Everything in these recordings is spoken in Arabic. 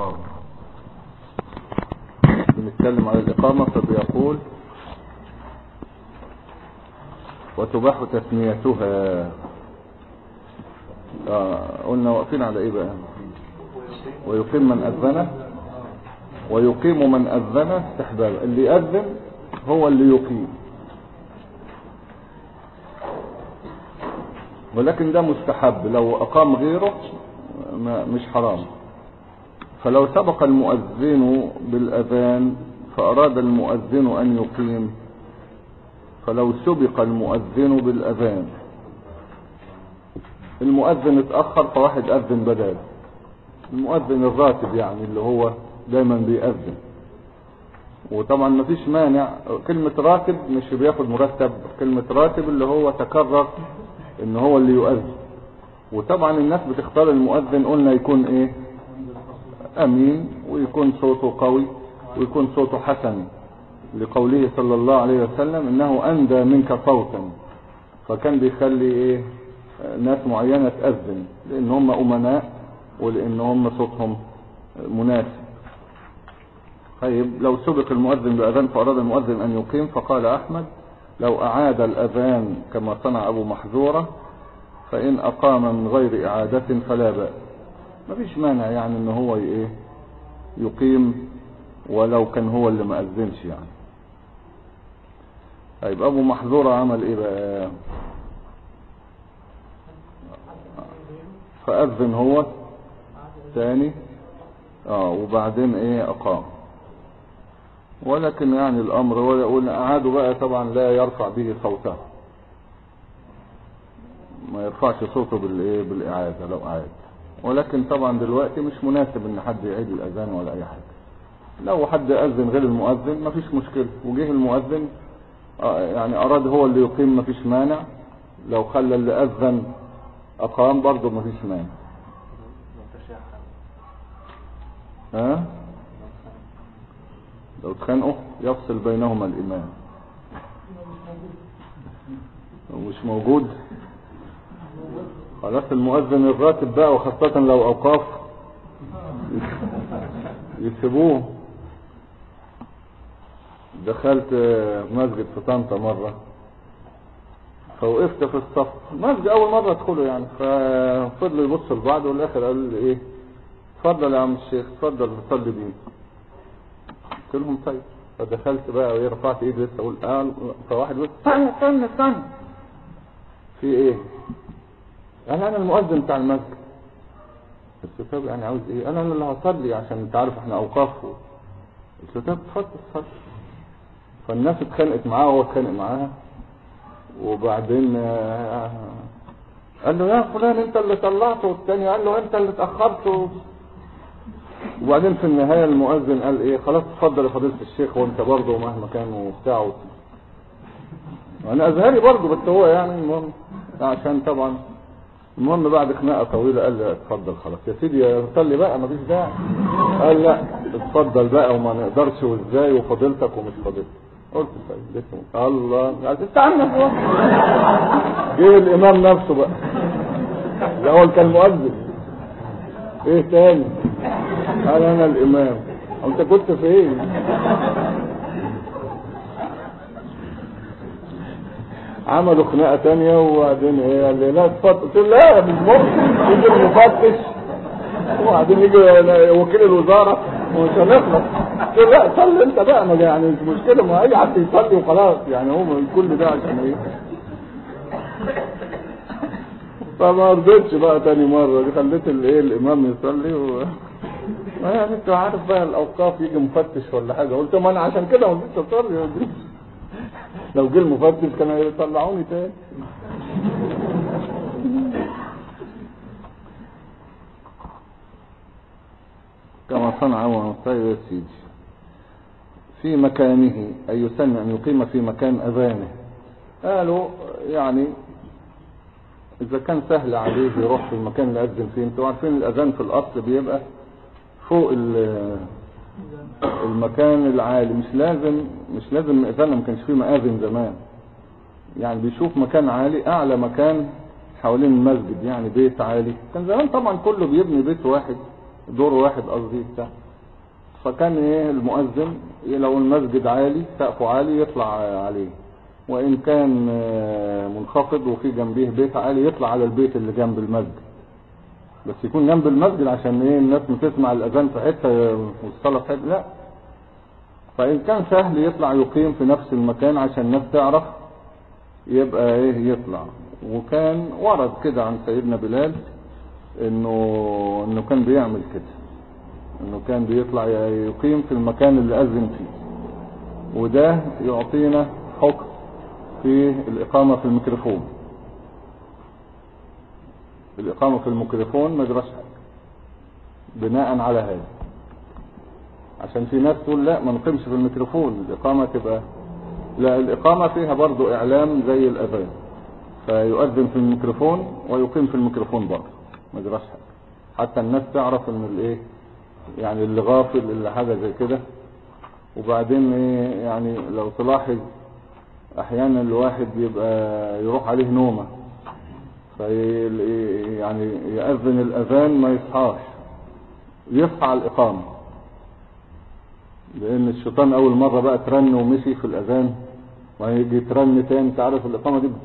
الإقامة. بنتكلم على الإقامة فبيقول وتباح تثنيتها. قلنا واقفين على ايه بقى؟ ويقيم من أذنه، ويقيم من أذنه استحبابا. اللي يأذن هو اللي يقيم، ولكن ده مستحب. لو أقام غيره مش حرام. فلو سبق المؤذن بالأذان فأراد المؤذن أن يقيم، فلو سبق المؤذن بالأذان المؤذن اتأخر فواحد أذن بداله، المؤذن الراتب يعني اللي هو دايما بيأذن. وطبعا مفيش مانع، كلمة راتب مش بياخد مرتب، كلمة راتب اللي هو تكرر ان هو اللي يؤذن. وطبعا الناس بتختار المؤذن، قلنا يكون ايه؟ امين، ويكون صوته قوي، ويكون صوته حسن، لقوله صلى الله عليه وسلم انه اندى منك صوتا. فكان بيخلي ايه؟ ناس معينة تأذن لان هم امناء ولان هم صوتهم مناسب. طيب لو سبق المؤذن بأذان فأراد المؤذن أن يقيم، فقال أحمد لو أعاد الأذان كما صنع أبو محذورة فإن أقام من غير إعادة فلا بأس. مفيش مانع يعني إن هو يقيم ولو كان هو اللي ما أذنش يعني. طيب أبو محذورة عمل إيه بقى؟ فأذن هو ثاني وبعدين إيه أقام. ولكن يعني الأمر وأعادوا بقى طبعا لا يرفع به صوته، ما يرفعش صوته بالإعادة لو أعاد. ولكن طبعا دلوقتي مش مناسب ان حد يعيد الأذان ولا أي حاجة. لو حد أذن غير المؤذن مفيش مشكلة، وجه المؤذن يعني أراد هو اللي يقيم مفيش مانع. لو خلى اللي أذن أقام برضه مفيش مانع. لو اتخانقوا يفصل بينهما الإمام. لو مش موجود خلاص المؤذن الراتب بقى، وخاصة لو أوقاف يسيبوه. دخلت مسجد في طنطا مرة، فوقفت في الصف، مسجد أول مرة أدخله يعني، ففضلوا يبصوا لبعض، والآخر قالوا لي إيه؟ اتفضل يا عم الشيخ، اتفضل صلي بينا. قلت لهم طيب. فدخلت بقى ورفعت ايدي لسه اقول فواحد يقول استنى في ايه؟ قال انا المؤذن بتاع المسجد. قلت طب يعني عاوز ايه؟ انا اللي هصلي عشان انت عارف احنا اوقاف. قلت طب اتفضل صلي. فالناس اتخانقت معاه وهو اتخانق معاها. وبعدين قال له يا فلان انت اللي طلعته، والتاني قال له انت اللي اتاخرت. وبعدين في النهاية المؤذن قال ايه؟ خلاص اتفضل يا فضيلة الشيخ، وانت برضه مهما كان وبتاعه. انا ازهري برضه، بس هو يعني المهم عشان طبعا المهم بعد خناقة طويلة قال لي اتفضل خلاص يا سيدي صلي بقى مفيش داعي. قال لا اتفضل بقى وما نقدرش وازاي وفضيلتك ومش فضيلتك. قلت طيب لسه الله عايز تستعنى. جه الامام نفسه بقى، الاول كان مؤذن ايه تاني؟ قال انا الامام. انت كنت فين؟ عملوا خناقه تانية. وبعدين ايه؟ قال لي لا اتفضل. قلت له لا مش ممكن، يجي المفتش وبعدين يجي وكيل الوزاره ومش هنخلص. قلت له لا صلي انت بقى، ما يعني مش مشكله، ما اي حد يصلي وخلاص يعني، هو كل ده عشان ايه؟ فما رضيتش بقى تاني مره دي، خليت الامام يصلي يعني انت عارف بقى الاوقاف يجي مفتش ولا حاجه. قلت ما انا عشان كده ما رضيتش اصلي. لو جه المفتش كانوا يطلعوني تاني. كما صنع طيب يا سيدي في مكانه، أي يسن أن يقيم في مكان أذانه. قالوا يعني إذا كان سهل عليه يروح في المكان اللي أذن فيه. انتوا عارفين الأذان في الأصل بيبقى فوق المكان العالي، مش لازم مأذنة، ما كانش فيه مآذن زمان يعني. بيشوف مكان عالي، أعلى مكان حوالين المسجد يعني بيت عالي. كان زمان طبعا كله بيبني بيت واحد دور واحد قصدي بتاع. فكان ايه المؤذن لو المسجد عالي سقفه عالي يطلع عليه، وان كان منخفض وفي جنبيه بيت عالي يطلع على البيت اللي جنب المسجد، بس يكون جنب المسجد عشان ايه الناس بتسمع الاذان في حته والصلاه في حته، لا. فان كان سهل يطلع يقيم في نفس المكان عشان الناس تعرف يبقى ايه يطلع. وكان ورد كده عن سيدنا بلال انه كان بيعمل كده، انه كان بيطلع يقيم في المكان اللي اذن فيه. وده يعطينا حكم في الاقامه في الميكروفون. الاقامه في الميكروفون ما يجراش حاجه بناء على هذا، عشان في ناس تقول لا ما نقيمش في الميكروفون، الاقامه تبقى لا، الاقامه فيها برضو اعلام زي الاذان، فيؤذن في الميكروفون ويقيم في الميكروفون برضو ما يجراش حاجه، حتى الناس تعرف ان الايه يعني اللي غافل اللي حاجه زي كده. وبعدين ايه يعني لو تلاحظ احيانا الواحد يبقى يروح عليه نومه يعني يأذن الاذان ما يصحاش، يصحى على الاقامه، لان الشيطان اول مره بقى ترن ومشي في الاذان ويجي ترن تاني. تعرف الاقامه دي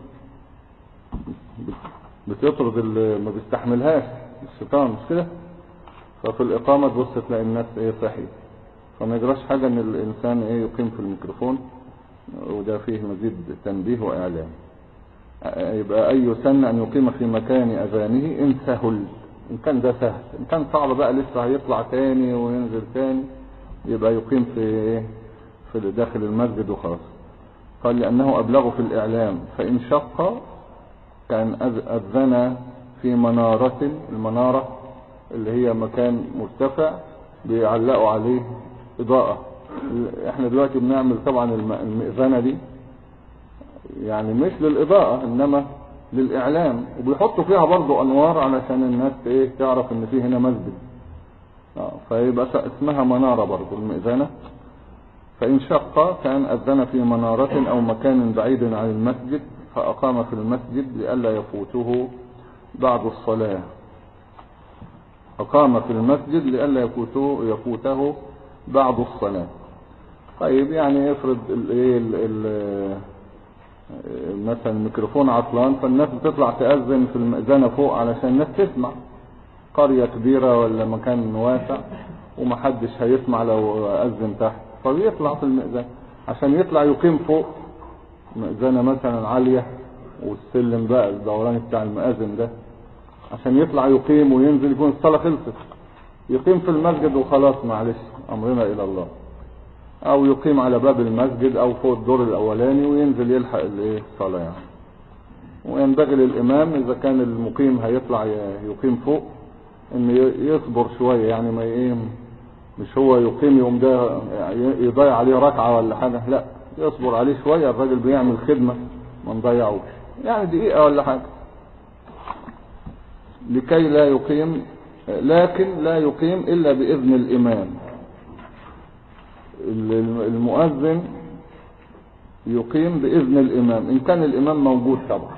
بتطرد ما بيستحملهاش الشيطان، مش كده؟ ففي الاقامه تبص تلاقي الناس ايه صحي، فما يجراش حاجه ان الانسان ايه يقيم في الميكروفون، وده فيه مزيد تنبيه واعلام. يبقى اي سن ان يقيم في مكان اذانه ان سهل، ان كان ده سهل. ان كان صعب بقى لسه هيطلع تاني وينزل تاني، يبقى يقيم في داخل المسجد وخلاص. قال لانه ابلغ في الاعلام، فان شق كان اذن في منارة، المنارة اللي هي مكان مرتفع بيعلقوا عليه اضاءة. احنا دلوقتي بنعمل طبعا المئذنة دي يعني مش للاضاءة انما للاعلام، وبيحطوا فيها برضو انوار علشان الناس ايه تعرف ان في هنا مسجد. فيبقى اسمها منارة برضو المئذنة. فإن شق كان أذن في منارة أو مكان بعيد عن المسجد، فأقام في المسجد لئلا يفوته بعد الصلاة. أقام في المسجد لئلا يفوته بعد الصلاة. طيب يعني افرض مثلا الميكروفون عطلان، فالناس بتطلع تأذن في المئذنة فوق علشان الناس تسمع. قرية كبيرة ولا مكان واسع ومحدش هيسمع لو أذن تحت، فبيطلع في المئذنة عشان يطلع يقيم فوق مئذنة مثلا عالية، والسلم بقى الدوران بتاع المئذن ده عشان يطلع يقيم وينزل يكون الصلاة خلصت، يقيم في المسجد وخلاص معلش أمرنا إلى الله. أو يقيم على باب المسجد أو فوق الدور الأولاني وينزل يلحق الصلاة يعني. وينبغي للإمام إذا كان المقيم هيطلع يقيم فوق إن يصبر شوية، يعني ما مش هو يقيم يوم ده يضيع عليه ركعة ولا حاجة، لا يصبر عليه شوية، الراجل بيعمل خدمة ما نضيعوش يعني دقيقة ولا حاجة، لكي لا يقيم. لكن لا يقيم إلا بإذن الإمام. المؤذن يقيم بإذن الإمام إن كان الإمام موجود طبعا،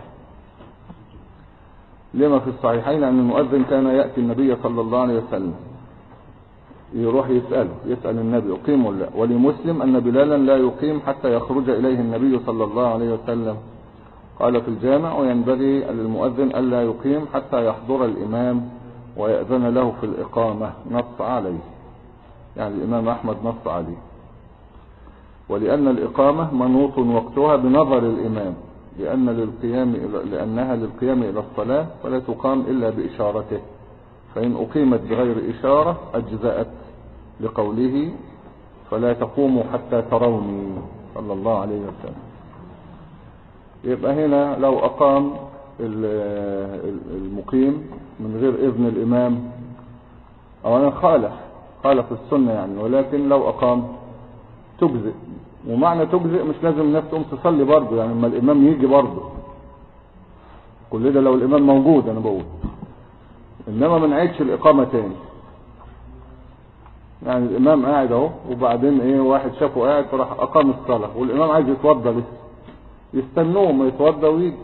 لما في الصحيحين أن المؤذن كان يأتي النبي صلى الله عليه وسلم يروح يسأل النبي أقيم ولا. ولمسلم أن بلالا لا يقيم حتى يخرج إليه النبي صلى الله عليه وسلم. قال في الجامع وينبغي للمؤذن ألا يقيم حتى يحضر الإمام ويأذن له في الإقامة، نص عليه يعني الإمام أحمد نص عليه. ولأن الإقامة منوط وقتها بنظر الإمام، لأنها للقيام إلى الصلاة فلا تقام إلا بإشارته، فإن أقيمت بغير إشارة أجزأت، لقوله فلا تقوموا حتى تروني صلى الله عليه وسلم. يبقى هنا لو أقام المقيم من غير إذن الإمام أولا خالف السنة يعني، ولكن لو أقام تجزئ. ومعنى تجزئ مش لازم الناس تقوم تصلي برضه يعني، اما الإمام يجي برضه كل ده لو الإمام موجود أنا بقول، إنما ما نعيدش الإقامة تاني. يعني الإمام قاعد اهو وبعدين واحد شافه قاعد فراح أقام الصلاة والإمام عايز يتوضى لسه، يستنوه ما يتوضى ويجي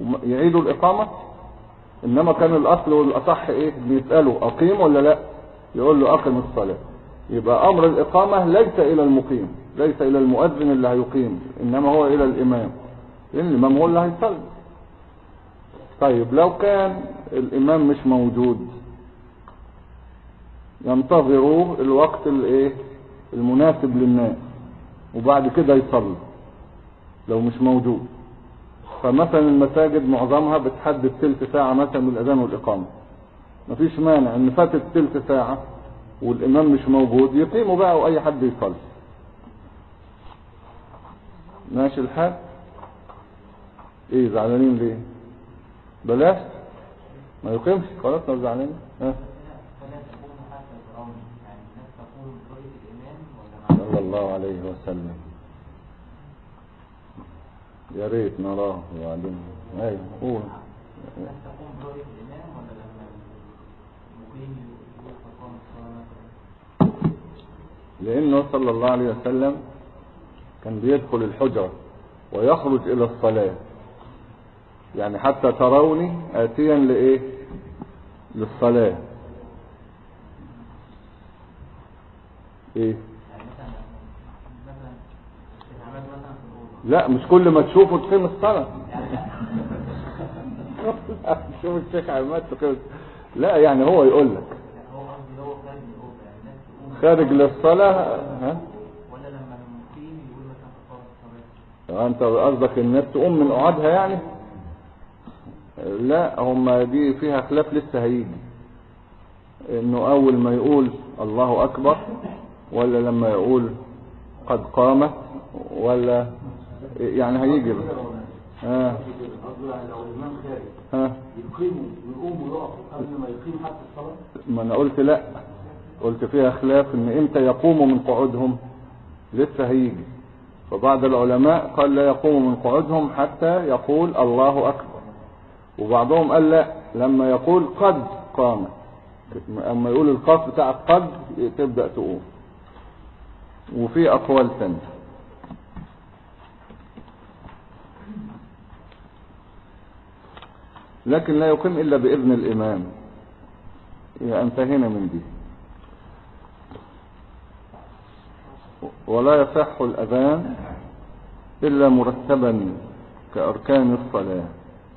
يعيدوا الإقامة. إنما كان الأصل والأصح بيسألوا أقيم ولا لا، يقول له أقم الصلاة. يبقى أمر الإقامة ليس إلى المقيم، ليس إلى المؤذن اللي هيقيم، إنما هو إلى الإمام، لأن الإمام هو اللي هيصلي. طيب لو كان الإمام مش موجود، ينتظروا الوقت المناسب للناس وبعد كده يصلي لو مش موجود. فمثلا المساجد معظمها بتحدد تلت ساعة مثلا بالأذان والإقامة، مفيش مانع ان فاتت تلت ساعة والإمام مش موجود يقيموا بقى وأي حد يصلي. ماشي الحال؟ ايه زعلانين ليه؟ بلاش ما يقيمش خلاص. لو زعلانين صلى الله عليه وسلم. يا ريت نراه وبعدين. ايوه قول. لانه صلى الله عليه وسلم كان بيدخل الحجرة ويخرج الى الصلاة، يعني حتى تروني آتيا للصلاة. ايه لا مش كل ما تشوفه تقيم الصلاة. شوف الشيخ عماد تقيم. لا يعني هو يقول لك خارج للصلاة. ها ولا لما المقيم يقول لك الصلاة. انت قصدك الناس تقوم من قعدها يعني؟ لا هم دي فيها خلاف لسه هيجي، انه اول ما يقول الله اكبر ولا لما يقول قد قامت ولا يعني هيجي بقى. لو الإمام خارج يقيموا ويقوموا ويقفوا قبل ما يقيم حتى الصلاة. ما انا قلت لا، قلت فيها خلاف ان امتى يقوموا من قعودهم، لسه هيجي. فبعض العلماء قال لا يقوموا من قعودهم حتى يقول الله اكبر، وبعضهم قال لا لما يقول قد قامت، اما يقول القاف بتاع قد تبدأ تقوم. وفي اقوال ثانيه. لكن لا يقيم الا باذن الامام. انتهينا من دي. ولا يصح الاذان الا مرتبا كاركان الصلاه.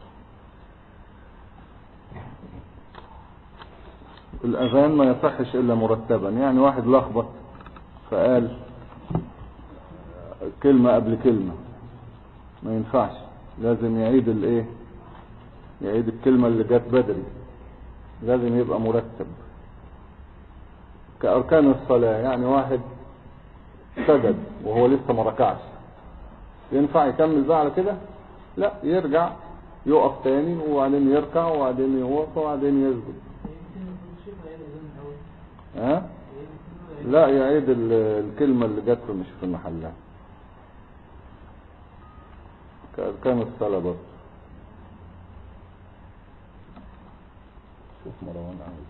الاذان ما يصحش الا مرتبا، يعني واحد لخبط فقال كلمة قبل كلمة ما ينفعش، لازم يعيد يعيد الكلمة اللي جت بدري، لازم يبقى مرتب كأركان الصلاة. يعني واحد سجد وهو لسه ما ركعش، ينفع يكمل بقى على كده؟ لا، يرجع يقف تاني وبعدين يركع وبعدين يوقف وبعدين يسجد. لا يعيد الكلمة اللي جت مش في محلها كأركان الصلاة برضه. شوف مروان عاوز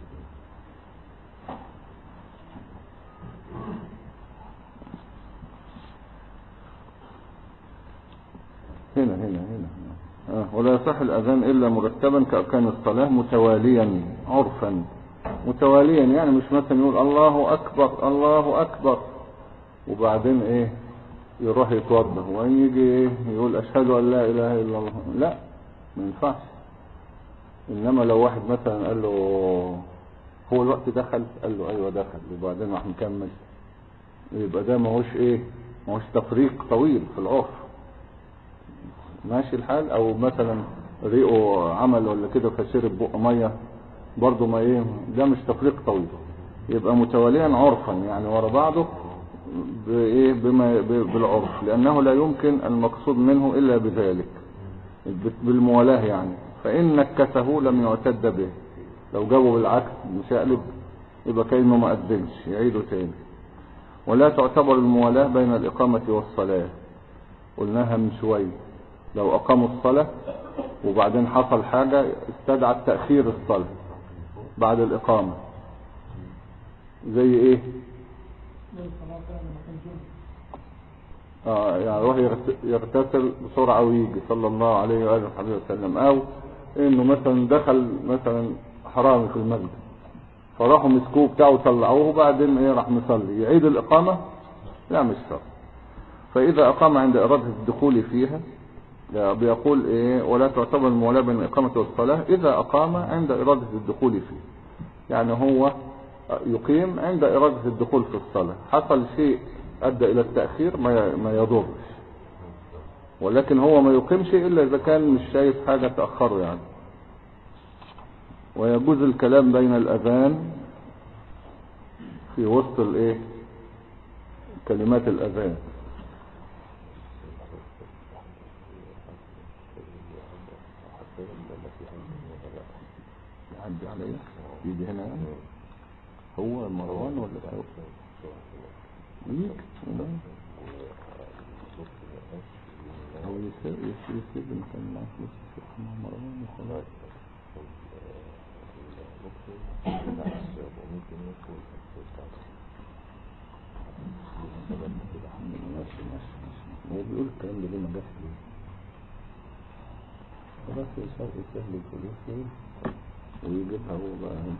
هنا ولا يصح الأذان إلا مرتبا كأركان الصلاة متواليا عرفا. متواليا يعني مش مثلا يقول الله أكبر الله أكبر وبعدين يروح يتوضا وين يجي يقول أشهد أن لا إله إلا الله، لا ما ينفعش. إنما لو واحد مثلا قال له هو الوقت دخل، قال له أيوة دخل وبعدين راح مكمل، يبقى ده ماهوش تفريق طويل في العرف. ماشي الحال. او مثلا ريقه عمل ولا كده فشرب بق ميه برضه ما ده مش تفريق طويل، يبقى متواليا عرفا يعني ورا بعضه بالعرف، لانه لا يمكن المقصود منه الا بذلك بالموالاه يعني. فان نكسه لم يعتد به، لو جابه بالعكس مشقلب يبقى كأنه ما أذنش، يعيده تاني. ولا تعتبر الموالاه بين الإقامة والصلاة، قلناها من شوية. لو أقاموا الصلاة وبعدين حصل حاجة استدعت تأخير الصلاة بعد الإقامة، زي يعني روح يغتسل بسرعة ويجي صلى الله عليه وآله وسلم، أو إنه مثلا دخل مثلا حرامي في المسجد فراحوا مسكوه بتاعه وطلعوه، وبعدين ايه راح مصلي، يعيد الإقامة؟ لا مش شرط. فإذا أقام عند إرادة الدخول فيها بيقول ايه ولا تعتبر المولاة بين الإقامة والصلاة إذا أقام عند إرادة الدخول فيه. يعني هو يقيم عند إرادة الدخول في الصلاة، حصل شيء أدى إلى التأخير ما يضرش، ولكن هو ما يقيمش إلا إذا كان مش شايف حاجة تأخره يعني. ويجوز الكلام بين الأذان في وسط الايه كلمات الأذان. يعدي عليه يجي هنا يعني. هو مروان ولا هو يجي هو يسيب كان معه فلوس مع مروان وخلاص. هو بيقول الكلام ده ليه ما جاش ليه؟ خلاص يسهل الفلوس ويجيبها هو بقى هنا،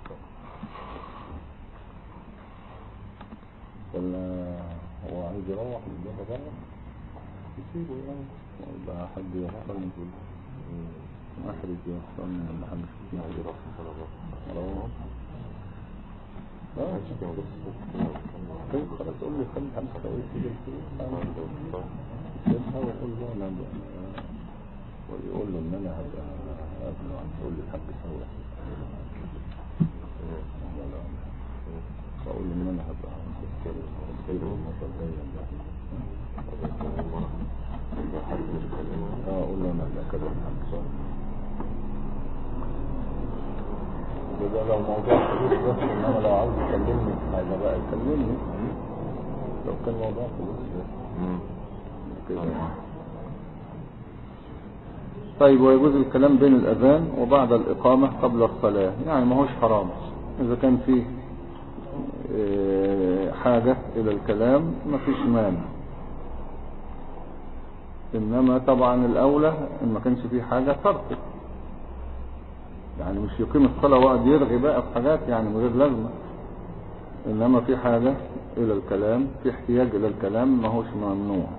ولا هو عايز يروح يجيبها بقى يسيبه يعني، ويبقى حد يحصلني أحرج يحصلني ولا حد يروح روح. طيب خلاص قول لي خلي حد يسيب الفلوس يسيبها ويقول له أنا ويقول له إن أنا هبقى أبنى عن تقول لي الحق سوى فأقول له إن أنا هبقى أقول له أنا هبقى كده الحق سوى. يبقى لو موضوع فلوس بس، إنما لو عاوز يكلمني حاجة بقى يكلمني، لو كان موضوع فلوس بس كده. طيب ويجوز الكلام بين الأذان وبعد الإقامة قبل الصلاة، يعني ما هوش حرام إذا كان فيه حاجة إلى الكلام ما فيش مانع، إنما طبعا الأولى إن ما كانش فيه حاجة تركه، يعني مش يقيم الصلاة وقعد يرغي بقى في حاجات يعني من غير لازمة، إنما في حاجة إلى الكلام، في احتياج إلى الكلام ما هوش ممنوع.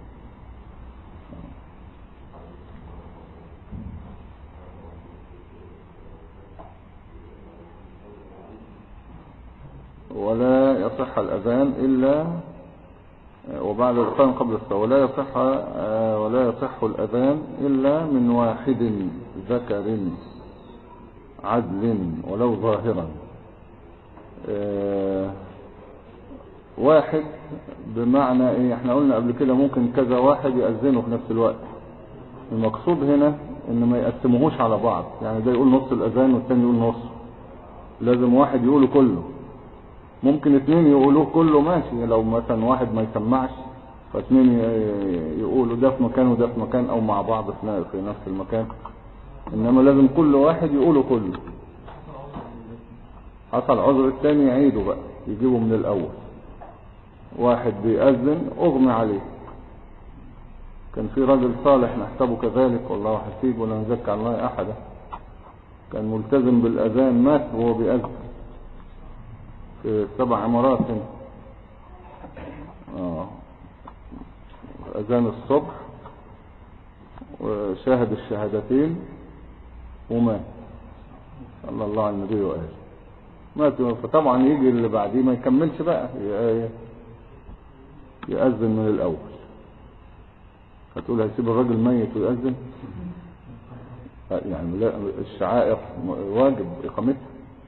ولا يصح الأذان إلا وبعد الإقامة قبل الصلاة، ولا يصح الأذان إلا من واحد ذكر عدل ولو ظاهرا. واحد بمعنى ايه؟ احنا قلنا قبل كده ممكن كذا واحد يأذنوا في نفس الوقت. المقصود هنا ان ما يقسموهوش على بعض، يعني ده يقول نص الأذان والتاني يقول نص، لازم واحد يقوله كله. ممكن اتنين يقولوه كله ماشي، لو مثلا واحد ما يسمعش فاتنين يقولوا ده في مكان وده في مكان او مع بعض في نفس المكان، انما لازم كل واحد يقوله كله. حصل عذر التاني يعيده بقى يجيبه من الاول. واحد بيأذن اغمي عليه، كان في راجل صالح نحسبه كذلك والله حسيب ولا نزكى على الله احدا، كان ملتزم بالاذان مات وهو بيأذن في 7 عمارات هنا، اذان الصبح وشاهد الشهادتين ومات، صلى الله على النبي وآله مات. فطبعا يجي اللي بعديه ما يكملش بقى يأذن من الاول، هتقول هيسيب الراجل ميت ويأذن؟ يعني لا، الشعائر واجب اقامتها.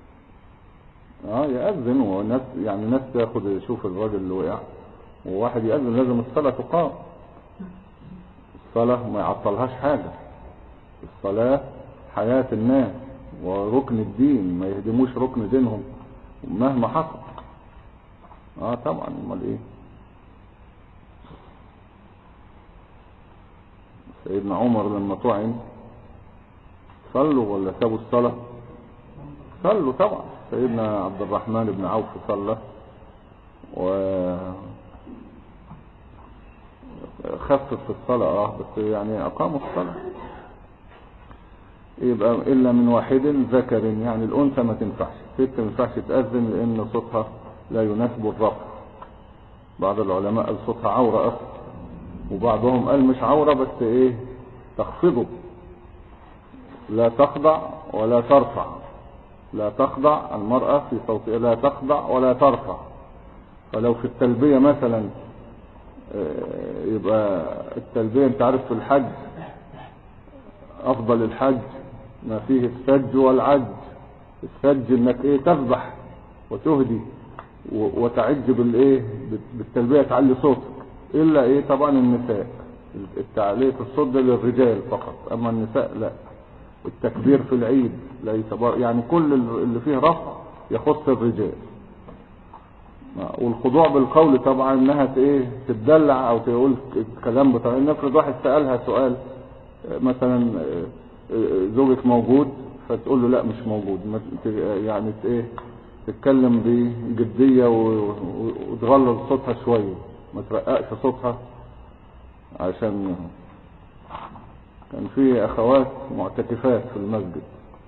يأذن وناس يعني ناس تاخد يشوف الراجل اللي وقع، وواحد يأذن لازم الصلاة تقام. الصلاة ما يعطلهاش حاجة، الصلاة حياة الناس وركن الدين، ما يهدموش ركن دينهم مهما حصل. طبعا امال ايه. سيدنا عمر لما طعن صلوا ولا سابوا الصلاة؟ صلوا طبعا. سيدنا عبد الرحمن بن عوف صلى وخفف في الصلاة بس يعني أقاموا الصلاة. يبقى إلا من واحد ذكر، يعني الأنثى ما تنفعش، ست ما ينفعش تأذن لأن صوتها لا يناسب الرفع. بعض العلماء قال صوتها عورة أصلا، وبعضهم قال مش عورة بس إيه تخفضه، لا تخضع ولا ترفع. لا تخضع المرأة في صوتها، لا تخضع ولا ترفع. فلو في التلبية مثلا يبقى التلبية انت عارف في الحج افضل الحج ما فيه السج والعج. السج انك ايه تذبح وتهدي وتعج بالايه بالتلبية تعلي صوتك، الا ايه طبعا النساء التعلية الصوت ده للرجال فقط، اما النساء لا. التكبير في العيد ليس يعني كل اللي فيه رفع يخص الرجال. والخضوع بالقول طبعا انها ايه تدلع او تقول كلام بطريقه. نفرض واحد سألها سؤال مثلا زوجك موجود، فتقول له لا مش موجود، يعني ايه تتكلم بجدية وتغلظ صوتها شوية، ما ترققش صوتها. عشان كان في اخوات معتكفات في المسجد،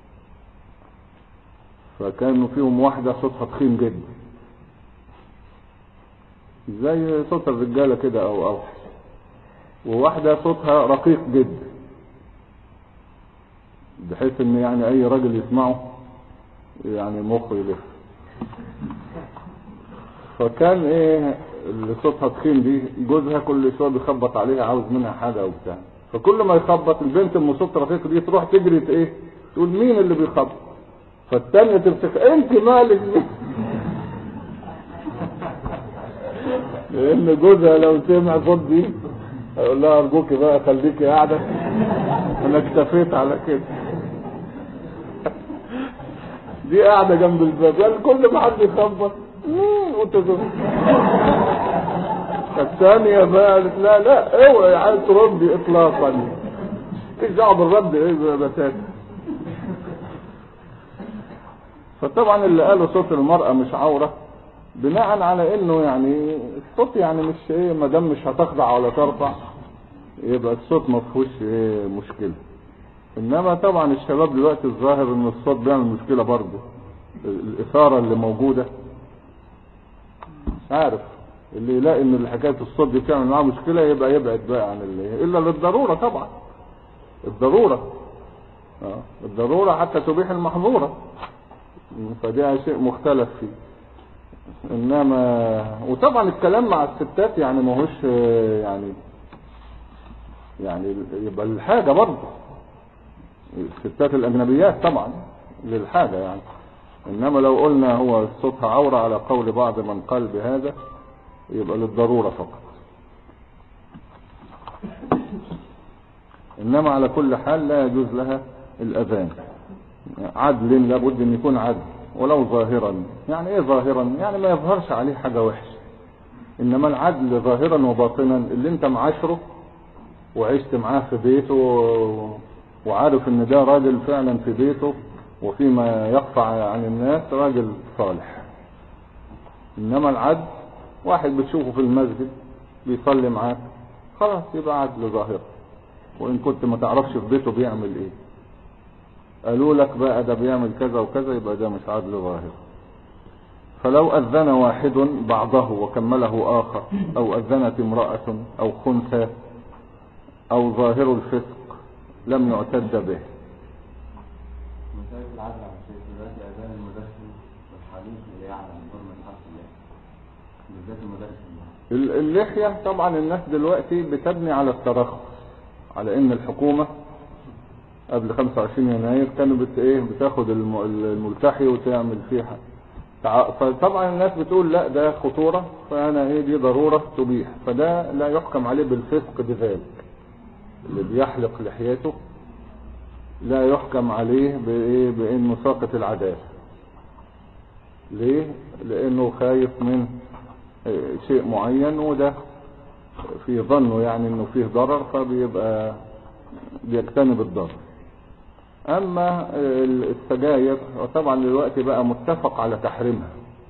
فكانوا فيهم واحدة صوتها تخين جدا زي صوت الرجالة كده او اوحش، وواحدة صوتها رقيق جدا بحيث ان يعني اي راجل يسمعه يعني مخه يلف. فكان ايه اللي صوتها تخين دي جوزها كل شويه بيخبط عليها عاوز منها حاجه او بتاع، فكل ما يخبط البنت ام صوت رقيق دي تروح تجري ايه تقول مين اللي بيخبط، فالتانية تمسك انت مالك لان جوزها لو سمع صوت دي هيقول لها ارجوكي بقى خليكي قاعده انا اكتفيت على كده. دي قاعده جنب الباب يعني كل ما حد يخبط الثانية بقى قالت لا لا اوعي عايز تردي اطلاقا، ايش دعوه بالرد ايه بساتة. فطبعا اللي قالوا صوت المرأة مش عورة بناء على انه يعني الصوت يعني مش ايه ما دام مش هتخضع ولا ترفع يبقى الصوت ما فيهوش ايه مشكلة. انما طبعا الشباب دلوقتي الظاهر ان الصوت بيعمل مشكلة برضه، الاثارة اللي موجودة مش عارف، اللي يلاقي ان حكاية الصوت دي بتعمل معاه مشكلة يبقى يبعد بقى عن اللي الا للضرورة طبعا. الضرورة حتى تبيح المحظورة، فدي شيء مختلف فيه. انما وطبعا الكلام مع الستات يعني ما هوش يعني يبقى الحاجة برضه الستات الاجنبيات طبعا للحاجة يعني. انما لو قلنا هو صوتها عورة على قول بعض من قال بهذا يبقى للضرورة فقط. انما على كل حال لا يجوز لها الاذان. عدل لابد ان يكون عدل ولو ظاهرا. يعني ايه ظاهرا؟ يعني ما يظهرش عليه حاجة وحشة. انما العدل ظاهرا وباطنا اللي انت معاشره وعشت معاه في بيته وعارف ان ده راجل فعلا في بيته وفيما يخفى عن الناس راجل صالح. انما العدل واحد بتشوفه في المسجد بيصلي معاك خلاص يبقى عدل ظاهر، وان كنت ما تعرفش في بيته بيعمل ايه قالوا لك بقى ده بيعمل كذا وكذا يبقى ده مش عدل ظاهر. فلو أذن واحد بعضه وكمله آخر أو أذنت امرأة أو خنثى أو ظاهر الفسق لم يعتد به. مسألة العدل على الشيء دلوقتي أذان المدرسين والحديث اللي يعلم حرمة حرف الله بالذات المدرس اللحية طبعا الناس دلوقتي بتبني على الترخص، على ان الحكومة قبل 25 يناير كانوا بتاخد الملتحي وتعمل فيها. فطبعا الناس بتقول لا ده خطورة، فانا دي ضرورة تبيح، فده لا يحكم عليه بالفسق بذلك. اللي بيحلق لحيته لا يحكم عليه بانه ساقط العدالة. ليه؟ لانه خايف من شيء معين وده في ظنه يعني انه فيه ضرر فبيبقى بيجتنب الضرر. اما السجاير طبعا دلوقتي بقى متفق على تحريمها.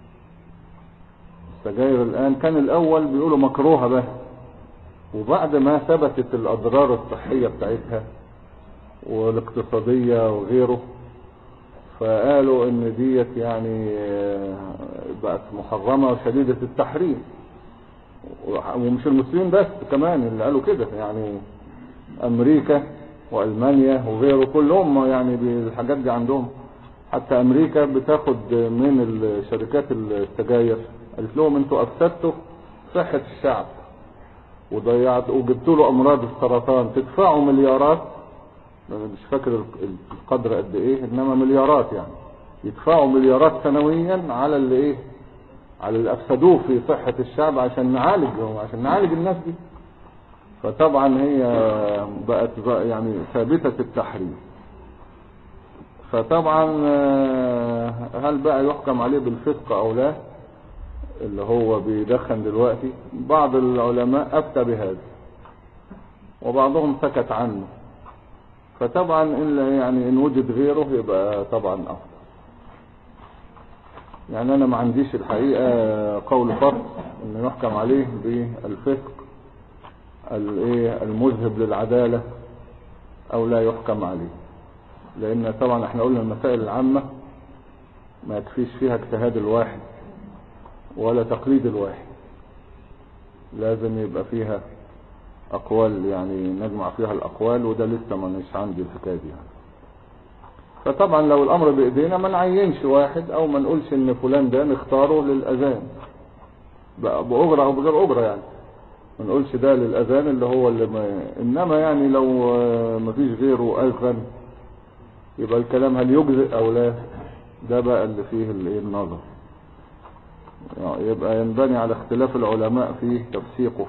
السجاير الان كان الاول بيقولوا مكروهة بس، وبعد ما ثبتت الاضرار الصحية بتاعتها والاقتصادية وغيره، فقالوا ان ديت يعني بقت محرمة وشديدة التحريم. ومش المسلمين بس، كمان اللي قالوا كده، يعني امريكا والمانيا وغيره كلهم يعني بالحاجات دي عندهم. حتى امريكا بتاخد من الشركات السجاير، قالت لهم انتوا افسدتوا صحة الشعب وضيعتوا وجبتوا له امراض السرطان، تدفعوا مليارات، انا مش فاكر القدر قد ايه، انما مليارات يعني، يدفعوا مليارات سنويا على اللي ايه، على اللي افسدوه في صحة الشعب عشان نعالجهم، عشان نعالج الناس دي. فطبعا هي بقت يعني ثابتة التحريم. فطبعا هل بقى يحكم عليه بالفسق او لا اللي هو بيدخن دلوقتي؟ بعض العلماء افتى بهذا وبعضهم سكت عنه. فطبعا يعني ان وجد غيره يبقى طبعا افضل. يعني انا ما عنديش الحقيقة قول فرض ان يحكم عليه بالفسق المذهب للعدالة او لا يحكم عليه، لان طبعا احنا قلنا المسائل العامة ما يكفيش فيها اجتهاد الواحد ولا تقليد الواحد، لازم يبقى فيها اقوال، يعني نجمع فيها الاقوال، وده لسه ما مش عندي الحكايه دي يعني. فطبعا لو الامر بايدينا ما نعينش واحد او ما نقولش ان فلان ده نختاره للاذان باجره او بغير اجره، يعني ما نقولش ده للاذان اللي هو اللي انما يعني لو ما فيش غيره اذن يبقى الكلام هل يجزئ او لا، ده بقى اللي فيه النظر، يعني يبقى ينبني على اختلاف العلماء في تفسيقه.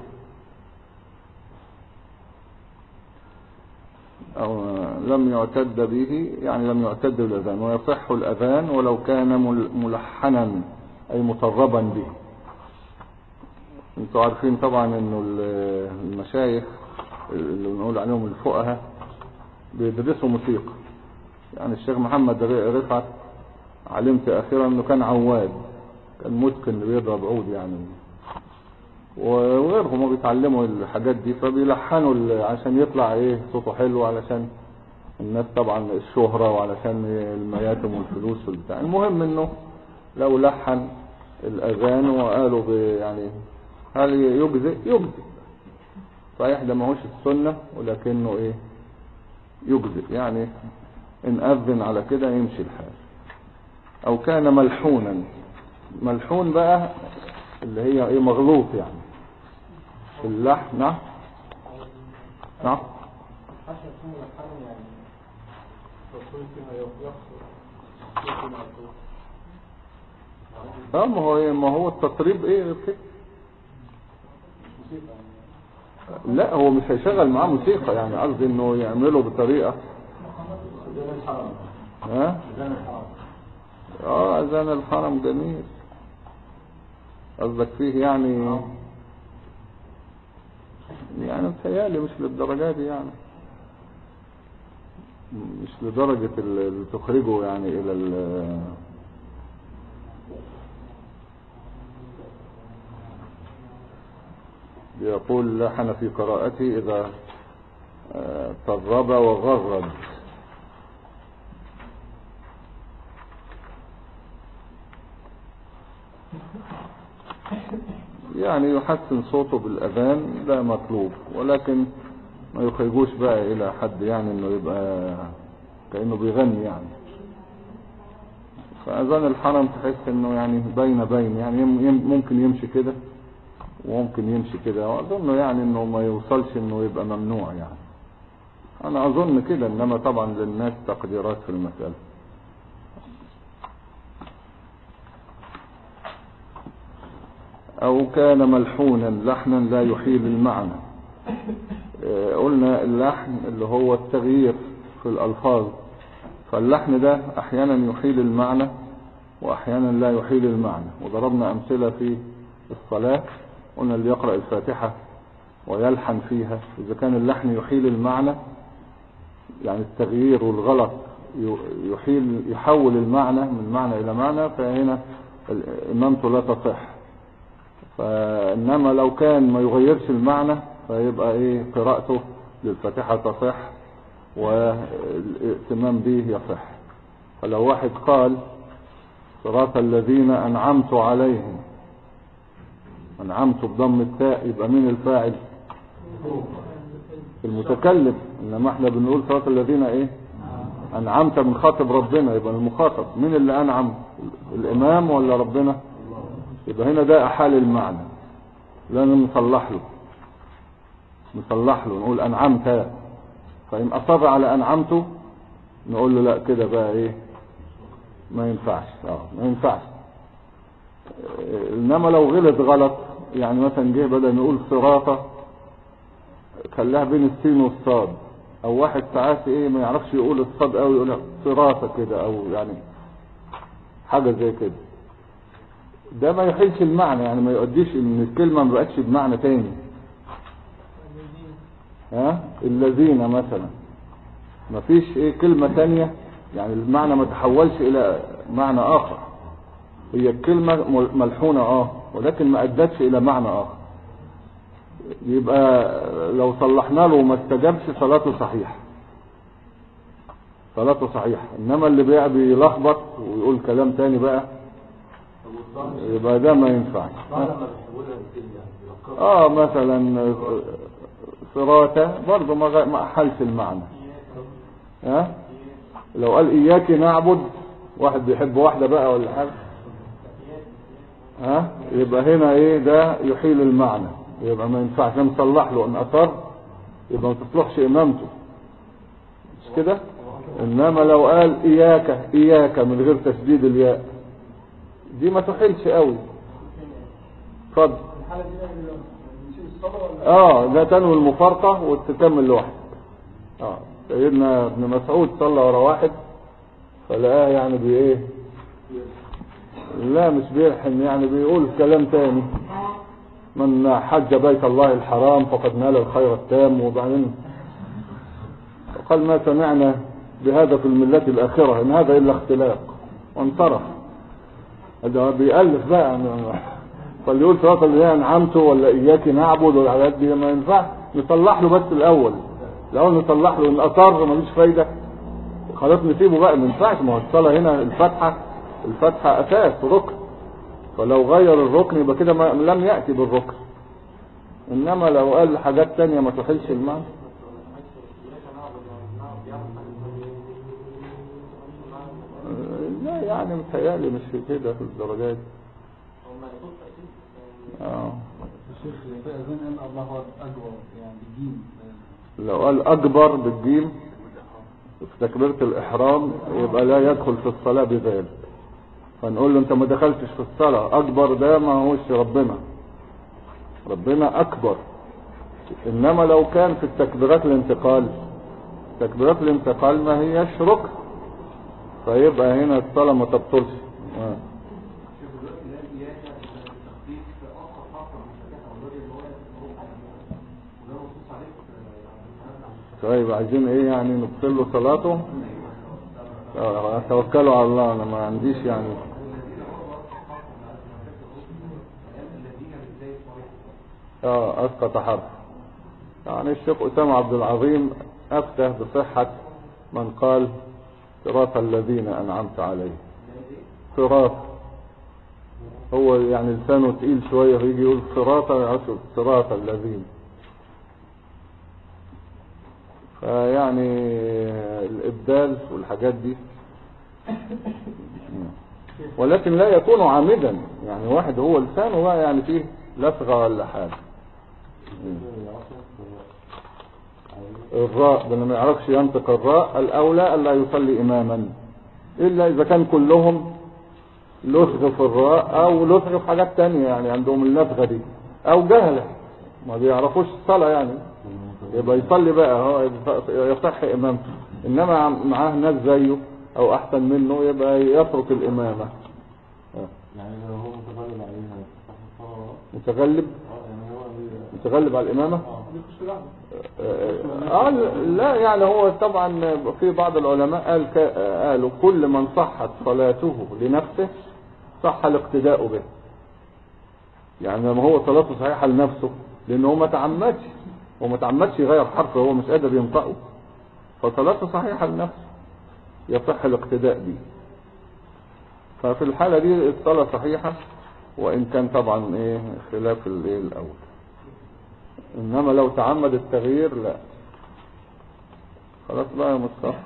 أو لم يعتد به، يعني لم يعتد بالأذان، ويصح الأذان ولو كان ملحنا أي مطربا به. انتوا عارفين طبعا انه المشايخ اللي بنقول عليهم الفقهاء بيدرسوا موسيقى. يعني الشيخ محمد رفعت علمت اخيرا انه كان عواد، كان متقن بيضرب عود يعني، وغيرهم بيتعلموا الحاجات دي، فبيلحنوا عشان يطلع ايه صوته حلو، علشان الناس طبعا الشهرة وعلشان المياتم والفلوس والبتاع. المهم انه لو لحن الاذان وقالوا يعني هل يجزئ؟ صحيح ده ماهوش السنة ولكنه ايه يجزئ، يعني ان اذن على كده يمشي الحال. او كان ملحونا، ملحون بقى اللي هي ايه مغلوط يعني في اللحن. نعم ما هو التطريب ايه كده. لا هو مش هيشغل معاه موسيقى، يعني قصدي انه يعمله بطريقة اذان الحرم جميل قصدك فيه، يعني متهيألي مش للدرجة دي، يعني مش لدرجة اللي تخرجه يعني الى يقول لحن في قراءته اذا طرب وغرد، يعني يحسن صوته بالاذان ده مطلوب، ولكن ما يخرجوش بقى الى حد يعني انه يبقى كأنه بيغني يعني. فاذان الحرم تحس انه يعني بين يعني ممكن يمشي كده وممكن يمشي كده، واظن يعني انه ما يوصلش انه يبقى ممنوع، يعني انا اظن كده، انما طبعا للناس تقديرات في المسألة. او كان ملحونا لحنا لا يحيل المعنى. قلنا اللحن اللي هو التغيير في الالفاظ، فاللحن ده احيانا يحيل المعنى واحيانا لا يحيل المعنى، وضربنا امثلة في الصلاة. قلنا اللي يقرأ الفاتحة ويلحن فيها، اذا كان اللحن يحيل المعنى يعني التغيير والغلط يحول المعنى من معنى الى معنى، فهنا امامته لا تصح. فانما لو كان ما يغيرش المعنى فيبقى ايه قراءته للفاتحة تصح، والائتمام به يصح. فلو واحد قال صراط الذين أنعمت عليهم، أنعمت بضم التاء، يبقى مين الفاعل؟ المتكلم. إنما احنا بنقول صراط الذين ايه؟ أنعمت، من خاطب ربنا، يبقى المخاطب مين اللي أنعم؟ الإمام ولا ربنا؟ يبقى هنا ده أحال المعنى، لازم نصلح له نقول أنعمت. فإن أصر على أنعمته نقول له لا، كده بقى ايه؟ ما ينفعش. ما ينفعش. انما لو غلط يعني مثلا جه بدل نقول صراطة خلاها بين السين والصاد، او واحد ساعات ايه ما يعرفش يقول الصاد قوي يقولها صراطة كده، او يعني حاجة زي كده، ده ما يحيلش المعنى، يعني ما يؤديش ان الكلمة ما بقتش بمعنى تاني. الذين مثلا ما فيش ايه كلمة تانية، يعني المعنى ما تحولش الى معنى اخر، هي الكلمة ملحونة ولكن ما ادتش الى معنى اخر. يبقى لو صلحنا له وما استجابش صلاته صحيحة. انما اللي بيلخبط ويقول كلام تاني بقى يبقى ده ما ينفعش. مثلا صراطة برضه ما احلش المعنى. لو قال اياك نعبد، واحد بيحب واحدة بقى ولا حاجة، يبقى هنا ايه؟ ده يحيل المعنى، يبقى ما ينفعش. نصلح له ان اصر يبقى ما تصلحش امامته، مش كده؟ انما لو قال اياك من غير تشديد الياء، دي ما تحيلش قوي. اتفضل. ده تنوي المفارقة وتكمل لوحدك. سيدنا ابن مسعود صلى ورا واحد فلقاه يعني بايه؟ لا مش بيلحن، يعني بيقول كلام تاني، من حج بيت الله الحرام فقد نال الخير التام، وبعدين قال ما سمعنا بهذا في الملة الآخرة إن هذا إلا اختلاق، وانصرف. هذا بيألف بقى، فاللي يقول صراط اللي أنعمته ولا إياك نعبد والحاجات دي ما ينفع. نصلح له بس الأول نصلح له، إن أصر ملوش فايدة خلاص نسيبه بقى، ما ينفعش. ما هو الصلاة هنا الفتحة أساس ركن، فلو غير الركن يبقى كده لم يأتي بالركن. إنما لو قال حاجات تانية ما تحلش المعنى، لا يعني متهيألي مش في كده في الدرجات. الشيخ أذن أن الله أكبر يعني بالجيم، لو قال أكبر بالجيم في تكبيرة الإحرام يبقى لا يدخل في الصلاة بذلك، فنقول له أنت ما دخلتش في الصلاة. أكبر ده ما هوش ربنا أكبر. إنما لو كان في تكبيرات الانتقال ما هيش ركن، فيبقى هنا الصلاة ما تبطلش. طيب عايزين ايه يعني؟ نبطل له صلاته؟ توكلوا على الله، انا ما عنديش يعني. اسقط حرف. يعني الشيخ أسامة عبد العظيم افتى بصحة من قال صراط الذين انعمت عليهم. صراط هو يعني لسانه تقيل شوية، فيجي يقول صراط الذين، فيعني الإبدال والحاجات دي، ولكن لا يكون عامدا. يعني واحد هو لسانه بقى يعني فيه لصغة ولا حاجة. الراء ده ما يعرفش ينطق الراء، الأولى ألا يصلي إماما إلا إذا كان كلهم لصغ في الراء أو لصغ في حاجات تانية، يعني عندهم اللصغة دي، أو جهلة ما بيعرفوش الصلاة يعني، يبقى يصلي بقى هو يصح إمامته. إنما معاه ناس زيه أو أحسن منه يبقى يترك الإمامة. يعني لو هو متغلب عليها متغلب على الإمامة. لا يعني هو طبعا في بعض العلماء قالوا كل من صحت صلاته لنفسه صح الاقتداء به، يعني لما هو صلاته صحيحة لنفسه لأنه ما تعمدش يغير حرف هو مش قادر ينطقه، فصلاته صحيحة لنفسه يصح الاقتداء به. ففي الحالة دي الصلاة صحيحة، وإن كان طبعا إيه خلاف الأول. إنما لو تعمد التغيير لا. خلاص بقى يا مصطفى.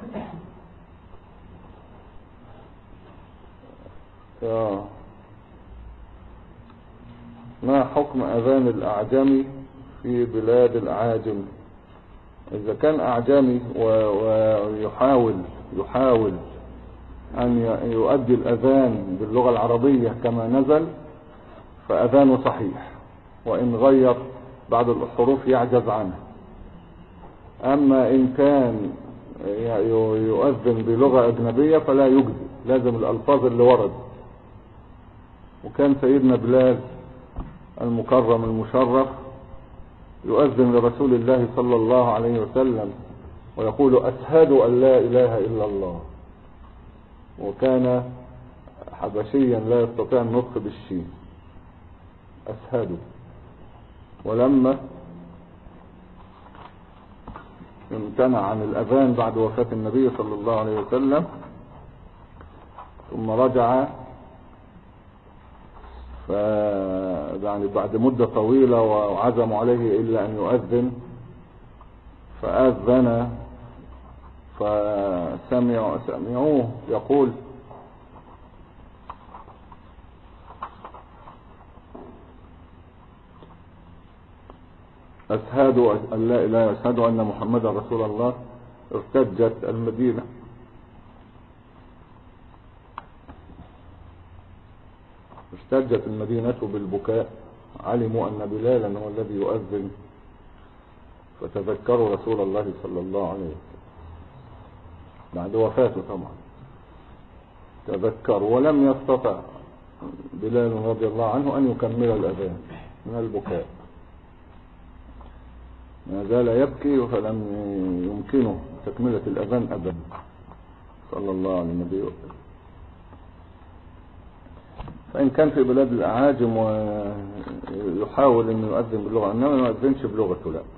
ما حكم أذان الأعجمي في بلاد الأعاجم؟ إذا كان أعجمي ويحاول أن يؤدي الأذان باللغة العربية كما نزل فأذانه صحيح، وإن غير بعض الحروف يعجز عنه. أما إن كان يؤذن بلغة أجنبية فلا يجزي، لازم الألفاظ اللي ورد. وكان سيدنا بلال المكرم المشرف يؤذن لرسول الله صلى الله عليه وسلم ويقول أشهد أن لا إله إلا الله، وكان حبشيا لا يستطيع النطق بالشين، أشهد. ولما امتنع عن الأذان بعد وفاة النبي صلى الله عليه وسلم ثم رجع يعني بعد مدة طويلة وعزموا عليه إلا أن يؤذن، فأذن فسمعوه يقول أشهد أن لا إله، أشهد أن محمد رسول الله. ارتجت المدينة، ارتجت المدينة بالبكاء، علموا أن بلالا هو الذي يؤذن، فتذكروا رسول الله صلى الله عليه وسلم بعد وفاته طبعا، تذكروا. ولم يستطع بلال رضي الله عنه أن يكمل الأذان من البكاء، ما زال يبكي فلم يمكنه تكملة الأذان أبدا صلى الله عليه وسلم. فإن كان في بلاد الأعاجم ويحاول أن يؤذن باللغة، إنما ما يؤذنش بلغته لا.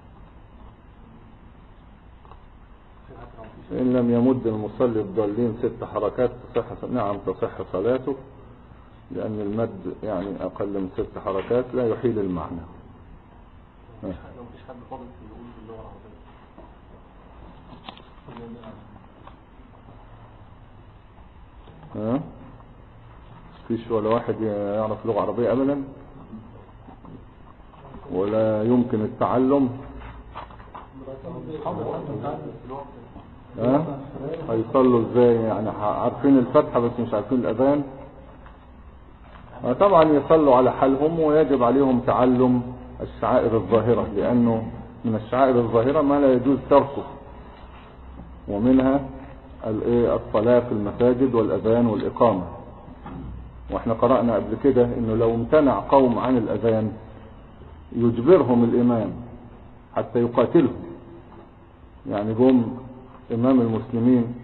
إن لم يمد المصلي الضالين 6 حركات تصح، نعم تصح صلاته، لأن المد يعني أقل من 6 حركات لا يحيل المعنى. لو مفيش حد فاضل يقول باللغة العربية. فيش ولا واحد يعرف لغة عربية أبدا، ولا يمكن التعلم. هيصلوا ازاي يعني؟ عارفين الفتحة بس مش عارفين الأذان. طبعا يصلوا على حالهم، ويجب عليهم تعلم الشعائر الظاهرة، لأنه من الشعائر الظاهرة ما لا يجوز تركه، ومنها الصلاة في المساجد والأذان والإقامة. واحنا قرأنا قبل كده انه لو امتنع قوم عن الأذان يجبرهم الإمام حتى يقاتلهم. يعني قوم إمام المسلمين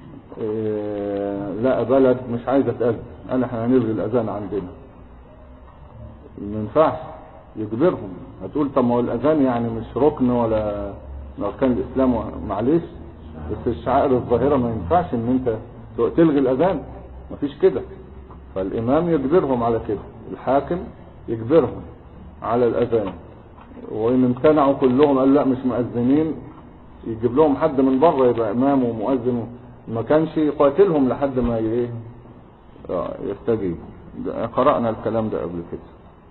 لقى بلد مش عايزة تأذن، قال احنا هنلغي الأذان عندنا، ما ينفعش، يجبرهم. هتقول طب ما هو الأذان يعني مش ركن ولا من أركان الإسلام، معلش، بس الشعائر الظاهرة ما ينفعش ان انت تلغي الأذان، مفيش كده. فالإمام يجبرهم على كده، الحاكم يجبرهم على الأذان. وإن امتنعوا كلهم قال لا مش مؤذنين، يجيب لهم حد من بره يبقى إمام ومؤذن، ما كانش يقاتلهم لحد ما يستجيب. قرأنا الكلام ده قبل كده.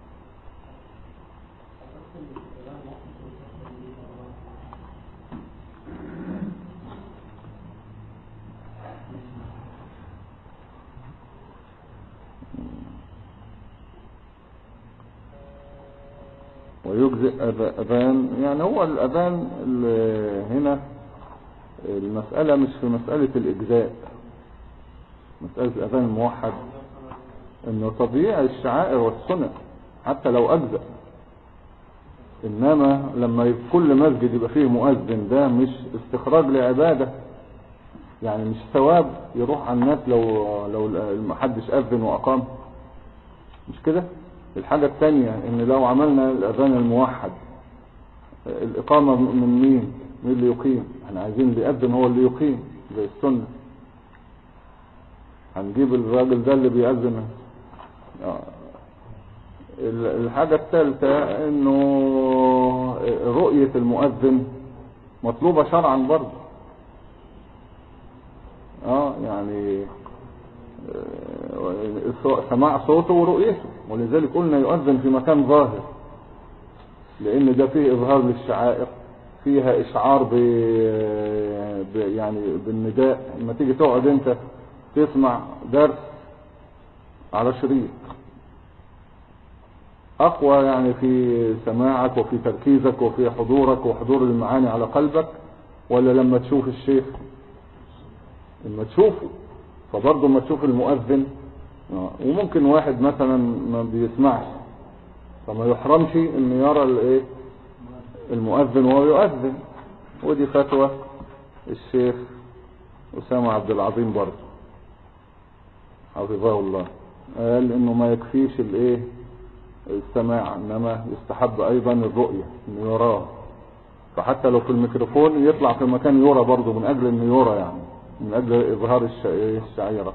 ويجزئ أذان، يعني هو الأذان هنا المسألة مش في مسألة الإجزاء، مسألة الأذان الموحد انه تضييع الشعائر والسنن حتى لو أجزأ. إنما لما كل مسجد يبقى فيه مؤذن، ده مش استخراج لعبادة، يعني مش ثواب يروح على الناس لو محدش أذن وأقام، مش كده. الحاجة الثانية ان لو عملنا الأذان الموحد، الإقامة من مين؟ مين اللي يقيم؟ احنا عايزين اللي يأذن هو اللي يقيم زي السنة. هنجيب الراجل ده اللي بيأذن. الحاجة الثالثة انه رؤية المؤذن مطلوبة شرعا برضه. يعني سماع صوته ورؤيته، ولذلك قلنا يؤذن في مكان ظاهر، لان ده فيه اظهار للشعائر، فيها اشعار يعني بالنداء. لما تيجي تقعد انت تسمع درس على شريط اقوى يعني في سماعك وفي تركيزك وفي حضورك وحضور المعاني على قلبك، ولا لما تشوف الشيخ؟ لما تشوفه. فبرضه لما تشوف المؤذن، وممكن واحد مثلا ما بيسمعش فما يحرمش ان يرى الايه المؤذن وهو يؤذن. ودي فتوى الشيخ أسامة عبد العظيم برضه حفظه الله، قال انه ما يكفيش الايه السماع، انما يستحب ايضا الرؤية انه يراه. فحتى لو في الميكروفون يطلع في مكان يرى برضه، من اجل انه يرى، يعني من اجل اظهار الشعيرة.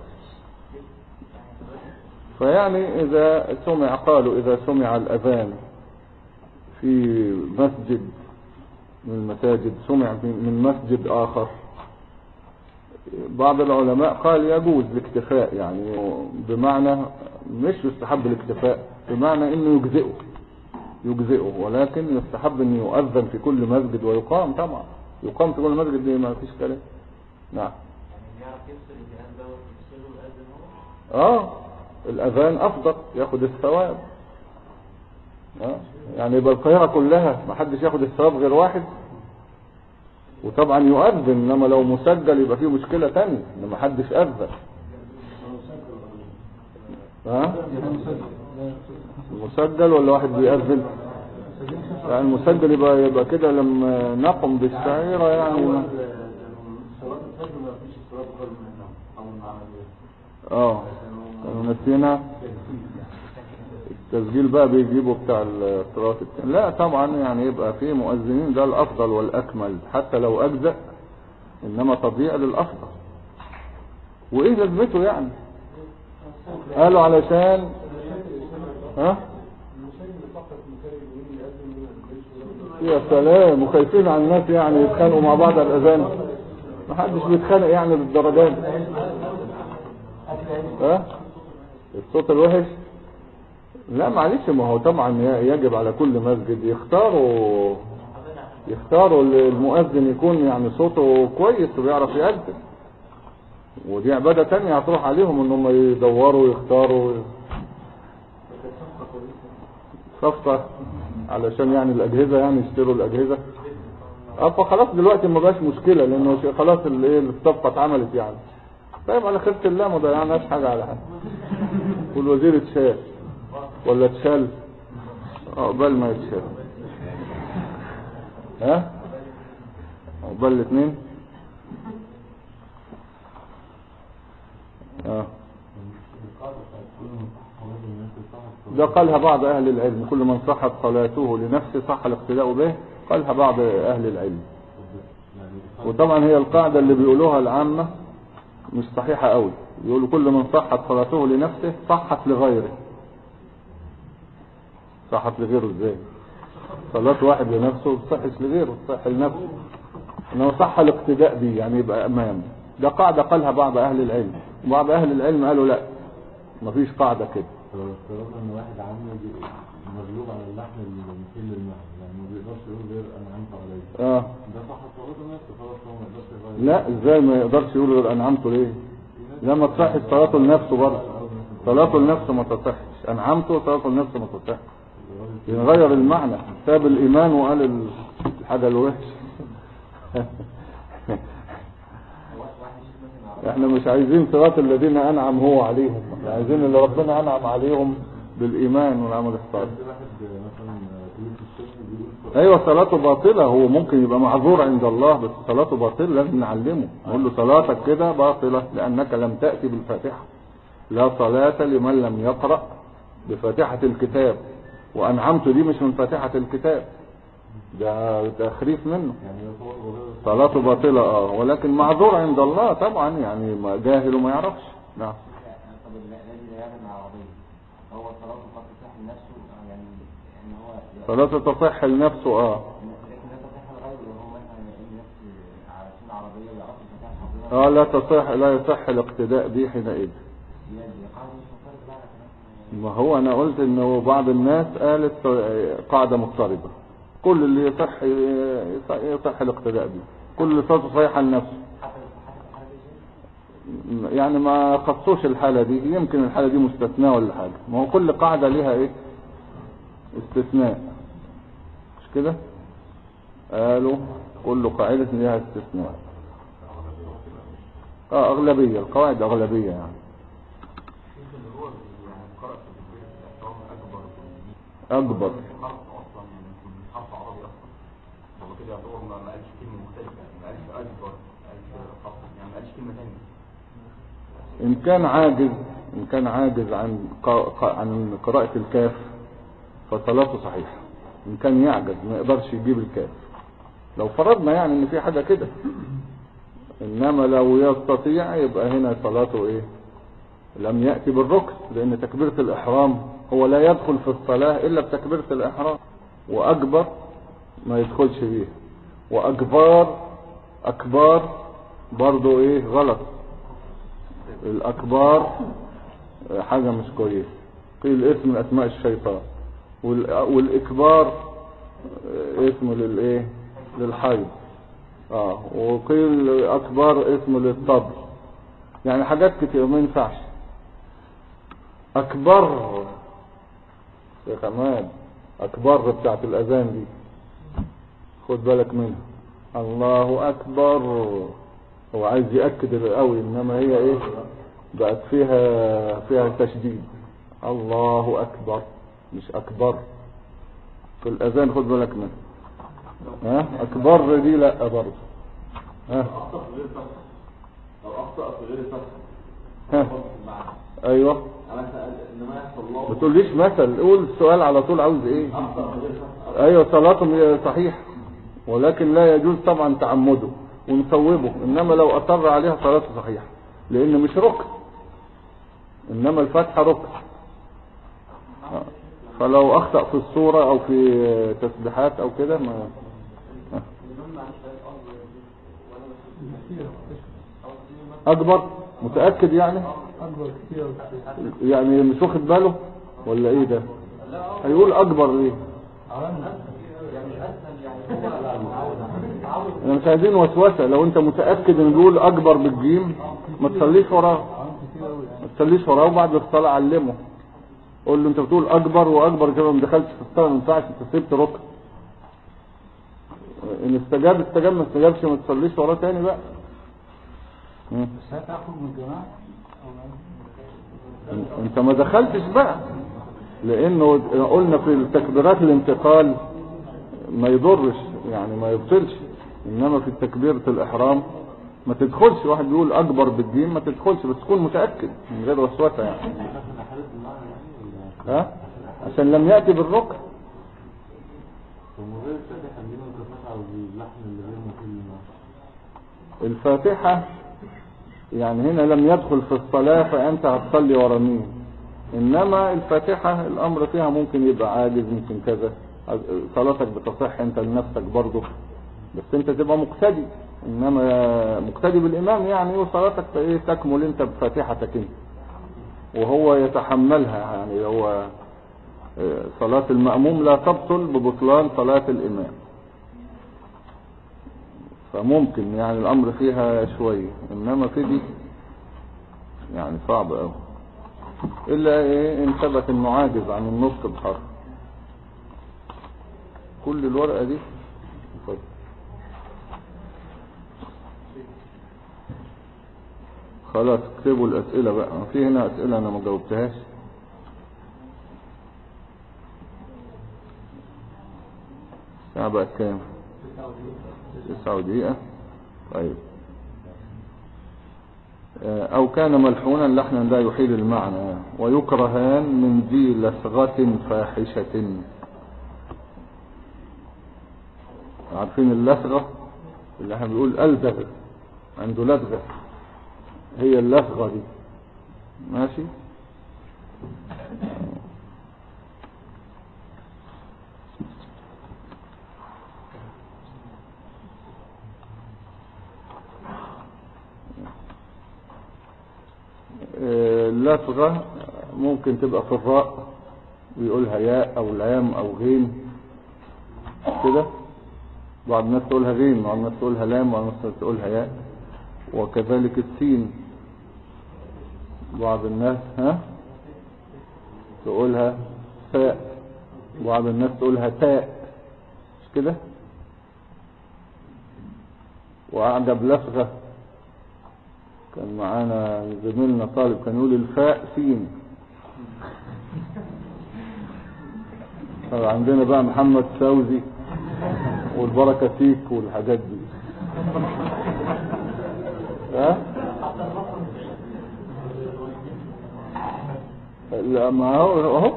فيعني اذا سمع، قالوا اذا سمع الاذان في مسجد من المساجد، سمع من مسجد اخر، بعض العلماء قال يجوز الاكتفاء، يعني بمعنى مش يستحب الاكتفاء، بمعنى انه يجزئه، ولكن يستحب ان يؤذن في كل مسجد ويقام. طبعا يقام في كل مسجد، دي ما فيش كلام. نعم. الاذان افضل، ياخد الثواب. يعني يبقى القاهرة كلها ما حدش ياخد الثواب غير واحد، وطبعا يؤذن. انما لو مسجل يبقى فيه مشكلة تانية، ان ما حدش اذن. مسجل ولا واحد بيأذن؟ يعني المسجل يبقى كده لما نقم بالشعيرة يعني. نسينا التسجيل بقى بيجيبوا بتاع الصلاة التاني. لا طبعا يعني يبقى فيه مؤذنين، ده الافضل والاكمل، حتى لو اجزأ انما تضيع للافضل. وايه لازمته يعني؟ قالوا علشان يا سلام، وخايفين على الناس يعني يتخانقوا مع بعض على الاذان. ما حدش بيتخانق يعني بالدرجات. الصوت الوحش؟ لا معلش، ما هو طبعا يجب على كل مسجد يختاروا المؤذن يكون يعني صوته كويس وبيعرف يأذن. ودي عبادة تانية هتروح عليهم انهم يدوروا ويختاروا صفقة علشان يعني الاجهزة، يعني يشتروا الاجهزة. فخلاص دلوقتي ما بقاش مشكلة، لانه خلاص الصفقة اتعملت يعني. طيب على خيرة الله، ما ضيعناش حاجة على حاجة. والوزير اتشال ولا اتشال؟ عقبال ما يتشال. عقبال الاثنين. ده قالها بعض اهل العلم، كل من صحت صلاته لنفسه صح الاقتداء به، قالها بعض اهل العلم. وطبعا هي القاعدة اللي بيقولوها العامة مش صحيحة قوي، يقولوا كل من صحت صلاته لنفسه صحت لغيره. صحت لغيره ازاي؟ صلاة واحد لنفسه صحش لغيره، صح لنفسه. انه صح الاقتداء به يعني يبقى امام. ده قاعدة قالها بعض اهل العلم، وبعض اهل العلم قالوا لا، مفيش قاعدة كده. لو افترضنا ان واحد عامل مغلوب على اللحم المثيل للمهر، يعني ما بيقدرش يقول غير انعمت عليه، ده صح صلاته نفسه، خلاص هو ما يقدرش يغير. لا ازاي ما يقدرش يقول غير انعمته؟ ليه؟ لما تصحش صلاته لنفسه برضه، صلاته لنفسه ما تصحش، انعمته صلاته لنفسه ما تصحش. يغير المعنى، ساب الايمان وقال الحاجة الوحشة. احنا مش عايزين صراط الذين انعم هو عليهم، احنا عايزين اللي ربنا انعم عليهم بالايمان والعمل الصالح. ايوه صلاته باطلة، هو ممكن يبقى معذور عند الله، بس صلاته باطلة. لازم نعلمه، نقول له صلاتك كده باطلة لانك لم تأتي بالفاتحة. لا صلاة لمن لم يقرأ بفاتحة الكتاب، وانعمت دي مش من فاتحة الكتاب. ده تخريف منه. يعني يعتبر صلاته باطلة ولكن معذور عند الله طبعا، يعني جاهل وما يعرفش. نعم. طب الذي لا يعلم العربية هو صلاته قد تصح لنفسه، يعني هو صلاته تصح لنفسه لكن لا تصح لغيره، وهو مثلا الناس على سنة عربية ويعرفوا الفتاة حاضرة. لا يصح الاقتداء به حينئذ. ما هو انا قلت انه بعض الناس قالت قاعدة مضطربة، كل اللي يصح الاقتداء به، كل اللي صلاته صحيحة لنفسه. يعني ما خصوش الحالة دي، يمكن الحالة دي مستثناء ولا حاجة، ما هو كل قاعدة لها استثناء، مش كده؟ قالوا كل قاعدة لها استثناء. اغلبية، القواعد اغلبية يعني. اكبر ان كان عاجز عن قراءة الكاف فصلاته صحيحة. ان كان يعجز ما يقدرش يجيب الكاف، لو فرضنا يعني ان في حاجة كده، انما لو يستطيع يبقى هنا صلاته لم يأتي بالركن، لان تكبيرة الاحرام هو لا يدخل في الصلاة الا بتكبيرة الاحرام، واكبر ما يدخلش بيه، اكبار برضو غلط. الاكبار حاجة مش كويس، قيل اسم من اسماء الشيطان، والاكبار اسم للحيض، وقيل اكبر اسم للصبر، يعني حاجات كتير ما ينفعش. اكبر يا كمان، اكبر بتاعت الاذان دي خد بالك منها، الله اكبر، هو عايز يأكد قوي، انما هي بقت فيها تشديد، الله اكبر مش اكبر في الاذان، خد بالك منها. اكبر دي لا برضه. لو اخطأ في غير فتح ايوه، ما تقوليش مثل، قول السؤال على طول، عاوز ايوه صلاته صحيح، ولكن لا يجوز طبعا تعمده ونصوبه، انما لو اصر عليها صلاته صحيحه، لان مش ركن، انما الفتحه ركن. فلو اخطأ في الصورة او في تسبيحات او كده ما اكبر متأكد يعني مش واخد باله ولا ده هيقول اكبر ليه؟ احنا مش عايزين وسوسة، لو انت متأكد ان بيقول اكبر بالجيم ما تصليش وراه، وبعد الصلاة علمه، قول له انت بتقول اكبر واكبر كده ما دخلتش في الصلاة، ما ينفعش، انت سبت ركن، ان استجاب ما استجابش ما تصليش وراه تاني بقى. بس هتاخد من الجماعة انت ما دخلتش بقى، لانه قلنا في التكبيرات الانتقال ما يضرش يعني ما يبطلش، انما في تكبيرة الاحرام ما تدخلش، واحد بيقول اكبر بالدين ما تدخلش، بس تكون متأكد من غير وسوسة يعني. عشان لم يأتي بالركن. الفاتحة يعني هنا لم يدخل في الصلاة فأنت هتصلي ورا مين، إنما الفاتحة الأمر فيها ممكن يبقى عاجز، ممكن كذا، صلاتك بتصح أنت لنفسك برضه، بس أنت تبقى مقتدي، إنما مقتدي بالإمام يعني، وصلاتك تكمل أنت بفاتحتك أنت، وهو يتحملها، يعني هو صلاة المأموم لا تبطل ببطلان صلاة الإمام، فممكن يعني الأمر فيها شوية، إنما في دي يعني صعب أوي، إلا إن ثبت إنه عاجز عن النطق بحرف. كل الورقة دي خلاص اكتبوا الأسئلة بقى، في هنا أسئلة أنا ما جاوبتهاش. الساعة بقى كام؟ 9 دقيقة. طيب أو كان ملحونا لحنا لا يحيل المعنى، ويكرهان من ذي لصغة فاحشة. عارفين اللثغة اللي احنا بنقول ألدغ، عنده لدغة، هي اللثغة دي. ماشي. اللثغة ممكن تبقى في الراء ويقولها ياء او لام او غين كده، بعض الناس تقولها غين، بعض الناس تقولها لام، بعض الناس تقولها ياء. وكذلك السين بعض الناس تقولها فاء، بعض الناس تقولها تاء، مش كده؟ وأعجب لفظة كان معانا زميلنا طالب كان يقول الفاء سين. عندنا بقى محمد سوزي والبركة تيك والحاجات دي. لا ما هو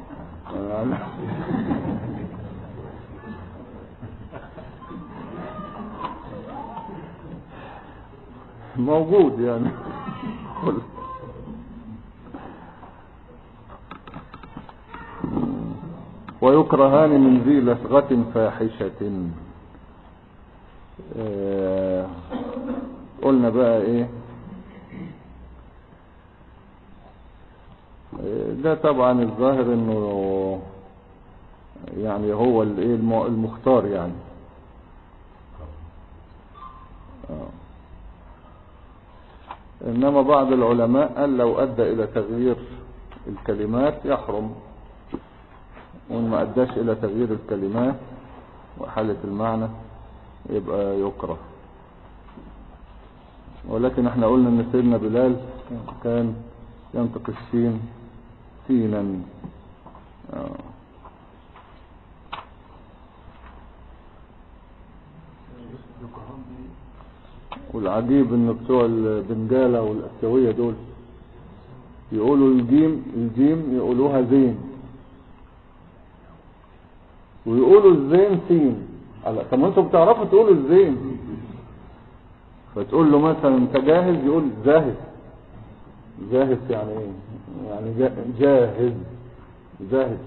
موجود يعني. ويكرهان من ذي لثغة فاحشة. قلنا بقى ايه ده؟ طبعا الظاهر انه يعني هو الايه المختار يعني. انما بعض العلماء قال لو ادى الى تغيير الكلمات يحرم، وان ما اداش الى تغيير الكلمات وحالة المعنى يبقى يكره. ولكن احنا قلنا ان سيدنا بلال كان ينطق السين سينا. والعجيب ان بتوع البنجالة والاسيوية دول يقولوا الجيم يقولوها زين، ويقولوا الزين سين. طب ما انتوا بتعرفوا تقولوا الزين، فتقول له مثلا انت جاهز، يقول زاهد. زاهد يعني ايه؟ يعني جاهز زاهد.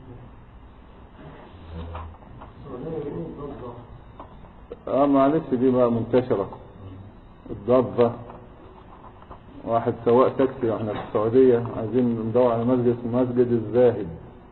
معلش دي بقى منتشرة الضبة. واحد سواق تاكسي احنا في السعودية عايزين ندور على مسجد اسمه مسجد الزاهد،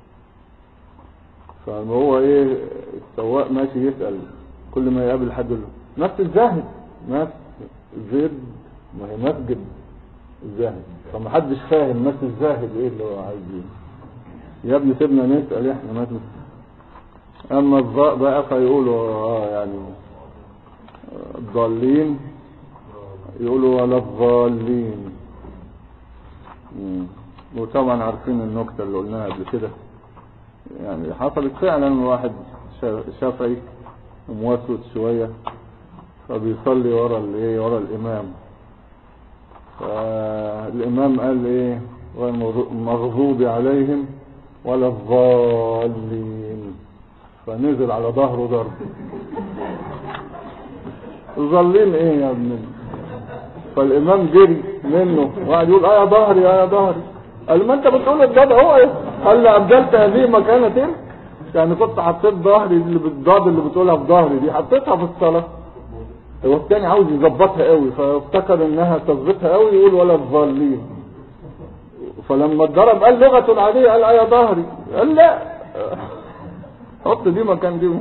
فهو ايه السواق ماشي يسأل كل ما يقابل حد له نفس الزاهد، نفس زيد، ما هي مسجد الزاهد. فما حدش فاهم نفس الزاهد ايه اللي هو عايزين. يا ابني سيبنا نسأل احنا مثلا. اما الضاء بقى فيقولوا يعني الضالين، يقولوا ولا الضالين. وطبعا عارفين النكتة اللي قلناها قبل كده، يعني حصلت فعلا. واحد شافعي موسوس شوية فبيصلي ورا الامام، فالامام قال ايه غير مغضوب عليهم ولا الضالين، فنزل على ظهره ضرب. ظالين ايه يا ابن؟ فالامام جري منه وقعد يقول يا ظهري يا ظهري. قال ما انت بتقول الضاد اهو ايه؟ قال لي ابدلت هذه مكانه تلك، يعني كنت حطيت ظهري بالضاد اللي بتقولها في ظهري دي حطيتها في الصلاه. هو الثاني عاوز يظبطها قوي فافتكر انها تظبطها قوي يقول ولا الضالين، فلما اتضرب قال لغة عادية قال يا ظهري. قال لا حط دي مكان دي.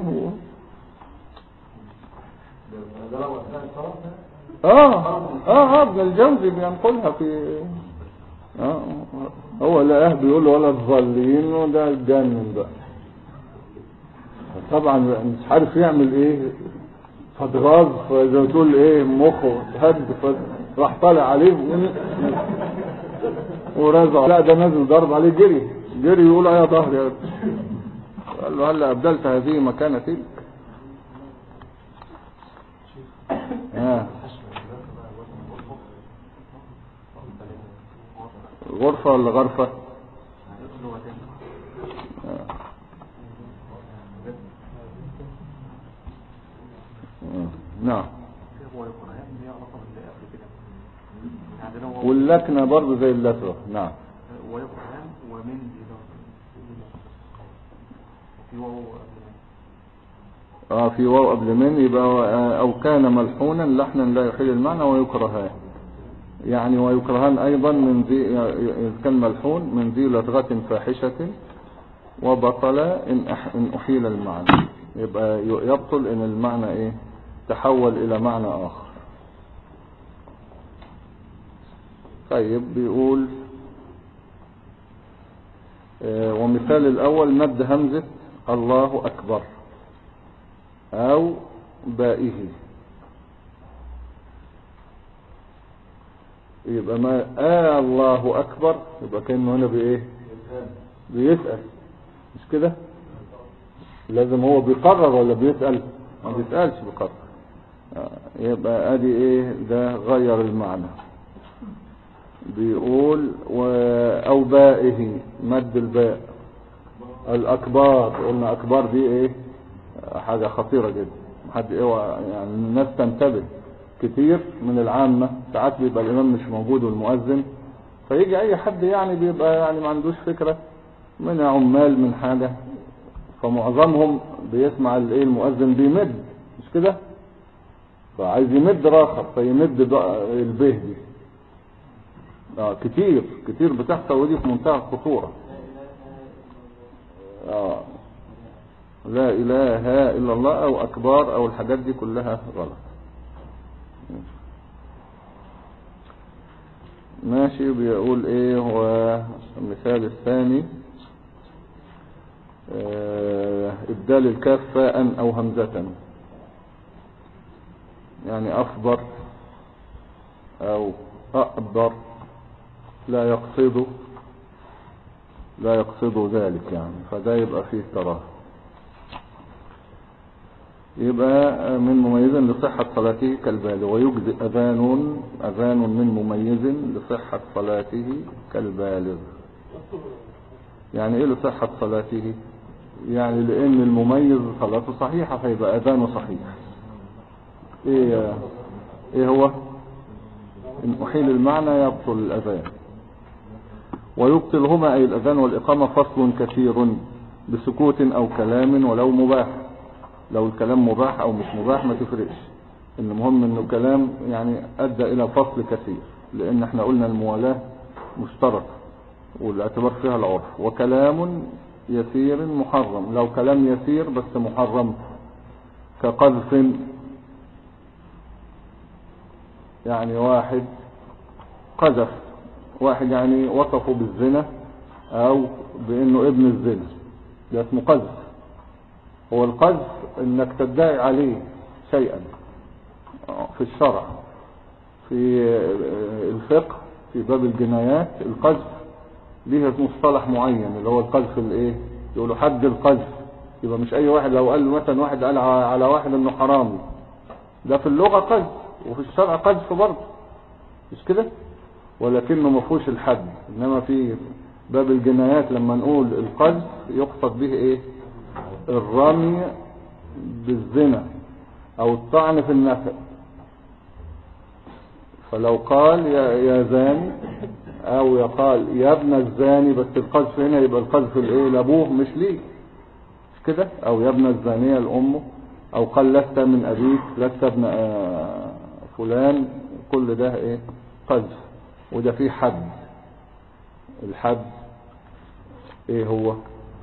ابن الجوزي بينقلها في هو لقاه بيقول ولا الضالين، وده اتجنن بقى طبعا مش عارف يعمل ايه، فاتغاظ فزي ما تقول ايه مخه هد، فراح طالع عليه ورزع. لا ده نازل ضرب عليه جري يقول يا ظهري. قال له هلا ابدلت هذه مكانة تلك. غرفة ولا غرفة؟ نعم. ويكرهان دي علاقة باللي قبل كده يعني واللكنة برضو زي اللثرة. نعم. ويكرهان ومن دي في واو قبل في واو قبل من، يبقى او كان ملحونا لحنا لا يحيل المعنى ويكرهان، يعني ويكرهان ايضا من ذي كان ملحون من ذي لدغة فاحشة وبطل ان احيل المعنى، يبقى يبطل ان المعنى ايه تحول الى معنى اخر. طيب بيقول ومثال الاول مد همزة الله اكبر او بائه، يبقى ما الله اكبر يبقى كأنه هنا بايه بيسأل، مش كده؟ لازم هو بيقرر ولا بيسأل؟ ما بيسألش بيقرر. يبقى ادي ايه ده غير المعنى. بيقول او بائه مد الباء الاكبار، قلنا اكبار دي ايه حاجة خطيرة جدا، حد يعني الناس تنتبه كتير من العامة، ساعات بيبقى الامام مش موجود والمؤذن فيجي اي حد يعني بيبقى يعني ما عندوش فكرة من عمال من حاجة، فمعظمهم بيسمع الايه المؤذن بيمد مش كده، فعايز يمد راخر فيمد البه دي. كتير بتحصل ودي في منتهى الخطورة. لا اله الا الله او اكبار او الحاجات دي كلها غلط. ماشي. بيقول ايه هو المثال الثاني ابدال الكاف فاء او همزة، يعني افضل او اقدر لا يقصد ذلك يعني، فده يبقى فيه كراهه. يبقى من مميز لصحة صلاته كالبالغ، ويجزئ أذان من مميز لصحة صلاته كالبالغ. يعني ايه لصحة صلاته؟ يعني لان المميز صلاته صحيحة فيبقى أذانه صحيح. ايه هو ان احيل المعنى يبطل الأذان. ويبطلهما أي الأذان والإقامة فصل كثير بسكوت أو كلام ولو مباح. لو الكلام مباح أو مش مباح ما تفرقش، المهم انه كلام يعني أدى إلى فصل كثير، لأن احنا قلنا الموالاة مشترك والاعتبار فيها العرف. وكلام يسير محرم، لو كلام يسير بس محرم كقذف، يعني واحد قذف واحد يعني وصفه بالزنا او بانه ابن الزنا، ده اسمه قذف. هو القذف انك تدعي عليه شيئا في الشرع، في الفقه في باب الجنايات القذف ليه مصطلح معين اللي هو القذف الايه، يقولوا حد القذف. يبقى مش اي واحد لو قال مثلا واحد قال على واحد انه حرامي، ده في اللغة قذف وفي الشرع قذف برضه، مش كده؟ ولكنه ما فيهوش الحد. انما في باب الجنايات لما نقول القذف يقصد به ايه؟ الرمي بالزنا او الطعن في النسب. فلو قال يا زاني او يقال يا ابن الزاني، بس القذف هنا يبقى القذف الايه لابوه مش ليه، مش كده؟ او يا ابن الزانية لامه، او قال لست من ابيك لست ابن فلان، كل ده ايه قذف. وده فيه حد. الحد ايه هو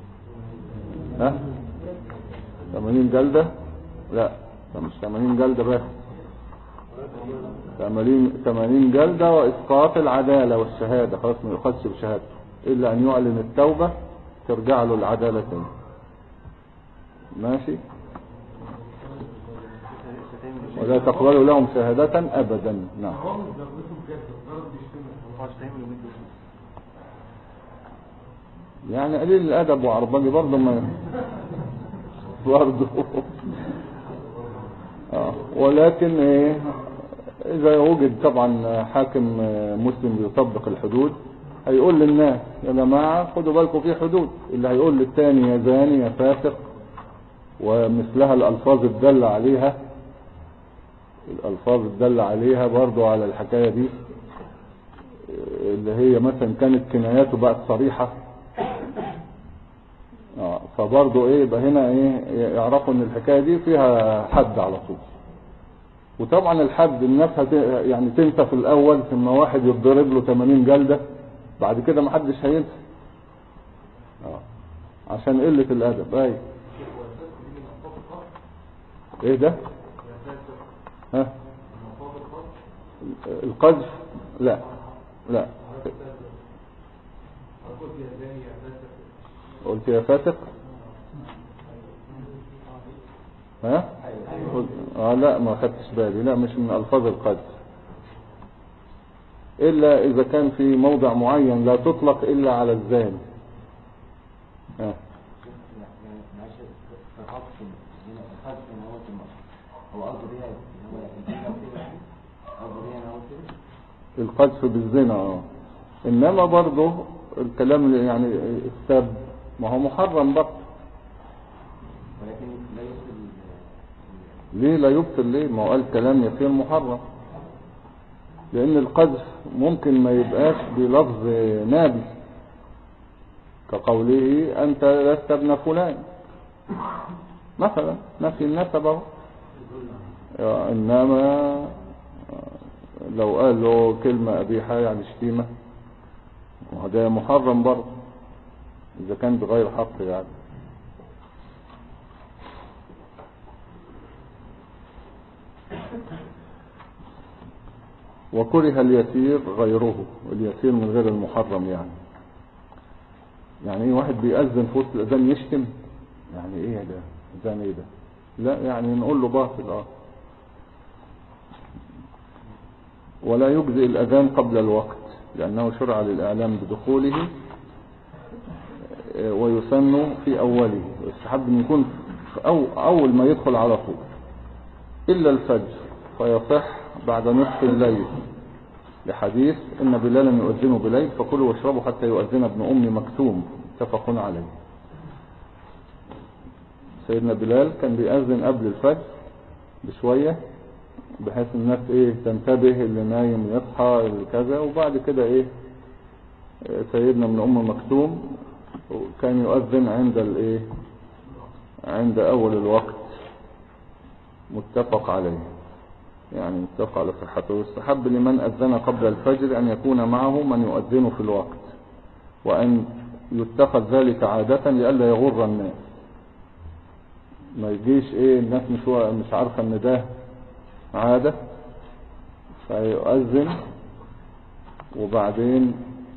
80 جلدة؟ لا ده مش 80 جلدة بس، 80 جلدة واسقاط العدالة والشهادة، خلاص ما يؤخذش بشهادته الا ان يعلن التوبة ترجع له العدالة تاني. ماشي. ولا تقبلوا لهم شهادة ابدا. نعم. يعني قليل الادب وعربجي برضه ما برضه ولكن ايه اذا وجد طبعا حاكم مسلم بيطبق الحدود هيقول للناس يا جماعة خدوا بالكم في حدود، اللي هيقول للتاني يا زاني يا فاسق ومثلها الالفاظ الدالة عليها الألفاظ الدالة عليها برضو على الحكاية دي، اللي هي مثلا كانت كناياته بقت صريحة، فبرضو ايه يبقى هنا ايه يعرفوا ان الحكاية دي فيها حد على طول. وطبعا الحد الناس يعني تنسى في الاول، ثم واحد يضرب له 80 جلدة، بعد كده محدش هينسى عشان قلة الادب. ايه ده؟ ها القذف؟ لا لا. قلت يا فاسق؟ ها لا ما خدتش بالي، لا مش من الفاظ القذف، الا اذا كان في موضع معين لا تطلق الا على الزاني. القذف بالزنا انما برضه الكلام يعني السب ما هو محرم برضه. ولكن لا يبطل. ليه لا يبطل؟ ليه؟ ما هو قال كلام يصير محرم، لان القذف ممكن ما يبقاش بلفظ نابي كقوله انت لست ابن فلان مثلا، نفي النسب اهو. انما لو قال له كلمة قبيحة يعني شتيمة، وهذا محرم برضه اذا كان بغير حق يعني. وكره اليسير غيره، اليسير من غير المحرم يعني ايه واحد بيأذن في وسط الأذان يشتم؟ يعني ايه ده؟ أذان ايه ده؟ لا يعني نقول له باطل. ولا يجزئ الأذان قبل الوقت لأنه شرع للإعلام بدخوله، ويسن في أوله، ويستحب أن يكون في أول ما يدخل على طول، إلا الفجر فيصح بعد نصف الليل، لحديث إن بلالا يؤذن بليل فكلوا واشربوا حتى يؤذن ابن أم مكتوم، متفق عليه. سيدنا بلال كان بيأذن قبل الفجر بشوية بحيث الناس تنتبه، اللي نايم يصحى، اللي كذا، وبعد كده سيدنا ابن أم مكتوم كان يؤذن عند أول الوقت، متفق عليه، يعني متفق على صحته. ويستحب لمن أذن قبل الفجر أن يكون معه من يؤذن في الوقت، وأن يتخذ ذلك عادة لئلا يغر الناس، ما يجيش الناس مش عارفة ان ده عادة فيؤذن وبعدين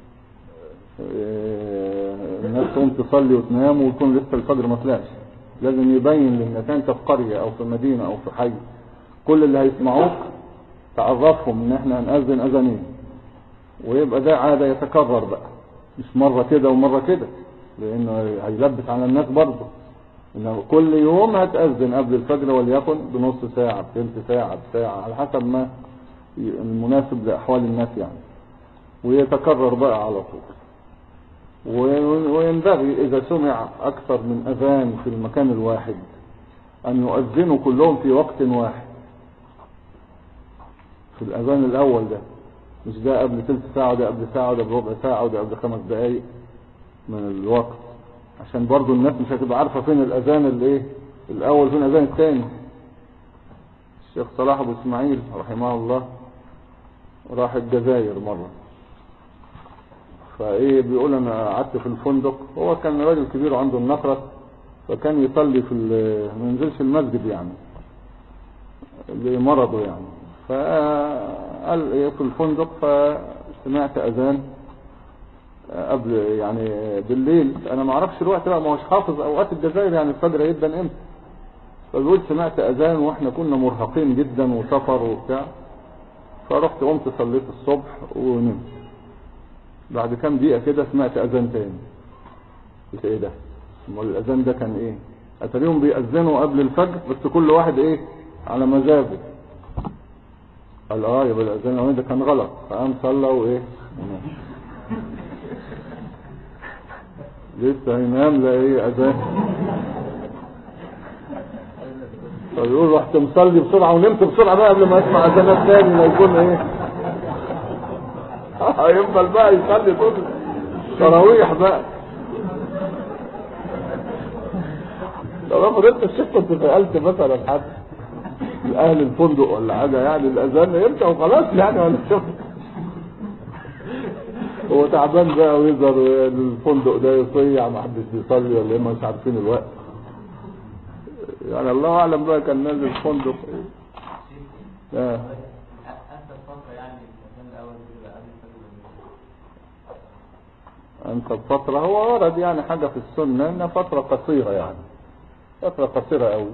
الناس تقوم تصلي وتنام ويكون لسه الفجر ما طلعش. لازم يبين للناس انت في قرية او في مدينة او في حي، كل اللي هيسمعوك تعرفهم ان احنا هنأذن اذانين، ويبقى ده عادة يتكرر بقى، مش مرة كده ومرة كده، لانه هيلبس على الناس برضه، انه كل يوم هتأذن قبل الفجر وليكن بنص ساعة بثلث ساعة بساعة على حسب ما المناسب لأحوال الناس يعني، ويتكرر بقى على طول. وينبغي إذا سمع أكثر من أذان في المكان الواحد أن يؤذنوا كلهم في وقت واحد في الأذان الأول ده، مش ده قبل ثلث ساعة وده قبل ساعة وده بربع ساعة وده قبل 5 دقايق من الوقت، عشان برضو الناس مش هتبقى عارفة فين الأذان الأول فين الأذان الثاني. الشيخ صلاح أبو إسماعيل رحمه الله راح الجزائر مرة، بيقول أنا قعدت في الفندق، هو كان راجل كبير وعنده النقرة، فكان يصلي ما ينزلش المسجد يعني لمرضه يعني، فقال في الفندق فسمعت أذان قبل يعني بالليل، انا ما اعرفش الوقت بقى، ما هوش حافظ اوقات الجزائر يعني الفجر يبدا امتى، فبيقول سمعت اذان واحنا كنا مرهقين جدا وسفر وبتاع، فرحت قمت صليت الصبح ونمت، بعد كام دقيقه كده سمعت اذان تاني، قلت ايه ده؟ امال الاذان ده كان ايه؟ اتاريهم بيأذنوا قبل الفجر بس كل واحد على مزاجه، قال يبقى الاذان ده كان غلط، فقام صلى لسه هينام لا اذان. فيقول رحت مصلي بسرعة ونمت بسرعة بقى قبل ما اسمع اذان تاني لا يكون ايه هيفضل بقى يصلي طول تراويح بقى. لو افرضت الشيخ كنت سألت مثلا حد اهل الفندق ولا حاجة يعني الاذان يرجع وخلاص يعني ولا شوف هو تعبان بقى ويظهر الفندق ده يصيع ما حدش بيصلي ولا اما مش عارفين الوقت يعني الله اعلم بقى كان نازل الفندق ايه. انت الفترة هو ورد يعني حاجة في السنة انها فترة قصيرة يعني فترة قصيرة قوي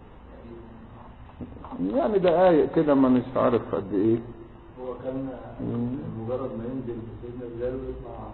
يعني دقايق كده ما مش عارف قد ايه. هو كان مجرد ما ينزل في سيدنا بلال ويسمع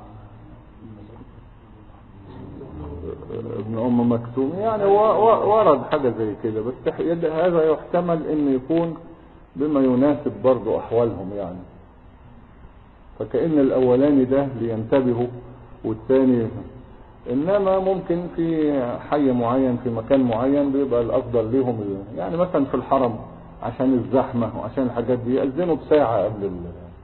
ابن ام مكتوم يعني ورد حاجة زي كده بس هذا يحتمل انه يكون بما يناسب برضو احوالهم يعني فكأن الاولاني ده لينتبهوا والثاني انما ممكن في حي معين في مكان معين بيبقى الافضل لهم يعني مثلا في الحرم عشان الزحمة وعشان الحاجات دي يأذنوا بساعة قبل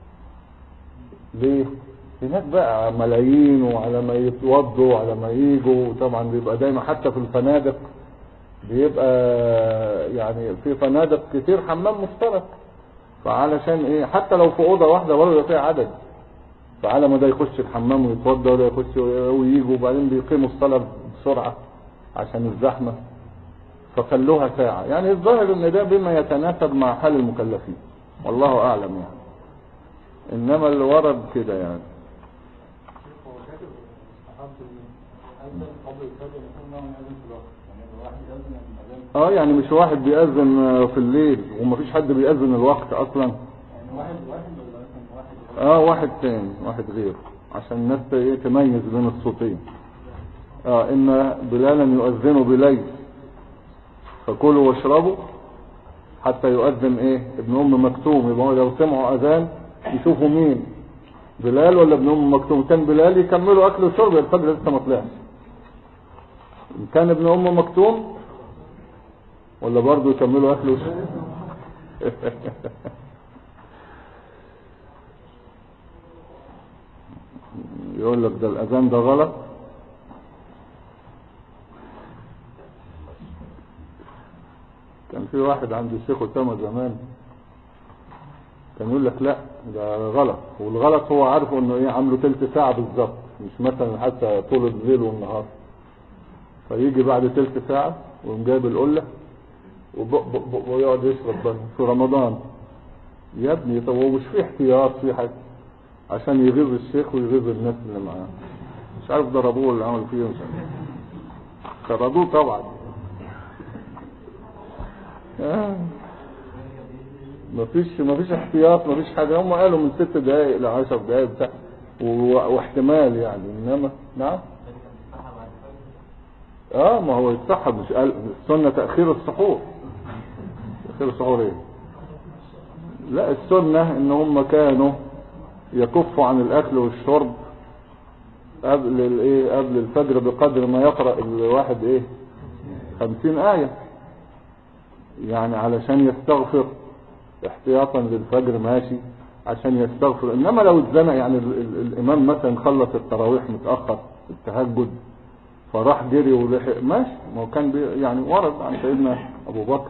ليه هناك بقى ملايين وعلى ما يتوضوا وعلى ما ييجوا طبعا بيبقى دايما حتى في الفنادق بيبقى يعني في فنادق كتير حمام مشترك فعلشان ايه حتى لو في اوضه واحده برضه فيها عدد فعلى ما ده يخش الحمام ويتوضى وده يخش وييجوا وبعدين بيقيموا الصلاه بسرعه عشان الزحمه فخلوها ساعه يعني الظاهر ان ده بما يتناسب مع حال المكلفين والله اعلم يعني انما اللي ورد كده يعني يعني مش واحد بيأذن في الليل ومفيش حد بيأذن الوقت اصلا واحد تاني واحد غيره عشان الناس تميز بين الصوتين ان بلالا يؤذن بليل فكلوا واشربوا حتى يؤذن ابن ام مكتوم يبقى لو سمعوا اذان يشوفوا مين بلال ولا ابن ام مكتوم كان بلال يكملوا اكل وشرب الفجر لسه ما طلعش كان ابن ام مكتوم ولا برضه يكملوا اكل وشرب يقول لك ده الاذان ده غلط كان في واحد عند الشيخ اسامه زمان كان يقول لك لا ده غلط والغلط هو عارفه انه عامله تلت ساعة بالظبط مش مثلا حتى طول الليل والنهار فيجي بعد تلت ساعة ويقوم جايب القلة ويقعد يشرب في رمضان يا ابني طب هو مش في احتياط في حاجة عشان يغيظ الشيخ ويغيظ الناس اللي معاه مش عارف ضربوه اللي عمل فيه مش عارف خرجوه طبعا مفيش احتياط مفيش حاجة هم قالوا من 6 دقائق ل 10 دقائق بتاع واحتمال يعني انما نعم ما هو يتسحب مش قال السنة تأخير السحور تأخير السحور ايه لا السنة ان هم كانوا يكفوا عن الاكل والشرب قبل قبل الفجر بقدر ما يقرأ الواحد 50 آية يعني علشان يستغفر احتياطا للفجر ماشي عشان يستغفر انما لو اتزنق يعني الامام مثلا خلص التراويح متأخر التهجد فراح جري ولحق ماشي ما هو كان يعني ورد عن سيدنا ابو بكر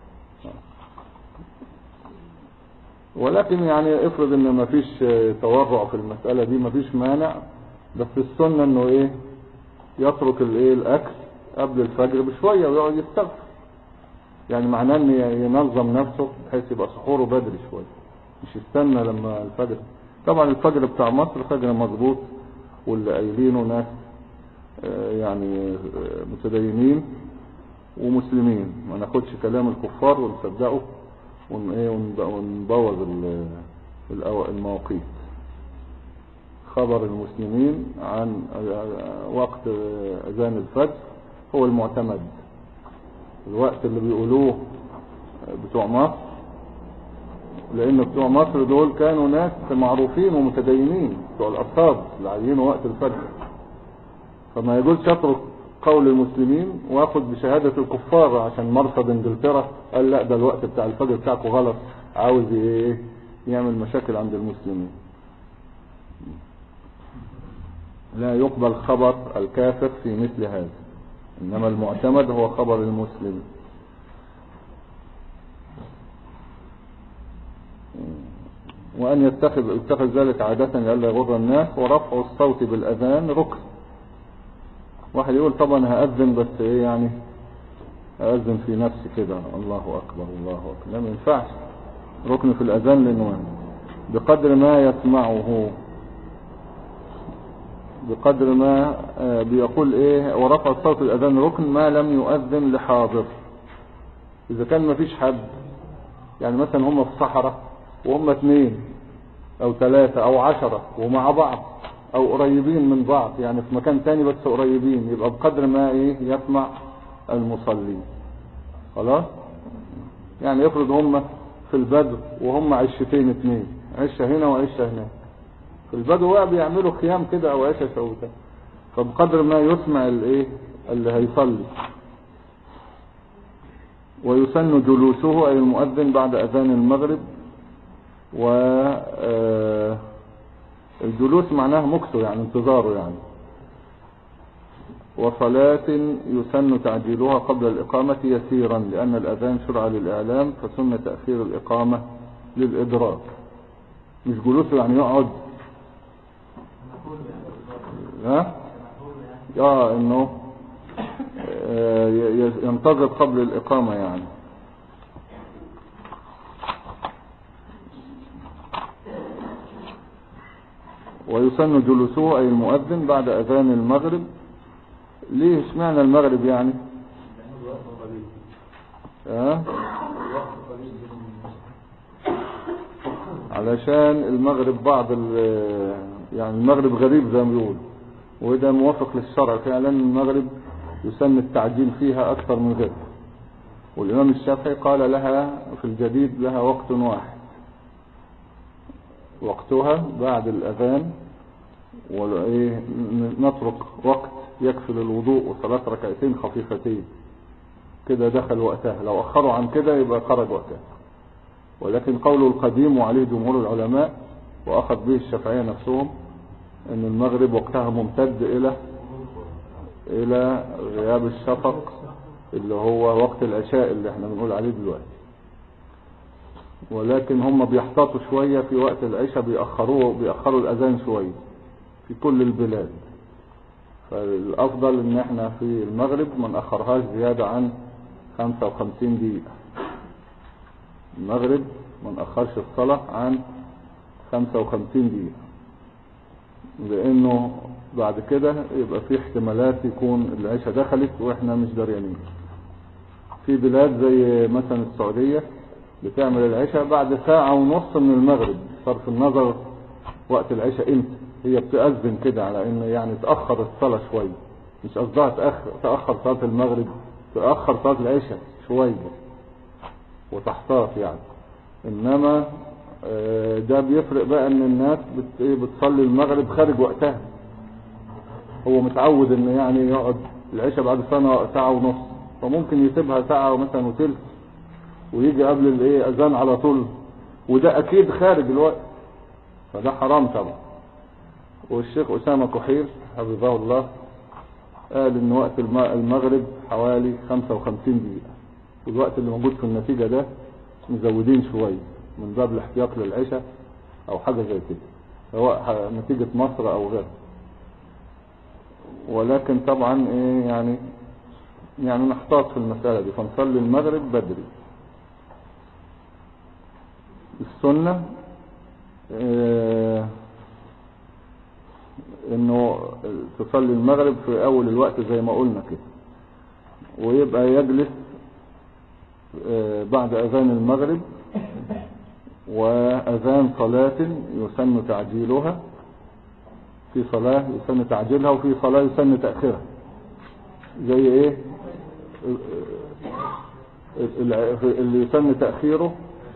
ولكن يعني افرض ان ما فيش تورع في المسألة دي ما فيش مانع بس السنة انه يترك الاكل قبل الفجر بشوية ويقعد يستغفر يعني معناه ان ينظم نفسه بحيث يبقى سحوره بدري شوية مش يستنى لما الفجر طبعا الفجر بتاع مصر فجر مضبوط واللي قايلينه ناس يعني متدينين ومسلمين ما ناخدش كلام الكفار ونصدقه ونبوظ المواقيت خبر المسلمين عن وقت اذان الفجر هو المعتمد الوقت اللي بيقولوه بتوع مصر لان بتوع مصر دول كانوا ناس معروفين ومتدينين بتوع الاصحاب اللي عايزين وقت الفجر فما يقولش اترك قول المسلمين واخد بشهادة الكفار، عشان مرصد انجلترا قال لا ده الوقت بتاع الفجر بتاعكم غلط، عاوز ايه يعمل مشاكل عند المسلمين. لا يقبل خبر الكافر في مثل هذا، انما المعتمد هو خبر المسلم. وأن يتخذ ذلك عادة لئلا يغر الناس. ورفع الصوت بالأذان ركن. واحد يقول طبعا هأذن بس ايه يعني أذن في نفسي كده الله أكبر الله أكبر، لا ما ينفعش. ركن في الأذان لنوان بقدر ما يسمعه، بقدر ما بيقول ايه. ورفع الصوت الأذان ركن ما لم يؤذن لحاضر. إذا كان ما فيش حد، يعني مثلا هم في صحراء وهم 2 أو 3 أو 10 ومع بعض او قريبين من بعض، يعني في مكان تاني بس قريبين، يبقى بقدر ما ايه يسمع المصلين. خلاص. يعني افرض هم في البدو وهم عشتين 2، عشة هنا وعشة هنا. في البدو بقى بيعملوا خيام كده او عشة شوتة، فبقدر ما يسمع الايه اللي هيصلي. ويسن جلوسه اي المؤذن بعد اذان المغرب. و الجلوس معناه مكثه يعني انتظاره يعني. وصلاة يسن تعجيلها قبل الإقامة يسيرا، لأن الأذان شرع للإعلام، فسن تأخير الإقامة للإدراك. مش جلوسه يعني يقعد انه ينتظر قبل الإقامة يعني. ويسن جلوسه أي المؤذن بعد أذان المغرب. ليه اشمعنى المغرب يعني؟ علشان المغرب يعني المغرب غريب زي ما بيقول، وده موافق للشرع فعلا. المغرب يسن التعجيل فيها أكثر من غيره. والإمام الشافعي قال لها في الجديد لها وقت واحد، وقتها بعد الأذان، ونترك وقت يكفي للوضوء وصلاة ركعتين خفيفتين كده دخل وقتها. لو أخروا عن كده يبقى خرج وقتها. ولكن قوله القديم وعليه جمهور العلماء وأخذ به الشافعية نفسهم أن المغرب وقتها ممتد إلى غياب الشفق اللي هو وقت العشاء اللي احنا بنقول عليه دلوقتي. ولكن هم بيحتاطوا شوية في وقت العشاء، بيأخروا الأذان شوية في كل البلاد. فالأفضل ان احنا في المغرب ما نأخرهاش زيادة عن 55 دقيقة. المغرب ما نأخرش الصلاة عن 55 دقيقة، لانه بعد كده يبقى في احتمالات يكون العشاء دخلت واحنا مش داريانين. في بلاد زي مثلا السعودية بتعمل العشاء بعد 1.5 ساعة من المغرب، صرف النظر وقت العشاء امتى. هي بتأذن كده على ان يعني تأخر الصلاة شوية، مش قصدها تأخر صلاة المغرب، تأخر صلاة العشاء شوية وتحتاط يعني. انما ده بيفرق بقى ان الناس بتصلي المغرب خارج وقتها. هو متعود ان يعني يقعد العشاء بعد 1.5 ساعة، فممكن يسيبها 1 ساعة مثلا وثلث ويجي قبل الاذان على طول، وده اكيد خارج الوقت، فده حرام طبعا. والشيخ أسامة كحيل حفظه الله قال ان وقت المغرب حوالي 55 دقيقة، والوقت اللي موجود في النتيجة ده مزودين شوية من باب الاحتياط للعشاء او حاجة زي كده، سواء نتيجة مصر او غيره. ولكن طبعا يعني نحتاط في المسألة دي، فنصلي المغرب بدري. السنة انه تصلي المغرب في اول الوقت زي ما قلنا كده، ويبقى يجلس بعد اذان المغرب واذان صلاة يسن تعجيلها. في صلاة يسن تعجيلها وفي صلاة يسن تأخيرها. زي ايه اللي يسن تأخيره؟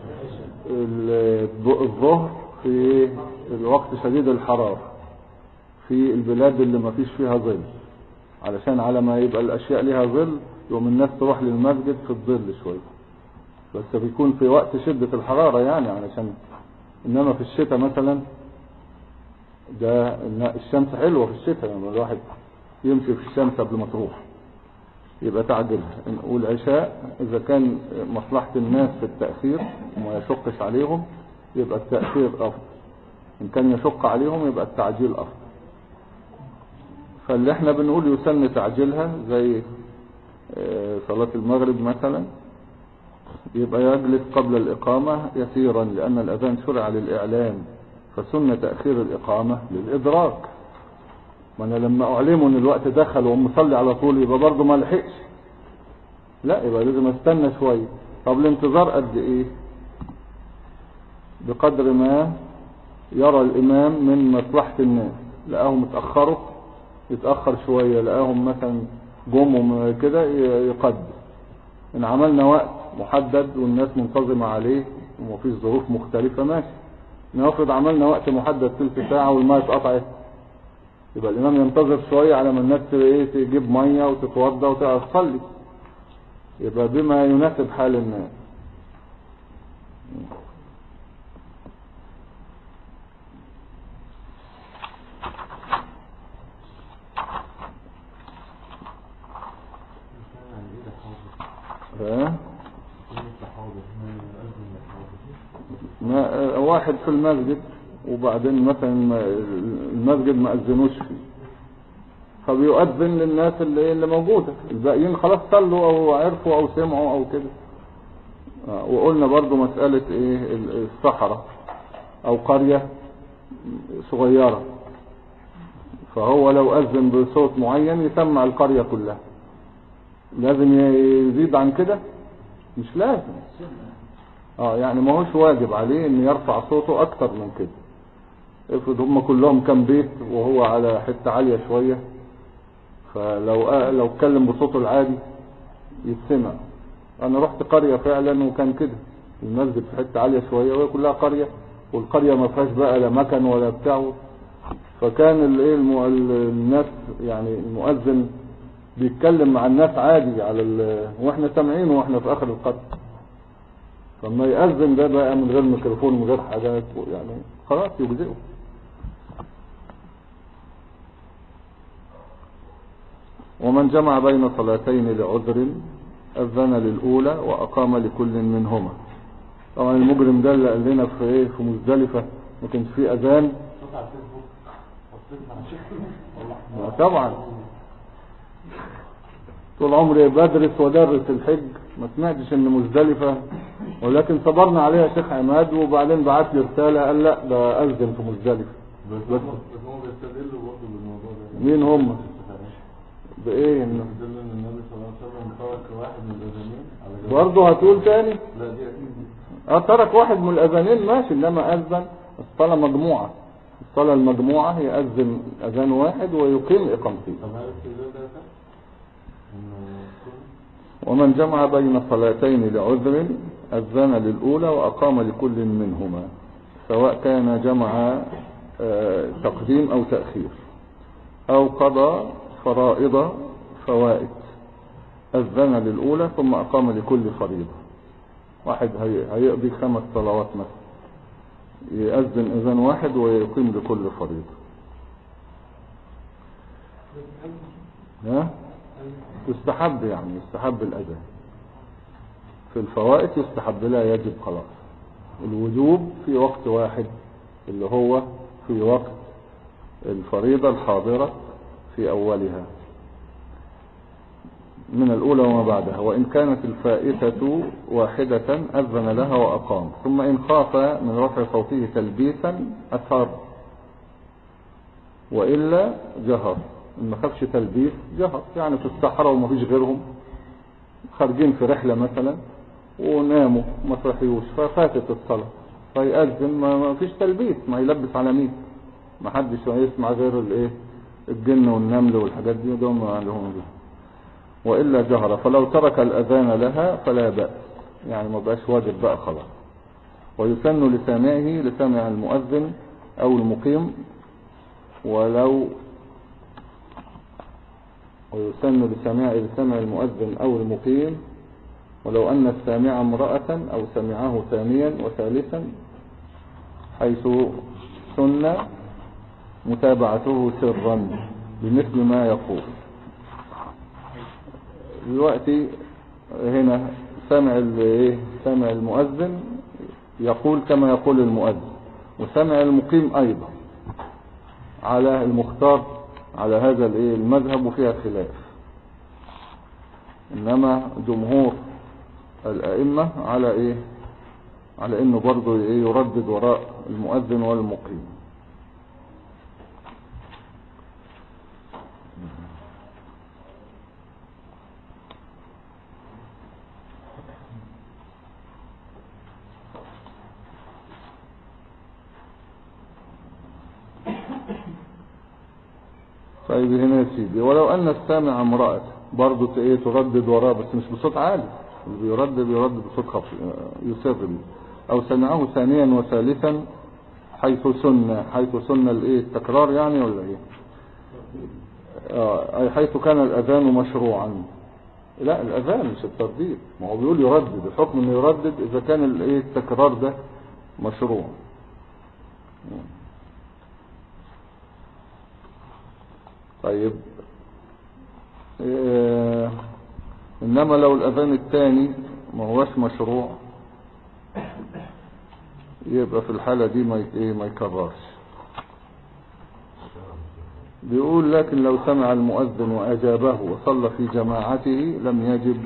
الظهر في الوقت شديد الحرارة في البلاد اللي ما فيش فيها ظل، علشان على ما يبقى الاشياء لها ظل يوم الناس تروح للمسجد في الظل شوية، بس بيكون في وقت شدة الحرارة يعني علشان. انما في الشتاء مثلا ده الشمس حلوة في الشتاء، يعني الواحد يمشي في الشمس قبل ما تروح يبقى تعجلها. والعشاء اذا كان مصلحة الناس في التأخير وما يشقش عليهم يبقى التأخير افضل، ان كان يشق عليهم يبقى التعجيل افضل. فاللي احنا بنقول يسن تعجيلها زي صلاة المغرب مثلا يبقى يجلس قبل الإقامة يسيرا، لأن الأذان شرع للإعلام، فسن تأخير الإقامة للإدراك. ما أنا لما أعلمه أن الوقت دخل ومصلي على طول يبقى برضه ما لحقش، لا يبقى لازم استنى شوية. طب الانتظار قد إيه؟ بقدر ما يرى الإمام من مصلحة الناس. لقاهم اتأخروا يتأخر شوية، لقاهم مثلا جم كده يقدم. إن عملنا وقت محدد والناس منتظمة عليه ومفيش ظروف مختلفة ماشي. نفرض عملنا وقت محدد تلت ساعة والماء اتقطعت، يبقى الإمام ينتظر شوية على ما الناس تجيب مية وتتوضى وتقعد تصلي، يبقى بما يناسب حال الناس. واحد في المسجد وبعدين مثلا المسجد ما أذنوش فيه، فبيؤذن للناس اللي موجودة، الباقيين خلاص صلوا او عرفوا او سمعوا او كده. وقلنا برضو مسألة ايه الصحراء او قرية صغيرة، فهو لو أذن بصوت معين يسمع القرية كلها، لازم يزيد عن كده؟ مش لازم. يعني ما هوش واجب عليه ان يرفع صوته اكتر من كده. افرض هم كلهم كام بيت وهو على حتة عالية شوية، فلو اتكلم بصوته العادي يتسمع. انا رحت قرية فعلا وكان كده المسجد في حتة عالية شوية وهي كلها قرية، والقرية ما فيهاش بقى لا مكن ولا بتاع، فكان الناس يعني المؤذن بيتكلم مع الناس عادي على واحنا سامعينه واحنا في اخر القرية. فما يأذن ده بقى من غير ميكروفون من غير حاجات يعني خلاص يجزئه. ومن جمع بين صلاتين لعذر أذن للأولى وأقام لكل منهما. طبعا المجرم ده اللي قال لنا في مزدلفة ما كانش فيه أذان طبعا. طول عمري بدرس ودرس الحج ما سمعتش ان مزدلفة، ولكن صبرنا عليها شيخ عماد وبعدين بعت لي رسالة قال لا ده أذن في مزدلفة. بس هم بيستدلوا برضه بالموضوع ده. مين هم؟ بايه؟ ان النبي صلى الله عليه وسلم ترك واحد من الاذانين برضه هتقول تاني؟ لا دي اكيد ترك واحد من الاذانين ماشي، انما اذن الصلاة مجموعة. الصلاة المجموعة هي يأذن اذان واحد ويقيم اقامتين. طب هل السجود ده ومن جمع بين صلاتين لعذر أذن للأولى وأقام لكل منهما، سواء كان جمع تقديم أو تأخير أو قضى فرائض فوائد، أذن للأولى ثم أقام لكل فريضة. واحد هيقضي 5 صلوات مثلا يأذن أذان واحد ويقيم لكل فريضة. يستحب يعني يستحب الأذان في الفوائد، يستحب لا يجب خلاص. الوجوب في وقت واحد اللي هو في وقت الفريضة الحاضرة في أولها من الأولى وما بعدها، وإن كانت الفائتة واحدة أذن لها وأقام، ثم إن خاف من رفع صوته تلبيسا أثار، وإلا جهر. ما خافش تلبيس جهر، يعني في الصحراء وما فيش غيرهم خارجين في رحلة مثلا وناموا ما صحيوش ففاتت الصلاة فيأذن ما فيش تلبيس، ما يلبس على مين؟ ما حدش يسمع غير الجن والنمل والحاجات دي دول ما لهم دي. وإلا جهر، فلو ترك الأذان لها فلا بأس، يعني ما بقاش واجب بقى خلاص. ويسن لسامع المؤذن أو المقيم ولو ويسن لسمع المؤذن أو المقيم، ولو أن السامع امرأة أو سمعه ثانيا وثالثا، حيث سن متابعته سرا بمثل ما يقول. دلوقتي هنا سمع المؤذن يقول كما يقول المؤذن، وسمع المقيم أيضا على المختار على هذا المذهب، وفيها خلاف. إنما جمهور الأئمة على إنه برضو يردد وراء المؤذن والمقيم. طيب هنا يا سيدي، ولو أن السامع امرأة برضو تردد وراء، بس مش بصوت عالي، اللي بيرد بصوت خفيف يسر به. أو سمعه ثانيا وثالثا حيث سن التكرار يعني، ولا ايه؟ أي حيث كان الأذان مشروعا. لا، الأذان مش الترديد، ما هو بيقول يردد، الحكم انه يردد إذا كان التكرار ده مشروع. طيب إنما لو الأذان الثاني ما هوش مشروع، يبقى في الحالة دي ما يكررش. بيقول لكن لو سمع المؤذن وأجابه وصلى في جماعته لم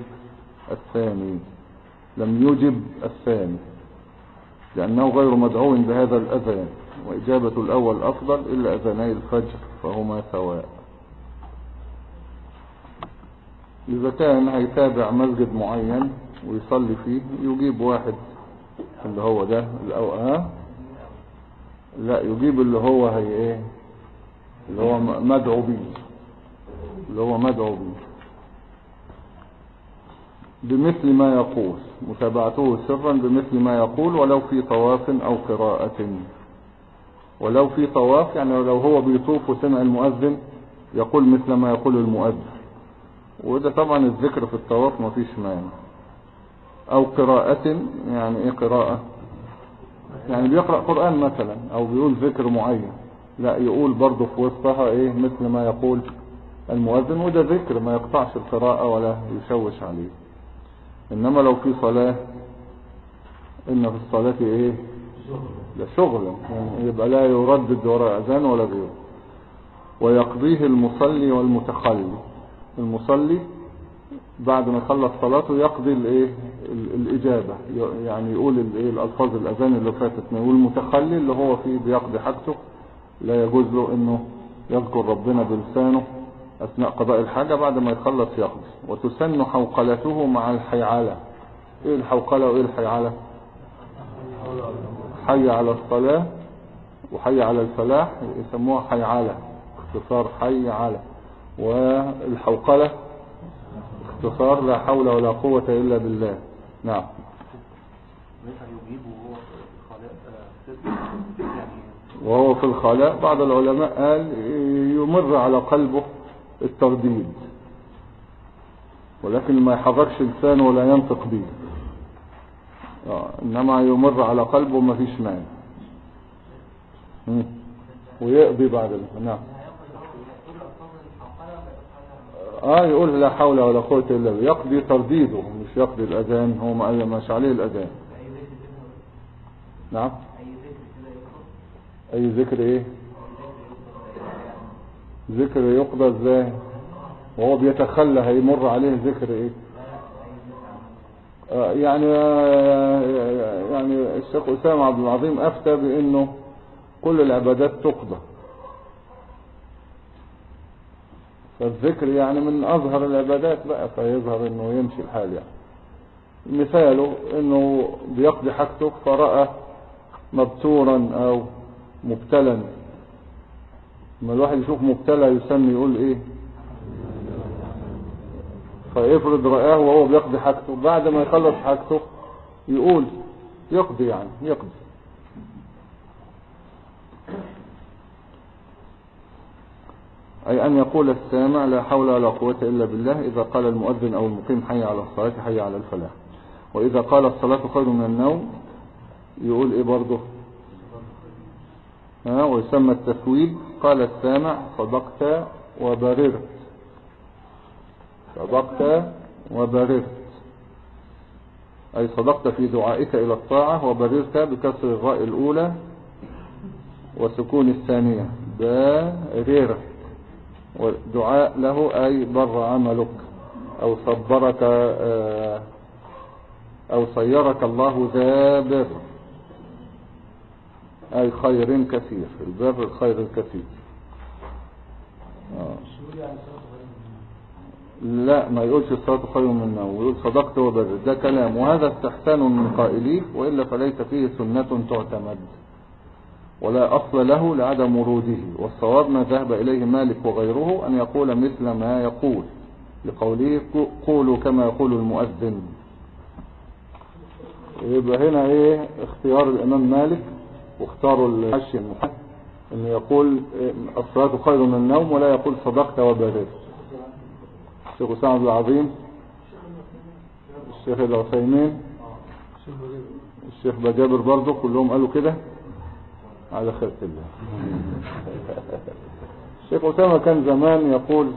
يجب الثاني لأنه غير مدعو بهذا الأذان، وإجابة الأول أفضل، إلا أذاني الفجر فهما سواء. إذا كان هيتابع مسجد معين ويصلي فيه، يجيب واحد اللي هو ده لا، يجيب اللي هو اللي هو مدعو به بمثل ما يقول، متابعته سرا بمثل ما يقول، ولو في طواف أو قراءة. ولو في طواف يعني لو هو بيطوف وسمع المؤذن يقول مثل ما يقول المؤذن، وده طبعا الذكر في الطواف ما فيش مانع. أو قراءة، يعني ايه قراءة؟ يعني بيقرأ قرآن مثلا أو بيقول ذكر معين، لا، يقول برضه في وسطها مثل ما يقول المؤذن، وده ذكر ما يقطعش القراءة ولا يشوش عليه. إنما لو في صلاة، إن في الصلاة لا شغلا، يعني يبقى لا يردد وراء أذان ولا غيره. ويقضيه المصلي والمتخلي. المصلي بعد ما يخلص صلاته يقضي الإجابة، يعني يقول الألفاظ الأذان اللي فاتت. والمتخلي اللي هو فيه بيقضي حاجته، لا يجوز له إنه يذكر ربنا بلسانه أثناء قضاء الحاجة، بعد ما يخلص يقضي. وتسن حوقلته مع الحيعلة. إيه الحوقلة وإيه الحيعلة؟ حي على الصلاة وحي على الفلاح يسموها حيعلة، اختصار حي على. والحوقلة اختصار لا حول ولا قوة إلا بالله. نعم. وهو في الخلاء بعض العلماء قال يمر على قلبه الترديد، ولكن ما يحركش لسانه ولا ينطق به، إنما يمر على قلبه ما فيش مانع، ويقضي بعد نعم. يقول لا حول ولا قوة إلا بالله، يقضي ترديده مش يقضي الأذان، هو مش عليه الأذان. نعم. أي ذكر ذكر يقضى ازاي وهو بيتخلى؟ هيمر عليه ذكر يعني الشيخ أسامة عبد العظيم أفتى بأنه كل العبادات تقضى، فالذكر يعني من أظهر العبادات بقى، فيظهر أنه يمشي الحال. يعني مثاله أنه بيقضي حاجته فرأى مبتورا أو مبتلا، لما الواحد يشوف مبتلى يسمي يقول فيفرض رآه وهو بيقضي حاجته، بعد ما يخلص حاجته يقول يقضي، يعني يقضي. أي أن يقول السامع لا حول ولا قوة إلا بالله إذا قال المؤذن أو المقيم حي على الصلاة حي على الفلاح. وإذا قال الصلاة خير من النوم يقول إيه برضه؟ ويسمى التثويب. قال السامع صدقت وبررت، صدقت وبررت، أي صدقت في دعائك إلى الطاعة، وبررت بكسر الراء الأولى وسكون الثانية بررت، ودعاء له أي بر عملك أو صبرك أو صيرك الله ذا بر، أي خير كثير، البر الخير الكثير. لا، ما يقولش الصلاة خير من النوم، يقول صدقت وبر، ده كلام، وهذا استحسان من قائليه، وإلا فليس فيه سنة تعتمد ولا أصل له لعدم وروده. والصواب ما ذهب إليه مالك وغيره أن يقول مثل ما يقول، لقوله قولوا كما يقول المؤذن. يبقى هنا ايه اختيار الإمام مالك واختاروا الحشي المحق أن يقول الصلاة خير من النوم ولا يقول صدقت وبررت. الشيخ سعد العظيم، الشيخ العثيمين، الشيخ بجابر برضو كلهم قالوا كده على خير الله. الشيخ أسامة كان زمان يقول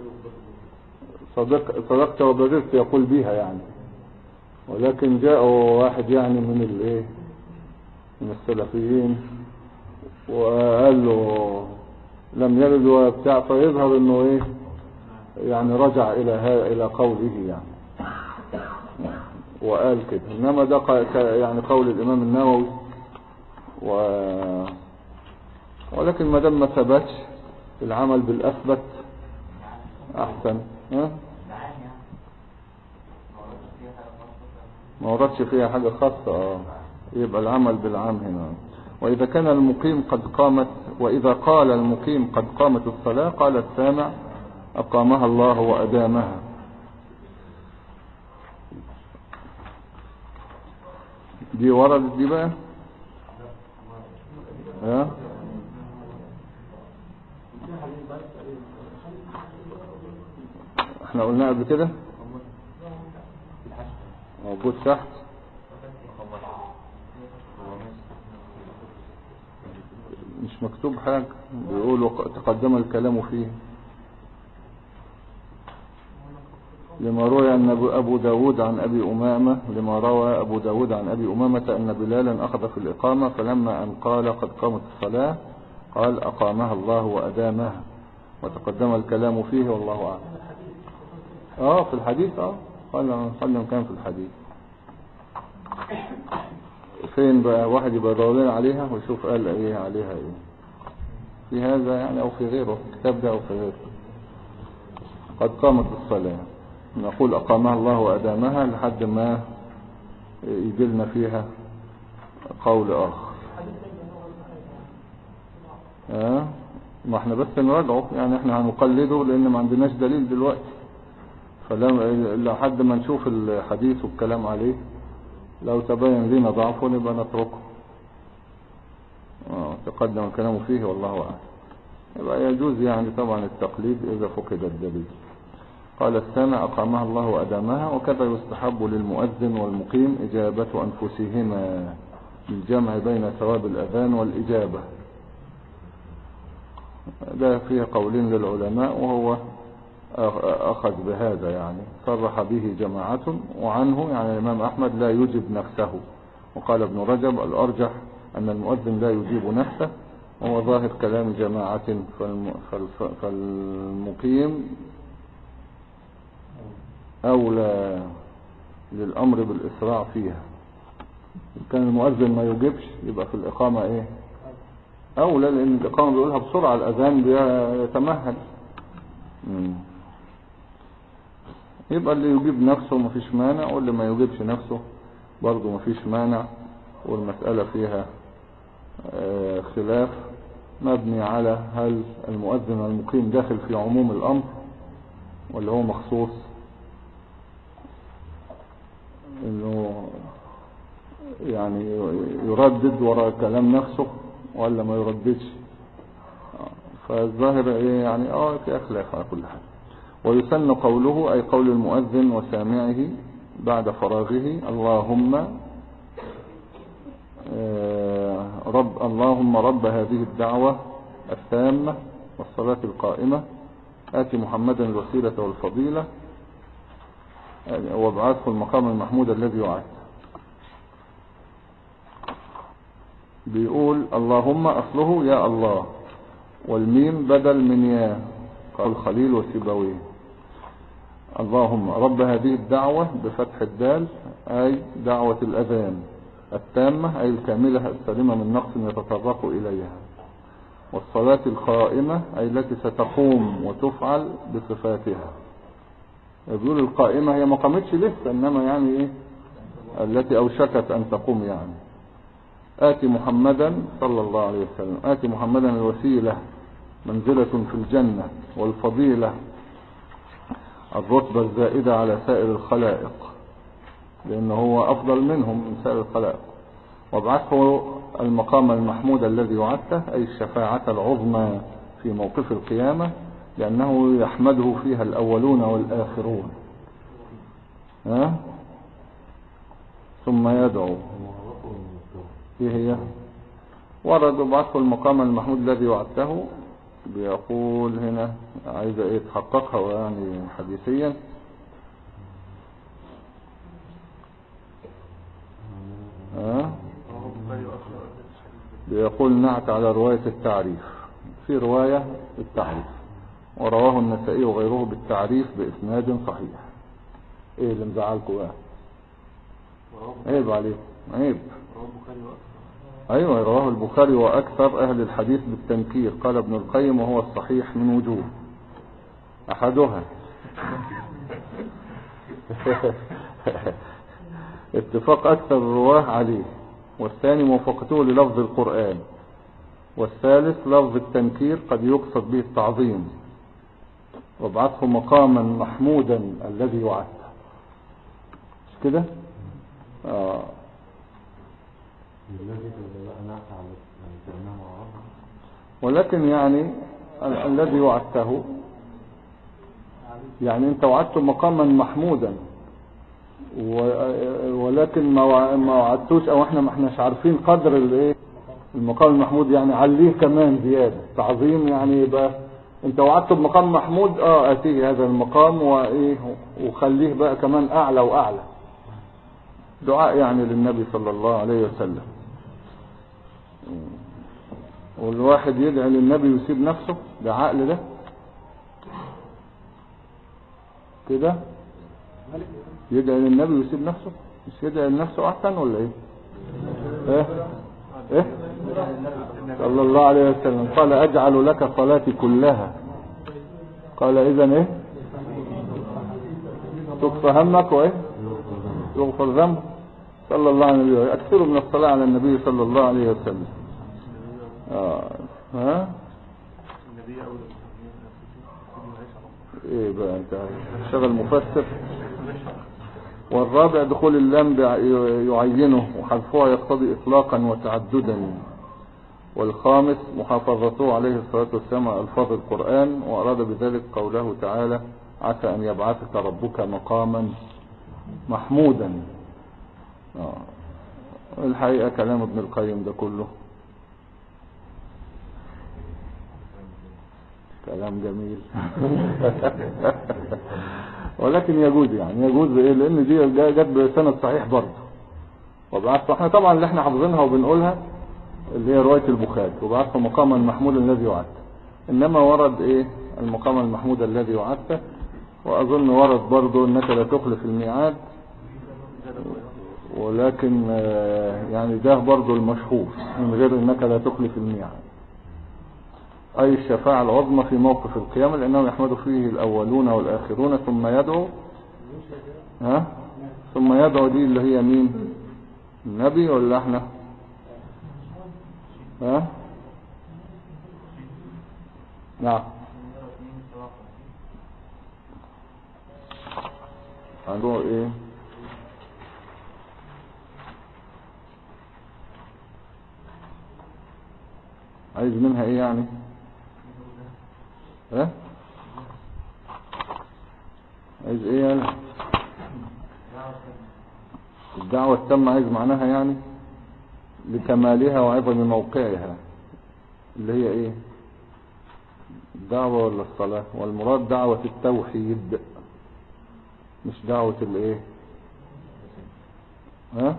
صدقت وبررت يقول بيها يعني، ولكن جاءوا واحد يعني من الايه من السلفيين وقال له لم يرد وبتاع، فيظهر انه ايه يعني رجع الى قوله يعني وقال كده. انما ده يعني قول الامام النووي ولكن ما دام ما ثبتش العمل بالاثبت احسن. ما وردش فيها حاجة خاصة يبقى العمل بالعام هنا. وإذا كان المقيم قد قامت، وإذا قال المقيم قد قامت الصلاة قال السامع أقامها الله وأدامها. دي وردت دي بقى احنا قلنا قبل كده موجود تحت مش مكتوب حاجة، بيقولوا تقدم الكلام فيه لما روى أن أبو داود عن أبي أمامة، لما روى أبو داود عن أبي أمامة أن بلالا أخذ في الإقامة فلما أن قال قد قامت الصلاة قال أقامها الله وأدامها، وتقدم الكلام فيه والله أعلم. في الحديث قال كان في الحديث. فين بقى واحد يبقى دورين عليها ويشوف قال ايه عليها ايه في هذا يعني او في غيره، الكتاب ده او في غيره. قد قامت الصلاة نقول أقامها الله وأدامها لحد ما يجي لنا فيها قول آخر. ما احنا بس نراجعه يعني، احنا هنقلده لأن ما عندناش دليل دلوقتي، لحد ما نشوف الحديث والكلام عليه لو تبين لنا ضعفه نبقى نتركه. تقدم الكلام فيه والله أعلم. يبقى يجوز يعني طبعا التقليد إذا فقد الدليل. قال السامع أقامها الله وأدامها. وكذا يستحب للمؤذن والمقيم إجابة أنفسهما بالجمع بين ثواب الأذان والإجابة. ده فيه قولين للعلماء وهو أخذ بهذا يعني صرح به جماعة، وعنه يعني الإمام أحمد لا يجب نفسه. وقال ابن رجب الأرجح أن المؤذن لا يجيب نفسه، وهو ظاهر كلام جماعة، فالمقيم أولى للأمر بالإسراع فيها. كان المؤذن ما يجيبش يبقى في الإقامة إيه أولى، لأن الإقامة بيقولها بسرعة، الأذان بيتمهل. يبقى اللي يجيب نفسه مفيش مانع، واللي ما يجيبش نفسه برضه مفيش مانع. والمسألة فيها خلاف مبني على هل المؤذن والمقيم داخل في عموم الأمر ولا هو مخصوص، انه يعني يردد وراء كلام نفسه ولا ما يرددش. فالظاهر ايه يعني في اخلاق على كل حال. ويسن قوله اي قول المؤذن وسامعه بعد فراغه اللهم اللهم رب هذه الدعوة التامة والصلاة القائمة آتي محمدا الوسيلة والفضيلة وابعثه المقام المحمود الذي وعدته. بيقول اللهم أصله يا الله، والميم بدل من يا، قال الخليل وسيبويه. اللهم رب هذه الدعوة بفتح الدال أي دعوة الأذان التامة أي الكاملة السالمة من نقص يتطرق إليها، والصلاة القائمة أي التي ستقوم وتفعل بصفاتها. يقول القائمة هي ما قامتش لسه، إنما يعني إيه التي أوشكت أن تقوم يعني. آتي محمدا صلى الله عليه وسلم، آتي محمدا الوسيلة منزلة في الجنة، والفضيلة الرتبة الزائدة على سائر الخلائق لأنه هو أفضل منهم من سائر الخلائق، وابعثه المقام المحمود الذي وعدته أي الشفاعة العظمى في موقف القيامة لأنه يحمده فيها الأولون والآخرون. ثم يدعو ايه هي ورد وابعثه المقام المحمود الذي وعدته. بيقول هنا عايزة ايه تحققها يعني حديثيا. بيقول نعت على رواية التعريف، في رواية التعريف ورواه النسائي وغيره بالتعريف بإسناد صحيح. ايه اللي مزعلكوا بقى؟ عيب عليك، عيب. ايوه رواه البخاري واكثر اهل الحديث بالتنكير، قال ابن القيم وهو الصحيح من وجوه احدها اتفاق اكثر الرواه عليه، والثاني موافقته للفظ القرآن، والثالث لفظ التنكير قد يقصد به التعظيم، وابعثه مقاما محمودا الذي وعدته. مش كده؟ ولكن يعني الذي وعدته يعني انت وعدته مقاما محمودا، ولكن ما وعدتوش او احنا ما احناش عارفين قدر الايه المقام المحمود، يعني عليه كمان زيادة تعظيم. يعني يبقى انت وعدته بمقام محمود اتيه هذا المقام وايه وخليه بقى كمان اعلى واعلى. دعاء يعني للنبي صلى الله عليه وسلم. والواحد يدعي للنبي ويسيب نفسه، ده عقل ده كده؟ يدعي للنبي ويسيب نفسه؟ مش يدعي لنفسه احسن ولا ايه؟ ايه صلى الله عليه وسلم قال اجعل لك صلاتي كلها، قال اذا ايه تكفى همك وايه يغفر ذنبك. صلى الله عليه وسلم اكثروا من الصلاة على النبي صلى الله عليه وسلم. ايه بقى انت شغل مفسر. والرابع دخول اللام يعينه وحذفها يقتضي اطلاقا وتعددا. والخامس محافظته عليه الصلاة والسلام على الفاظ القرآن، واراد بذلك قوله تعالى عسى ان يبعثك ربك مقاما محمودا. الحقيقة كلام ابن القيم ده كله كلام جميل ولكن يجوز يعني يجوز ايه لان دي جت بسند صحيح برضه. وبعث احنا طبعا اللي احنا حافظينها وبنقولها اللي هي رواية البخاري وبعثه مقاما محمودا الذي وعدته، انما ورد ايه المقام المحمود الذي وعدته. واظن ورد برضه انك لا تخلف الميعاد، ولكن يعني ده برضه المشهور من غير انك لا تخلف الميعاد، اي الشفاعة العظمى في موقف القيامة لانه يحمد فيه الاولون والاخرون. ثم يدعو ثم يدعو دي اللي هي مين؟ النبي ولا احنا؟ نعم عنده ايه عايز منها ايه يعني؟ ها عايز ايه يعني؟ الدعوة التامة عايز معناها يعني لكمالها وعظم موقعها، اللي هي ايه؟ الدعوة ولا الصلاة؟ والمراد دعوة التوحيد مش دعوة الايه؟ ها؟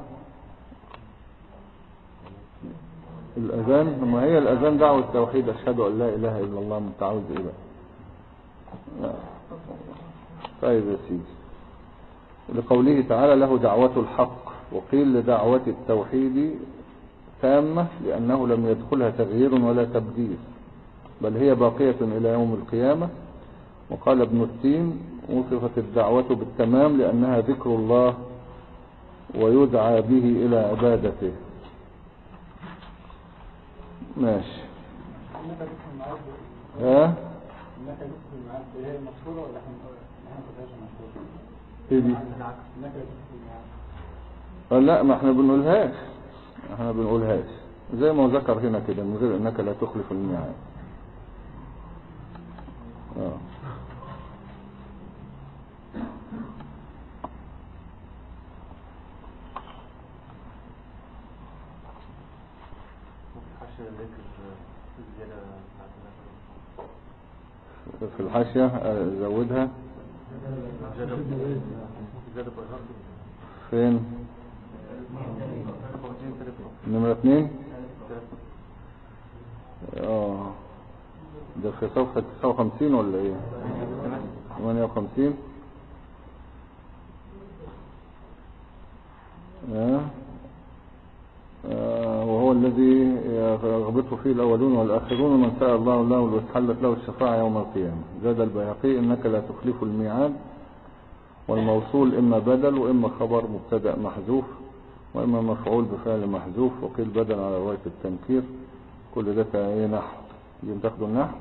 الأذان، ما هي الأذان دعوة التوحيد، أشهد أن لا إله إلا الله، متعوذ إيه بقى؟ طيب يا سيدي، لقوله تعالى له دعوة الحق، وقيل لدعوة التوحيد تامة لأنه لم يدخلها تغيير ولا تبديل، بل هي باقية إلى يوم القيامة. وقال ابن التين وصفت الدعوة بالتمام لأنها ذكر الله ويدعى به إلى عبادته. ماشي. ها؟ هي المشهورة ولا احنا كتاش مشهورة؟ ايه دي؟ لا، ما احنا بنقولهاش، زي ما ذكر هنا كده، من غير انك لا تخلف الميعاد. في الحاشية زودها فين؟ نمرة 2. ده في صفحة 59 ولا ايه؟ 58. وهو الذي يغبطه فيه الأولون والآخرون، من سأل الله له وحلت له الشفاعة يوم القيامة. زاد البيهقي إنك لا تخلف الميعاد، والموصول إما بدل وإما خبر مبتدأ محذوف وإما مفعول بفعل محذوف، وقيل بدل على رواية التنكير. كل ده ايه نحو، يجب تاخدوا النحو.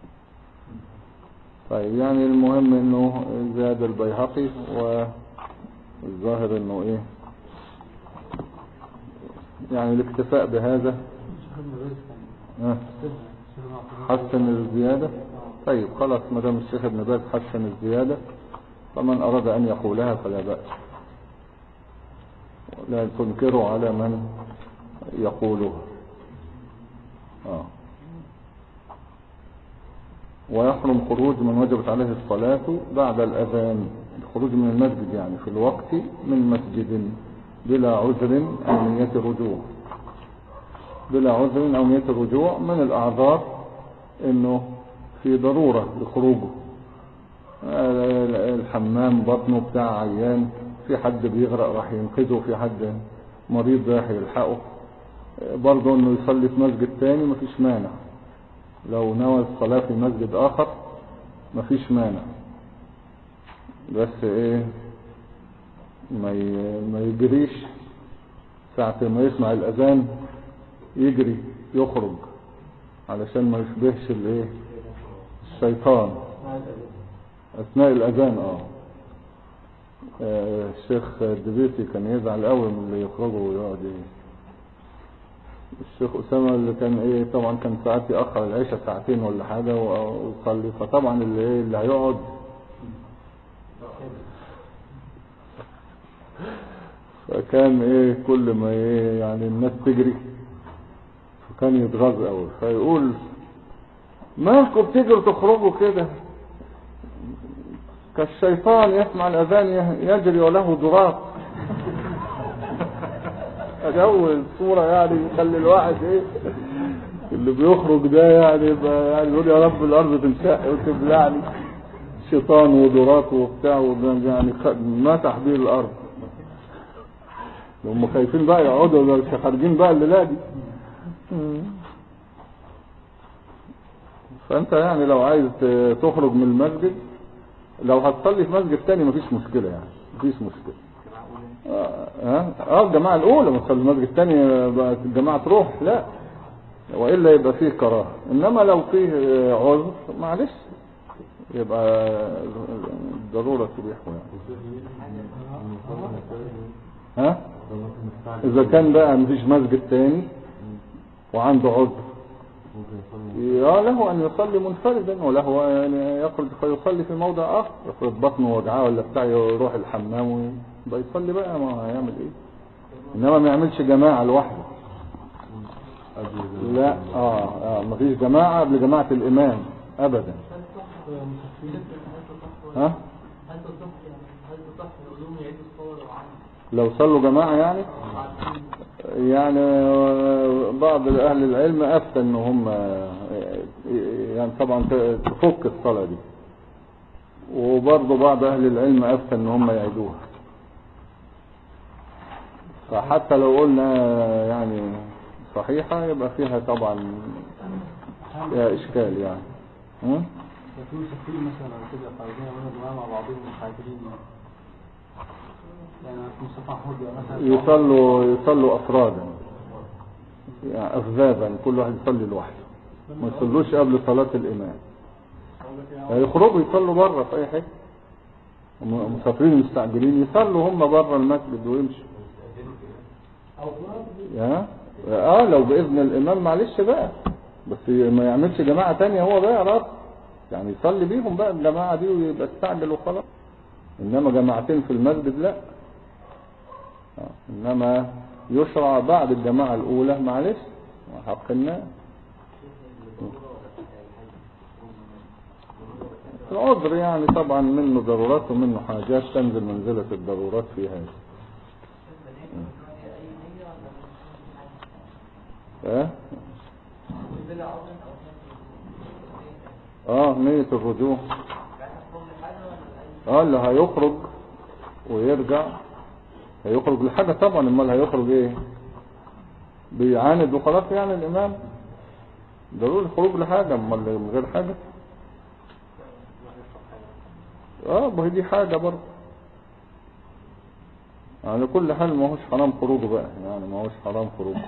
طيب يعني المهم إنه زاد البيهقي، والظاهر إنه إيه يعني الاكتفاء بهذا حسن الزيادة. طيب خلاص، مدام الشيخ ابن باز حسن الزيادة، فمن أراد أن يقولها فلا بأس، لا تنكروا على من يقولها. ويحرم خروج من وجبت عليه الصلاة بعد الأذان، الخروج من المسجد يعني في الوقت من مسجد بلا عذر أو نية الرجوع. بلا عذر أو نية الرجوع من الأعذار إنه في ضرورة لخروجه، الحمام بطنه بتاع عيان، في حد بيغرق راح ينقذه، في حد مريض راح يلحقه، برضه إنه يصلي في مسجد تاني مفيش مانع، لو نوى الصلاة في مسجد آخر مفيش مانع، بس إيه ما يجريش ساعة ما يسمع الأذان يجري يخرج علشان ما يشبهش الايه الشيطان اثناء الاذان. الشيخ الدبيسي كان يزعل قوي من اللي يخرجوا ويقعد الشيخ اسامه اللي كان ايه طبعا كان ساعات ياخر العشاء ساعتين ولا حاجه ويصلي، فطبعا اللي هيقعد فكان ايه كل ما ايه يعني الناس تجري فكان يتغاظ قوي، فيقول مالكم بتجروا تخرجوا كده كالشيطان يسمع الاذان يجري وله ضراط. اجول صورة يعني يخلي الواحد ايه اللي بيخرج ده يعني يبقى يعني يقول يا رب الارض تنشق وتبلعني، شيطان وضراط وبتاع يعني ما تحبير الارض. هم خايفين بقى يقعدوا ولا مش خارجين بقى الليله دي. فانت يعني لو عايز تخرج من المسجد، لو هتصلي في مسجد تاني مفيش مشكلة، يعني مفيش مشكلة. الجماعة الاولى ما تصلي في مسجد تاني بقى الجماعة تروح، لا، وإلا يبقى فيه كراهة. انما لو فيه عذر معلش يبقى ضرورة تبيحه يعني. اذا كان بقى مفيش مسجد تاني وعنده عذر له أن يصلي منفردا، وله يعني يخرج فيصلي في موضع آخر، يفرض بطنه وجعاه ولا بتاع يروح الحمام ويبقى يصلي بقى، ما هيعمل إيه؟ إنما ما يعملش جماعة لوحده. لا ما فيش جماعة قبل جماعة الإمام أبدا. ها؟ لو صلوا جماعة يعني بعض أهل العلم أفتى إن هم يعني طبعا تفك الصلاة دي، وبرضه بعض أهل العلم أفتى إن هم يعيدوها. فحتى لو قلنا يعني صحيحة يبقى فيها طبعا فيها إشكال يعني. يكون سفير مثلا أو كده خارجين ولا جماعة مع بعضهم متعادلين يعني مصطفى حوضي مثلا يصلوا أفرادا يعني أفذاذا، كل واحد يصلي لوحده، ما يصلوش قبل صلاة الإمام. يخرجوا يصلوا بره في أي حتة، مسافرين مستعجلين يصلوا هم بره المسجد ويمشوا. لو بإذن الإمام معلش بقى، بس ما يعملش جماعة تانية هو بقى رب يعني يصلي بيهم بقى الجماعة دي ويبقى استعجل وخلاص. إنما جماعتين في المسجد لا، إنما يشرع بعد الجماعة الأولى معلش حق الناس. العذر يعني طبعا منه ضرورات ومنه حاجات تنزل منزلة الضرورات في هذا. نية الرجوع اللي هيخرج ويرجع هيخرج لحاجة طبعا، امال هيخرج ايه؟ بيعاند وخلاص يعني الامام ضروري الخروج لحاجة، امال من غير حاجة ما هي دي حاجة برضه. على كل حال ما هوش حرام خروجه بقى، يعني ما هوش حرام خروجه.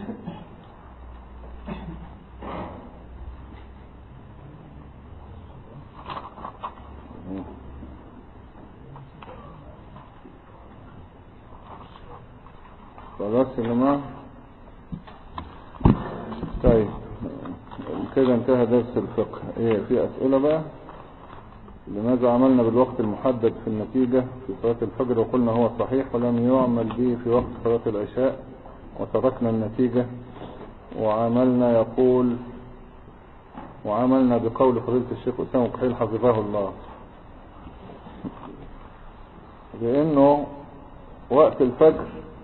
خلاص يا جماعة. طيب كده انتهى درس الفقه. في أسئلة بقى؟ لماذا عملنا بالوقت المحدد في النتيجة في صلاة الفجر وقلنا هو صحيح ولم يعمل به في وقت صلاة العشاء وتركنا النتيجة وعملنا بقول فضيلة الشيخ أسامة كحيل حفظه الله، لأنه وقت الفجر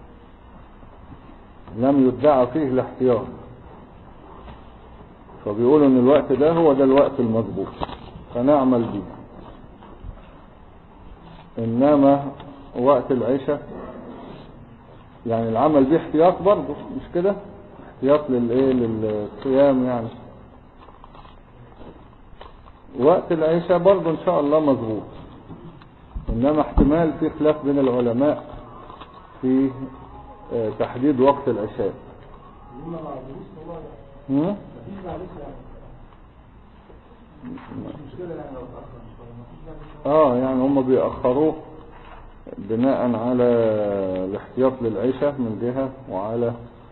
لم يدعى فيه الاحتياط، فبيقولوا ان الوقت ده هو ده الوقت المضبوط فنعمل به. انما وقت العشاء يعني العمل به احتياط برضه، مش كده؟ احتياط للصيام يعني. وقت العشاء برضه ان شاء الله مضبوط، انما احتمال في خلاف بين العلماء في تحديد وقت العشاء. يعني هم بيأخروه بناء على الاحتياط للعشاء من جهة، وعلى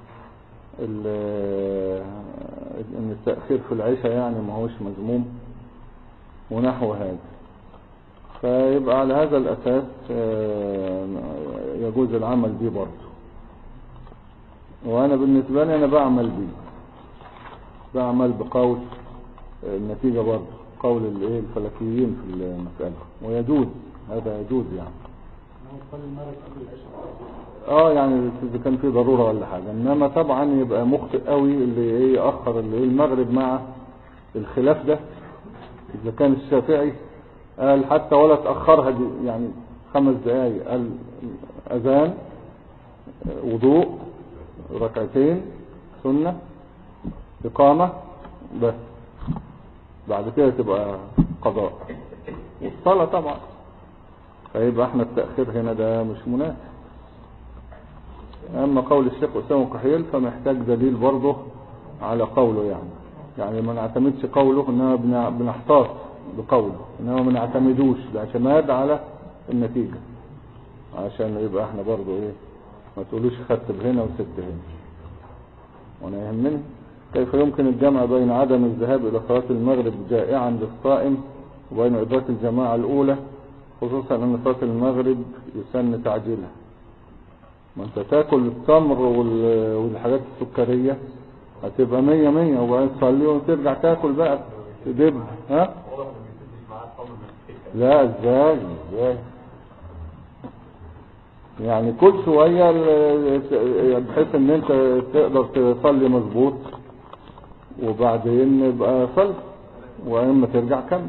ان التأخير في العشاء يعني ما هوش مذموم ونحو هذا. فيبقى على هذا الأساس يجوز العمل به برضه. وأنا بالنسبة لي أنا بعمل بقول النتيجة برضه، قول الفلكيين في المسألة، ويجوز هذا يجوز يعني. يعني إذا كان في ضرورة ولا حاجة. إنما طبعا يبقى مخطئ قوي اللي يأخر المغرب مع الخلاف ده. إذا كان الشافعي قال حتى ولا تأخرها دي يعني 5 دقايق، قال أذان وضوء ركعتين سنة إقامة بس، بعد كده تبقى قضاء والصلاة طبعا. فيبقى احنا التأخير هنا ده مش مناسب. اما قول الشيخ أسامة كحيل فمحتاج دليل برضه على قوله، يعني ما نعتمدش قوله اننا بنحتاط بقوله، انما ما نعتمدوش باعتماد على النتيجة، عشان يبقى احنا برضه ما تقولوش خدت بهنا وسبت هنا. وانا يهمني كيف يمكن الجمع بين عدم الذهاب إلى صلاة المغرب جائعا للصائم وبين إدراك الجماعة الأولى، خصوصا أن صلاة المغرب يسن تعجيلها؟ ما أنت تاكل التمر والحاجات السكرية هتبقى 100 وبعدين تصلي وترجع تاكل بقى تدب. ها؟ لا ازاي يعني كل شوية بحيث ان انت تقدر تصلي مظبوط وبعدين يبقى صلي واما ترجع كمل.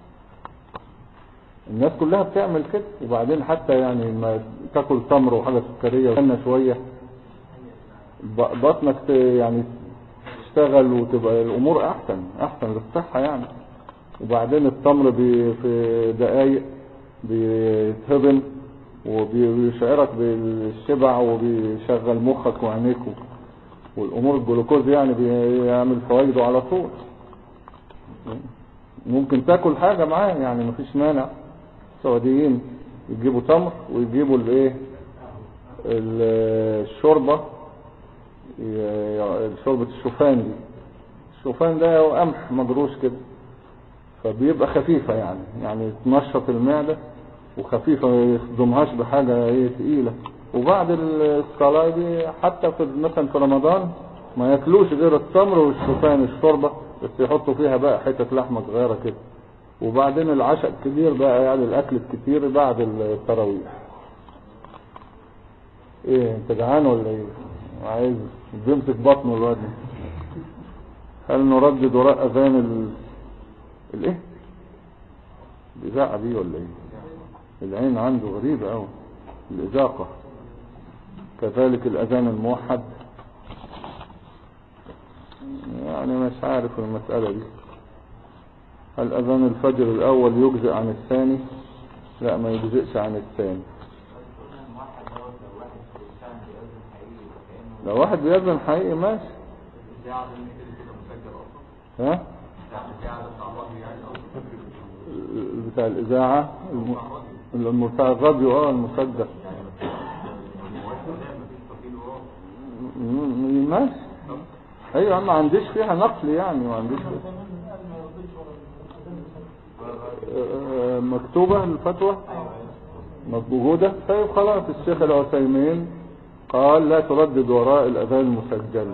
الناس كلها بتعمل كده. وبعدين حتى يعني ما تاكل تمر وحاجة سكرية وكنا شوية بطنك يعني تشتغل وتبقى الامور احسن للصحة يعني. وبعدين التمر في دقايق بيتهضم وبيشعرك بالشبع وبيشغل مخك وعينيك والامور الجلوكوز يعني بيعمل فوائده على طول. ممكن تاكل حاجة معاه يعني مفيش مانع. السعوديين يجيبوا تمر ويجيبوا الشوربة شوربة الشوفان دي. الشوفان ده قمح مجروش كده فبيبقى خفيفة يعني تنشط المعدة وخفيفة ما يخدمهاش بحاجة تقيلة. وبعد الصلاة دي حتى في مثلا في رمضان ما ياكلوش غير التمر والشوفان الشوربة بس يحطوا فيها بقى حتة لحمة صغيرة كده. وبعدين العشاء الكبير بقى يعني الاكل الكتير بعد التراويح. ايه انت جعان ولا ايه؟ عايز بيمسك بطنه الواد. هل نردد وراء اذان الايه الاذاعة دي ولا ايه؟ العين عنده غريبة اوي الاذاقة. كذلك الاذان الموحد يعني مش عارف المسألة دي. هل اذان الفجر الاول يجزئ عن الثاني؟ لا ما يجزئش عن الثاني. لو واحد بيأذن حقيقي ماشي. ها؟ بتاع الإذاعة بتاع الراديو المسجل ماشي. ايوه ما عنديش فيها نقل يعني ما عنديش فيها. مكتوبة الفتوى موجودة. طيب خلاص الشيخ العثيمين قال لا تردد وراء الأذان المسجل.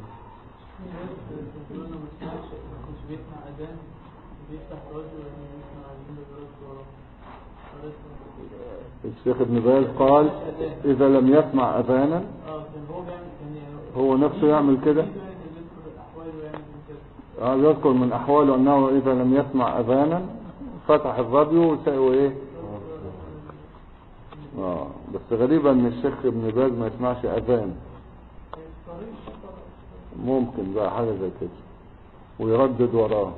الشيخ ابن باز قال إذا لم يسمع أذانا هو نفسه يعمل كده. يذكر من أحواله أنه إذا لم يسمع أذانا فتح الراديو وإيه. بس غريبا ان الشيخ ابن باز ما يسمعش اذان. ممكن بقى حاجة زي كده ويردد وراه.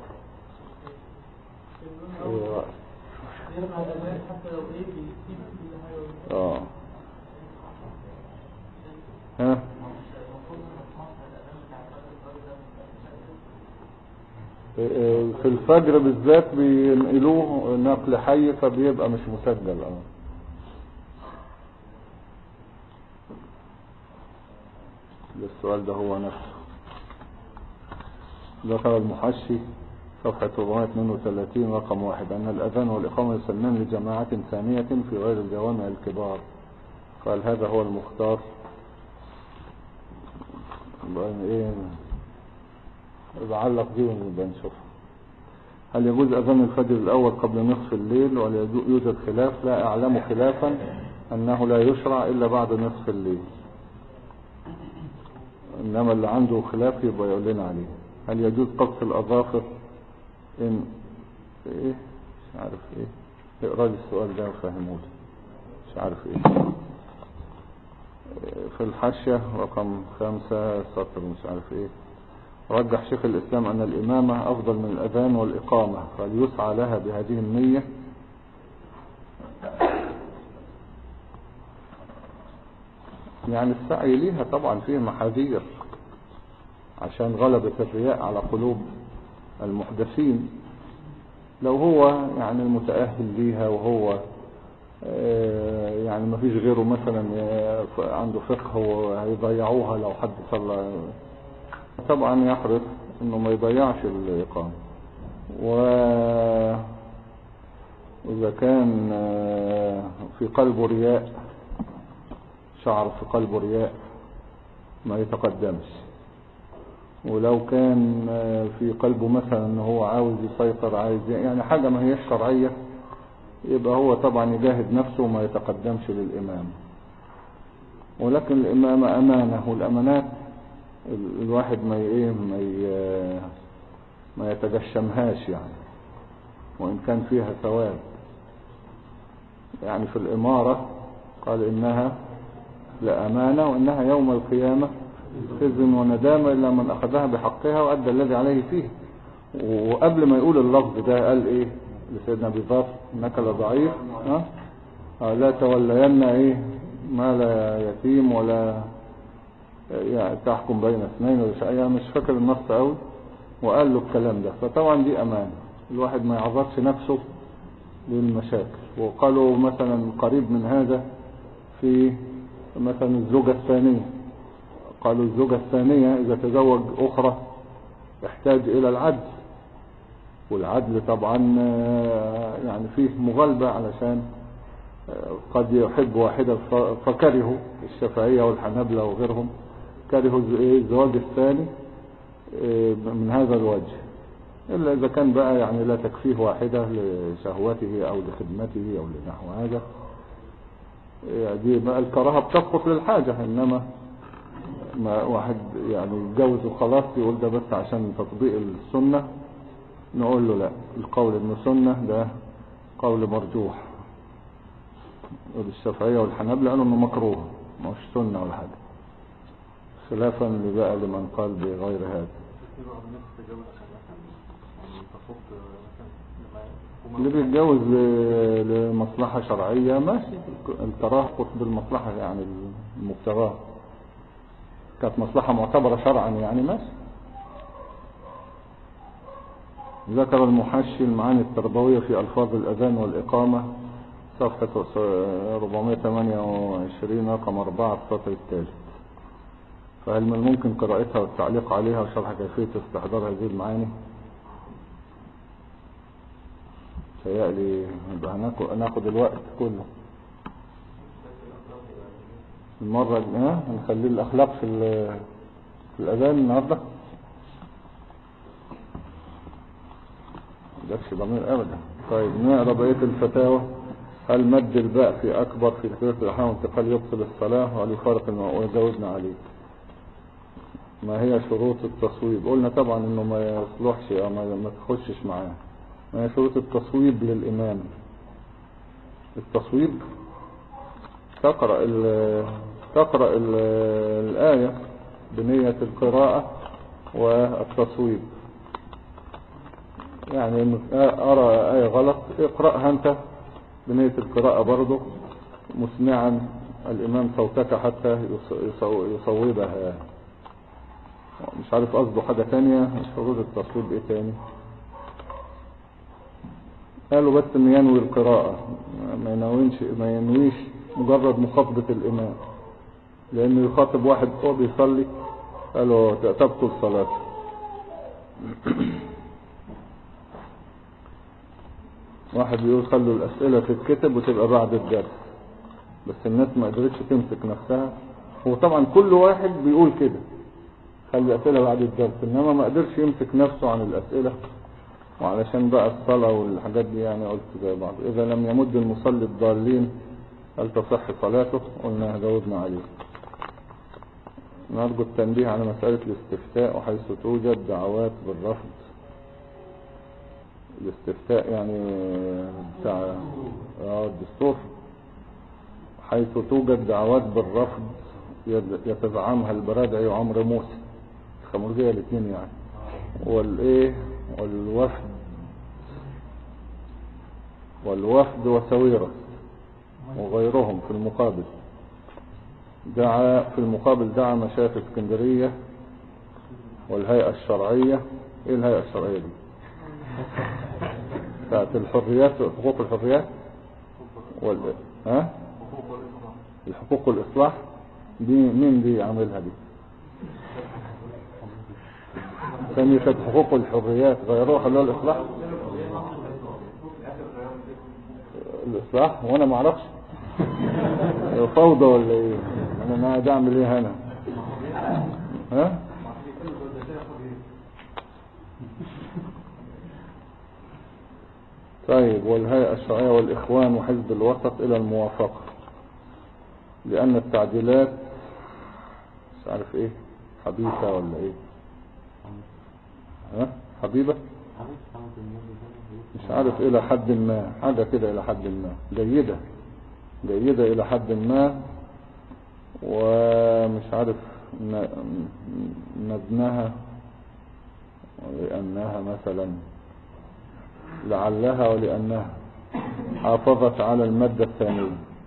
ها في الفجر بالذات بينقلوه نقل حي فبيبقى مش مسجل. السؤال ده هو نفسه. ذكر المحشي صفحة 432 رقم 1 أن الأذان والإقامة يسنان لجماعة ثانية في غير الجوامع الكبار. قال هذا هو المختار. ايه بعلق دي ونبقى نشوف. هل يجوز أذان الفجر الأول قبل نصف الليل ولا يوجد خلاف؟ لا أعلم خلافا أنه لا يشرع إلا بعد نصف الليل. إنما اللي عنده خلاف يبقى يقول لنا عليه. هل يجوز قص الأظافر إن إيه مش عارف إيه. اقرأ لي السؤال ده وفهمولي مش عارف إيه. في الحاشية رقم 5 سطر مش عارف إيه. رجح شيخ الإسلام أن الإمامة أفضل من الأذان والإقامة فليسعى لها بهذه النية. يعني السعي ليها طبعا فيه محاذير عشان غلبة الرياء على قلوب المحدثين. لو هو يعني المتأهل ليها وهو يعني ما فيش غيره مثلا عنده فقه وهيضيعوها لو حد صلى طبعا يحرص انه ما يضيعش الإقامة. وإذا كان في قلبه رياء، شعر في قلبه رياء، ما يتقدمش. ولو كان في قلبه مثلا ان هو عاوز يسيطر، عايز يعني حاجة ما هي شرعية، يبقى هو طبعا يجاهد نفسه وما يتقدمش للإمام. ولكن الإمامة أمانة، والأمانات الواحد ما يتجشمهاش يعني، وإن كان فيها ثواب. يعني في الإمارة قال إنها لأمانة، وإنها يوم القيامة خزي وندامة إلا من أخذها بحقها وأدى الذي عليه فيه. وقبل ما يقول اللفظ ده قال إيه لسيدنا أبي ذر؟ إنك لضعيف لا تولين ما لا يتيم ولا يعني تحكم بين اثنين ولا شيء، يعني مش فاكر النص قوي، وقال له الكلام ده. فطبعا دي أمانة، الواحد ما يعرضش نفسه للمشاكل. وقالوا مثلا قريب من هذا في مثلا الزوجة الثانية، قالوا الزوجة الثانية إذا تزوج أخرى يحتاج إلى العدل، والعدل طبعا يعني فيه مغالبة، علشان قد يحب واحدة فكرهوا الشافعية والحنابلة وغيرهم، كرهوا الزواج الثاني من هذا الوجه، إلا إذا كان بقى يعني لا تكفيه واحدة لشهوته أو لخدمته أو لنحو هذا. دي بقى الكراهة بتسقط للحاجة. إنما ما واحد يعني يتجوز وخلاص يقول ده بس عشان تطبيق السنة، نقول له لا، القول إنه سنة ده قول مرجوح. والشافعية والحنابلة قالوا إنه مكروه مش سنة ولا حاجة، خلافا بقى لمن قال بغير هذا. اللي بيتجوز لمصلحة شرعية ماشي، التراهق بالمصلحة يعني المبتغاه، كانت مصلحة معتبرة شرعا يعني ماشي. ذكر المحشي المعاني التربوية في ألفاظ الأذان والإقامة، صفحة 428 رقم 4 السطر الثالث. فهل من الممكن قراءتها والتعليق عليها وشرح كيفية استحضار هذه المعاني؟ سيألي ناخد الوقت كله المرة هنخلي الأخلاق في الأذان النهاردة، مدكش ضمير أبدا. طيب نقرأ بقية الفتاوى. هل مد الباء في أكبر في تكبيرة الإحرام والانتقال يبطل الصلاة؟ وهل يفارق وجاوبنا عليه. ما هي شروط التصويب؟ قلنا طبعا انه ما يصلحش او ما تخشش معاه. ما هي شروط التصويب للإمام؟ التصويب تقرأ الآية بنية القراءة والتصويب. يعني أرى آية غلط اقرأها أنت بنية القراءة برضه مسمعا الإمام صوتك حتى يصوبها. مش عارف قصده حاجة تانية. شروط التصويب ايه تاني؟ قالوا بس ان ينوي القراءة، ما ينويش مجرد مخاطبة الإمام، لأنه يخاطب واحد هو بيصلي قالوا تبطل صلاته. واحد بيقول خلوا الأسئلة تتكتب وتبقى بعد الدرس، بس الناس ما قدرتش تمسك نفسها. هو طبعا كل واحد بيقول كده خلي الأسئلة بعد الدرس، إنما ما قدرش يمسك نفسه عن الأسئلة، وعلشان بقى الصلاة والحاجات دي يعني قلت زي بعض. إذا لم يمد المصلي الضالين هل تصح صلاته؟ قلنا جاوبنا عليه. نرجو التنبيه على مسألة الاستفتاء وحيث توجد دعوات بالرفض. الاستفتاء يعني بتاع الدستور، حيث توجد دعوات بالرفض يتزعمها البرادعي وعمر موسى الخمرجية الاثنين يعني، والوفد وسويرة وغيرهم. في المقابل دعا مشايخ اسكندرية والهيئة الشرعية. ايه الهيئة الشرعية دي؟ بتاعت الحريات، حقوق الحريات الحقوق والإصلاح دي مين دي عاملها دي؟ ثانية كانت حقوق والحريات غيروها اللي هو الإصلاح. الإصلاح وأنا ما أعرفش فوضى ولا إيه؟ أنا قاعد أعمل إيه هنا؟ ها؟ طيب، والهيئة الشرعية والإخوان وحزب الوسط إلى الموافقة، لأن التعديلات مش عارف إيه، حبيبة ولا إيه؟ ها؟ حبيبة؟ مش عارف إلى حد ما، حاجة كده إلى حد ما، جيدة إلى حد ما، ومش عارف ندنها ولأنها مثلا، لعلها ولأنها حافظت على المادة الثانية.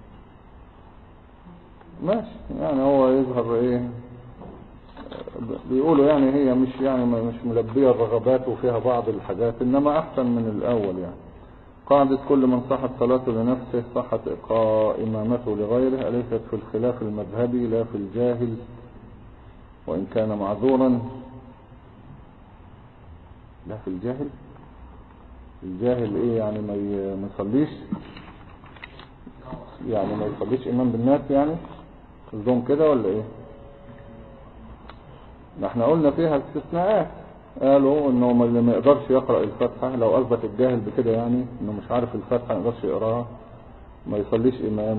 ماشي، يعني هو يظهر ايه، بيقولوا يعني هي مش ملبية الرغبات وفيها بعض الحاجات، انما احسن من الاول يعني. قاعدة كل من صحت صلاته لنفسه صحت امامته لغيره، أليست في الخلاف المذهبي لا في الجاهل وإن كان معذورا. لا في الجاهل ايه يعني؟ ما يصليش يعني، ما يصليش امام بالناس يعني، قصدهم كده ولا ايه؟ احنا قلنا فيها استثناءات، قالوا انه اللي ما يقدرش يقرأ الفاتحة، لو اثبت الجاهل بكده يعني انه مش عارف الفاتحة ما يقدرش يقراها، ما يصليش امام.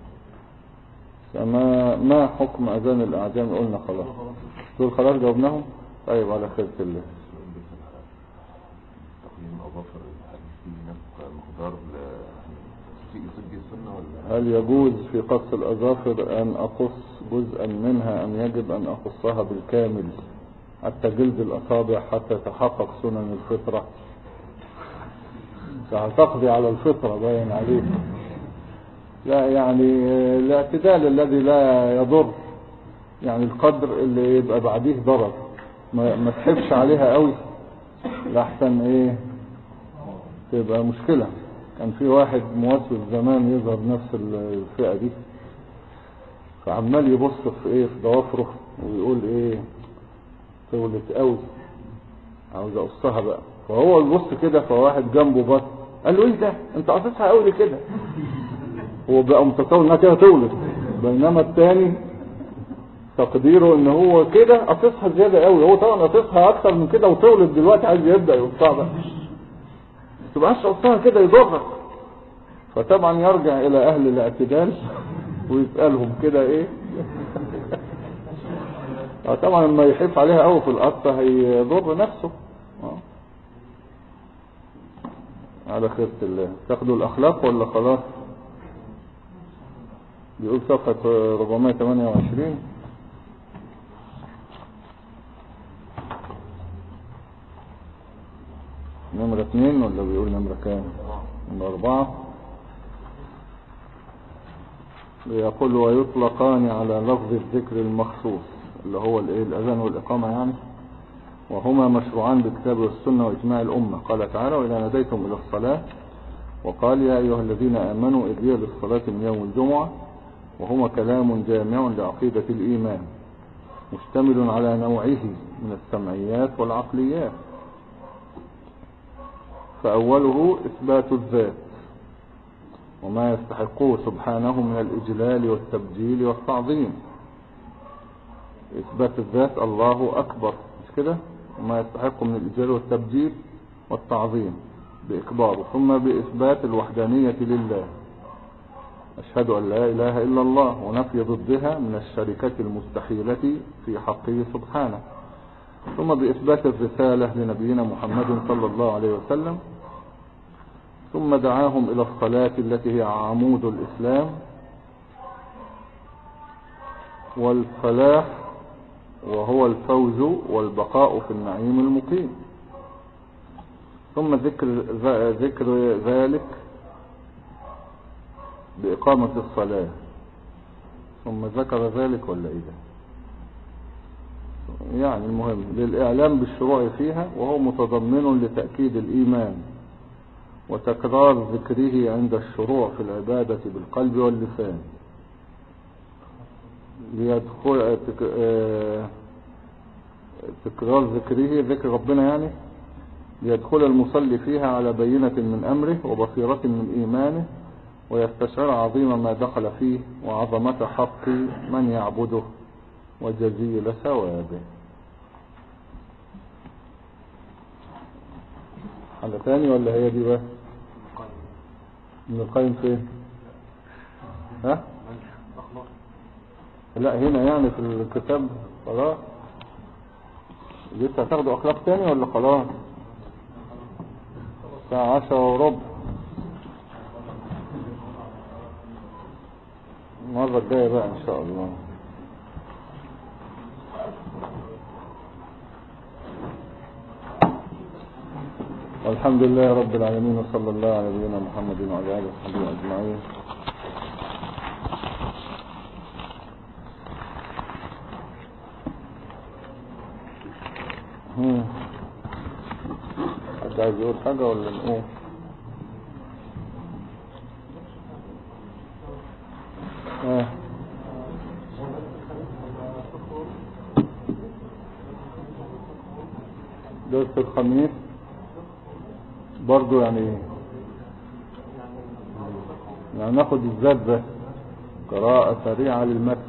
ما حكم اذان الاعجام؟ قلنا خلاص، دول خلاص جاوبناهم. طيب على خير الله. هل يجوز في قص الأظافر أن أقص جزءا منها أم يجب أن أقصها بالكامل حتى جلد الأصابع حتى تحقق سنن الفطرة؟ تقضي على الفطرة باين عليك. لا يعني الاعتدال الذي لا يضر، يعني القدر اللي يبقى بعديه ضرر، ما تحبش عليها قوي لحسن ايه تبقى مشكلة. كان في واحد موسوس زمان يظهر نفس الفئة دي، فعمال يبص في ضوافره ويقول ايه طولت قوي عاوز اقصها بقى. فهو يبص كده، فواحد جنبه بص قال له ايه ده انت قصصها قوي كده، هو بقى متصور انها كده طولت، بينما التاني تقديره ان هو كده قصصها زيادة قوي، هو طبعا قصصها اكتر من كده وطولت، دلوقتي عايز يبدأ يقصها بقى، تبقاش قصها كده يضرك. فطبعا يرجع الى اهل الاعتدال ويسألهم كده ايه طبعا لما يحف عليها قوي في القصة هيضر نفسه. على خيرة الله. تاخدوا الاخلاق ولا خلاص؟ بيقول صفحة 428 نمرة 2 ولا بيقول نمرة كام؟ نمرة 4. يقول ويطلقان على لفظ الذكر المخصوص اللي هو الأذان والإقامة يعني، وهما مشروعان بالكتاب والسنة وإجماع الأمة. قال تعالى وإذا ناديتم إلى الصلاة، وقال يا أيها الذين آمنوا إذ هي للصلاة من يوم الجمعة، وهما كلام جامع لعقيدة الإيمان مشتمل على نوعه من السمعيات والعقليات. فأوله إثبات الذات وما يستحقه سبحانه من الإجلال والتبجيل والتعظيم. إثبات الذات الله أكبر مش كده، وما يستحقه من الإجلال والتبجيل والتعظيم بإكباره، ثم بإثبات الوحدانية لله أشهد أن لا إله إلا الله، ونفي ضدها من الشركة المستحيلة في حقه سبحانه، ثم بإثبات الرسالة لنبينا محمد صلى الله عليه وسلم، ثم دعاهم إلى الصلاة التي هي عمود الإسلام والفلاح وهو الفوز والبقاء في النعيم المقيم، ثم ذكر ذلك بإقامة الصلاة، ثم ذكر ذلك ولا إيه ده يعني المهم للإعلام بالشروع فيها، وهو متضمن لتأكيد الإيمان وتكرار ذكره عند الشروع في العبادة بالقلب واللسان تكرار ذكره ذكر ربنا يعني، ليدخل المصلي فيها على بينة من أمره وبصيرة من إيمانه، ويستشعر عظيم ما دخل فيه وعظمة حق من يعبده وجزيل ثوابه. حاجة تاني ولا هي دي بس؟ ابن القيم فين؟ ها؟ لا هنا يعني في الكتاب خلاص. لسه هتاخدوا أخلاق تاني ولا خلاص؟ الساعة 10:15. المرة الجاية بقى إن شاء الله. والحمد لله رب العالمين، وصلى الله على نبينا محمد وعلى آله وصحبه أجمعين. حد عايز يقول حاجة ولا نقوم؟ درس الخميس برضو يعني ناخد الزاد بس قراءة سريعة للمتن،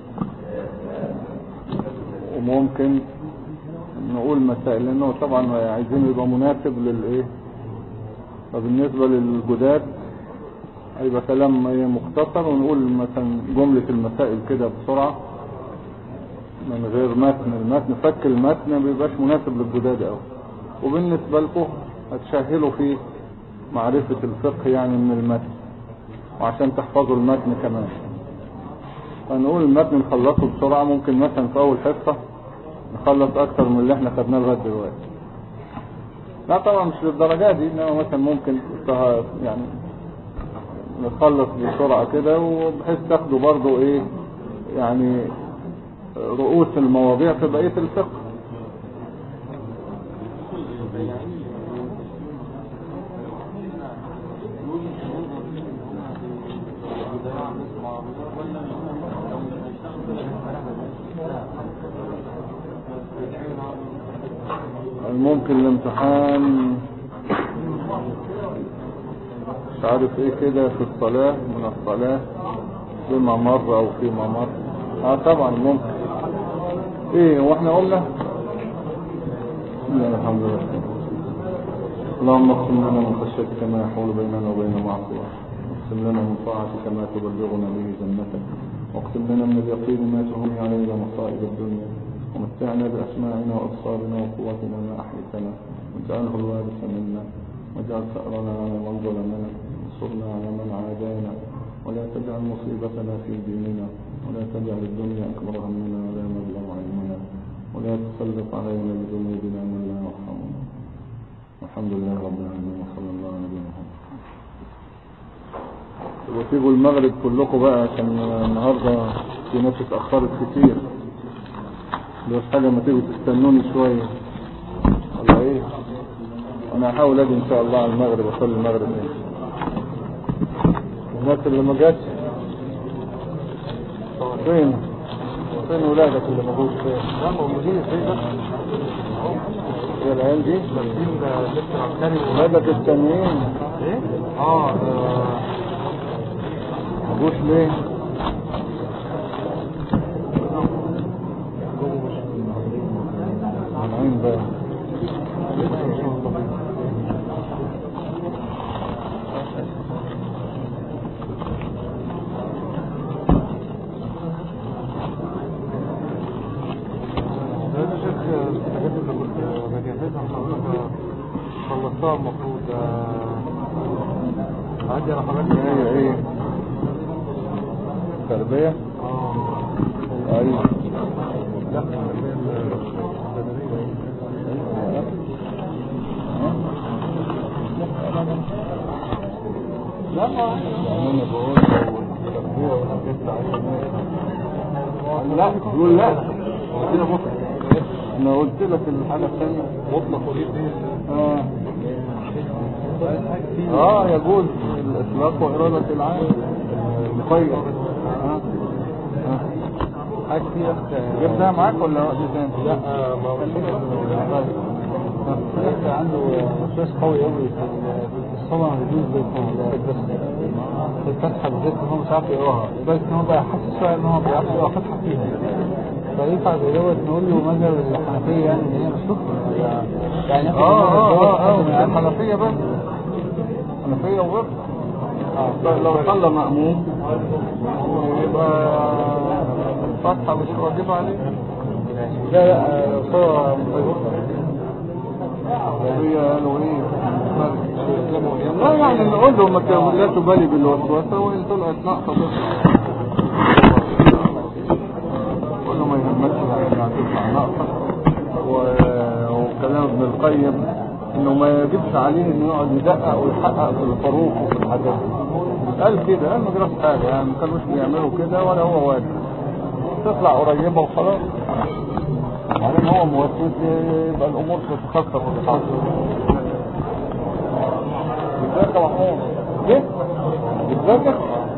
وممكن نقول مسائل لانه طبعا عايزين يبقى مناسب للايه. فبالنسبة للجداد هيبقى كلام مختصر، ونقول مثلا جملة المسائل كده بسرعة من غير متن. المتن فك المتن ما بيبقاش مناسب للجداد قوي، وبالنسبة لكم هتسهلوا في معرفة الفقه يعني من المتن، وعشان تحفظوا المتن كمان. فنقول المتن نخلصه بسرعة، ممكن مثلا في اول حصة نخلص اكتر من اللي احنا خدناه لغاية دلوقتي. لا طبعا مش للدرجة دي، انما مثلا ممكن يعني نخلص بسرعة كده، وبحيث تاخدوا برضو ايه يعني رؤوس المواضيع في بقية الفقه. ممكن الامتحان مش عارف ايه كده في الصلاة، من الصلاة في ممر او في ممر. طبعا ممكن ايه. واحنا قلنا الحمد لله. اللهم اقسم لنا من خشيتك ما يحول بيننا وبين معصيتك، واقسم لنا من طاعتك ما تبلغنا به جنتك، واقسم لنا من اليقين ما تهون علينا مصائب الدنيا، ومتعنا بأسماعنا وأبصارنا وقوتنا ما أحيتنا، واجعله الوارث منا، واجعل ثأرنا على من ظلمنا، وانصرنا على من عادانا، ولا تجعل مصيبتنا في ديننا، ولا تجعل الدنيا أكبر همنا ولا مبلغ علمنا، ولا تسلط علينا بذنوبنا من لا يرحمنا. الحمد لله رب العالمين، وصلى الله على نبينا محمد. وتيجوا المغرب كلكم بقى، عشان النهارده في ناس اتأخرت كتير، بس حاجة ما تيجوا تستنوني شوية ولا ايه؟ انا هحاول اجي ان شاء الله على المغرب، اصلي المغرب هنا. الناس اللي ما جاتش فين ولادك اللي ما جوش فين؟ لا موجودين ازاي بس؟ يا العيال دي ولادك التانيين ايه؟ ما جوش ليه؟ عين بقى الحاجات اللي كنت بجهزها خلصتها المفروض. عندي انا حاجات ايه تربية. ايوه لا لا انا بقول تربية ونجدت لا تقول لا كده مطلق. انا قلت لك الحاجة الثانية مطلق وليه دي يجوز الاطلاق وإرادة العام مقيد. حاجة كتير. جبتها معاك ولا وقت تاني؟ لا ما هو عنده وسواس قوي قوي في الصلاة ما بيجوز بس في الفتحة بالذات ان هو مش عارف يقراها لدرجة ان هو بقى حاسس شوية ان هو بيعرف يقرا فتحة فيها. فينفع زي دوت نقول له مذهب الحنفية يعني ان هي مش تكفر يعني الحنفية بس حنفية وغير لو صلى مأموم يبقى فتحة مش واجبة عليه. لا لو صار هي قالوا ايه لا يعني نقول له لا تبالي بالوسوسة وإن طلعت ناقصة تطلع قول له ما يهمكش انها تطلع ناقصة. وكلام ابن القيم انه ما يجبش عليه انه يقعد يدقق ويحقق في الفروق وفي الحاجات دي. قال كده قال ما جراش حاجة يعني ما كانوش بيعملوا كده ولا هو واجب تطلع قريبة وخلاص. وبعدين هو موسوس يبقى الامور تتخطف وتتحصل. ازيك يا محمود؟ ايه؟ ازيك؟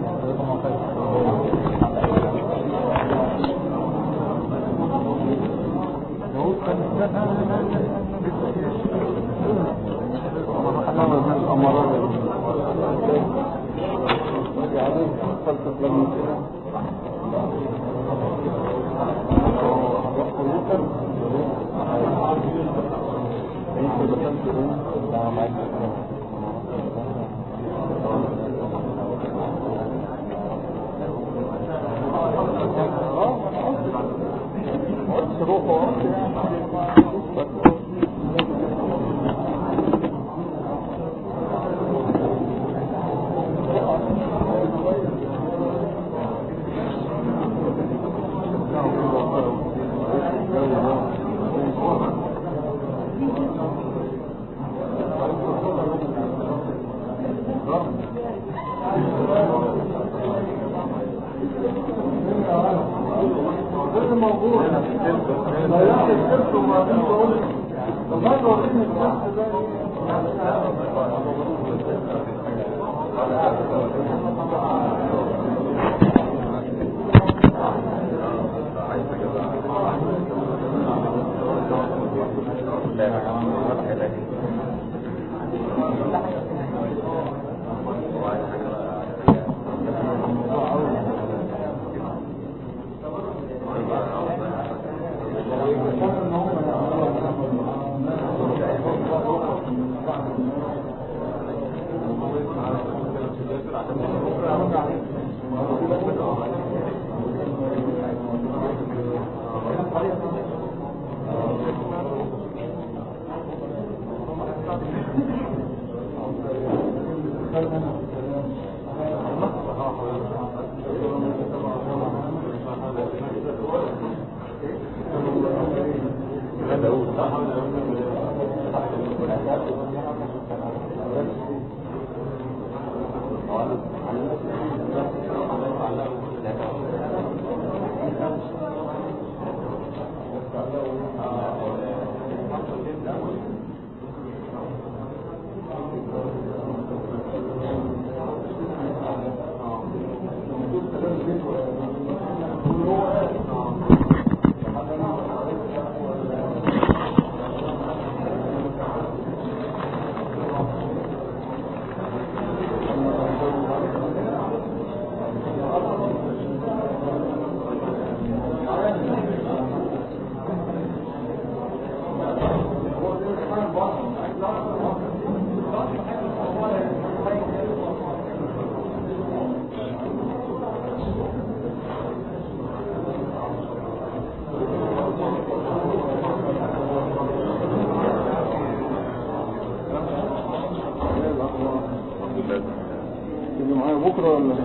تيجي معايا بكرة ولا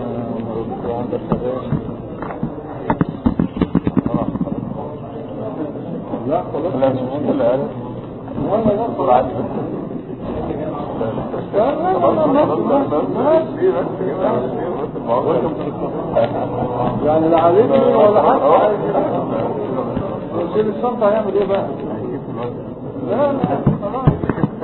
بكرة عندك شغال؟ لا خلاص لا مش لا ولا يصل عادي يعني لا عليك ولا حاجة شيل الشنطة هيعمل ايه بقى؟ لا خلاص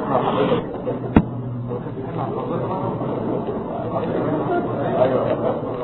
ايوه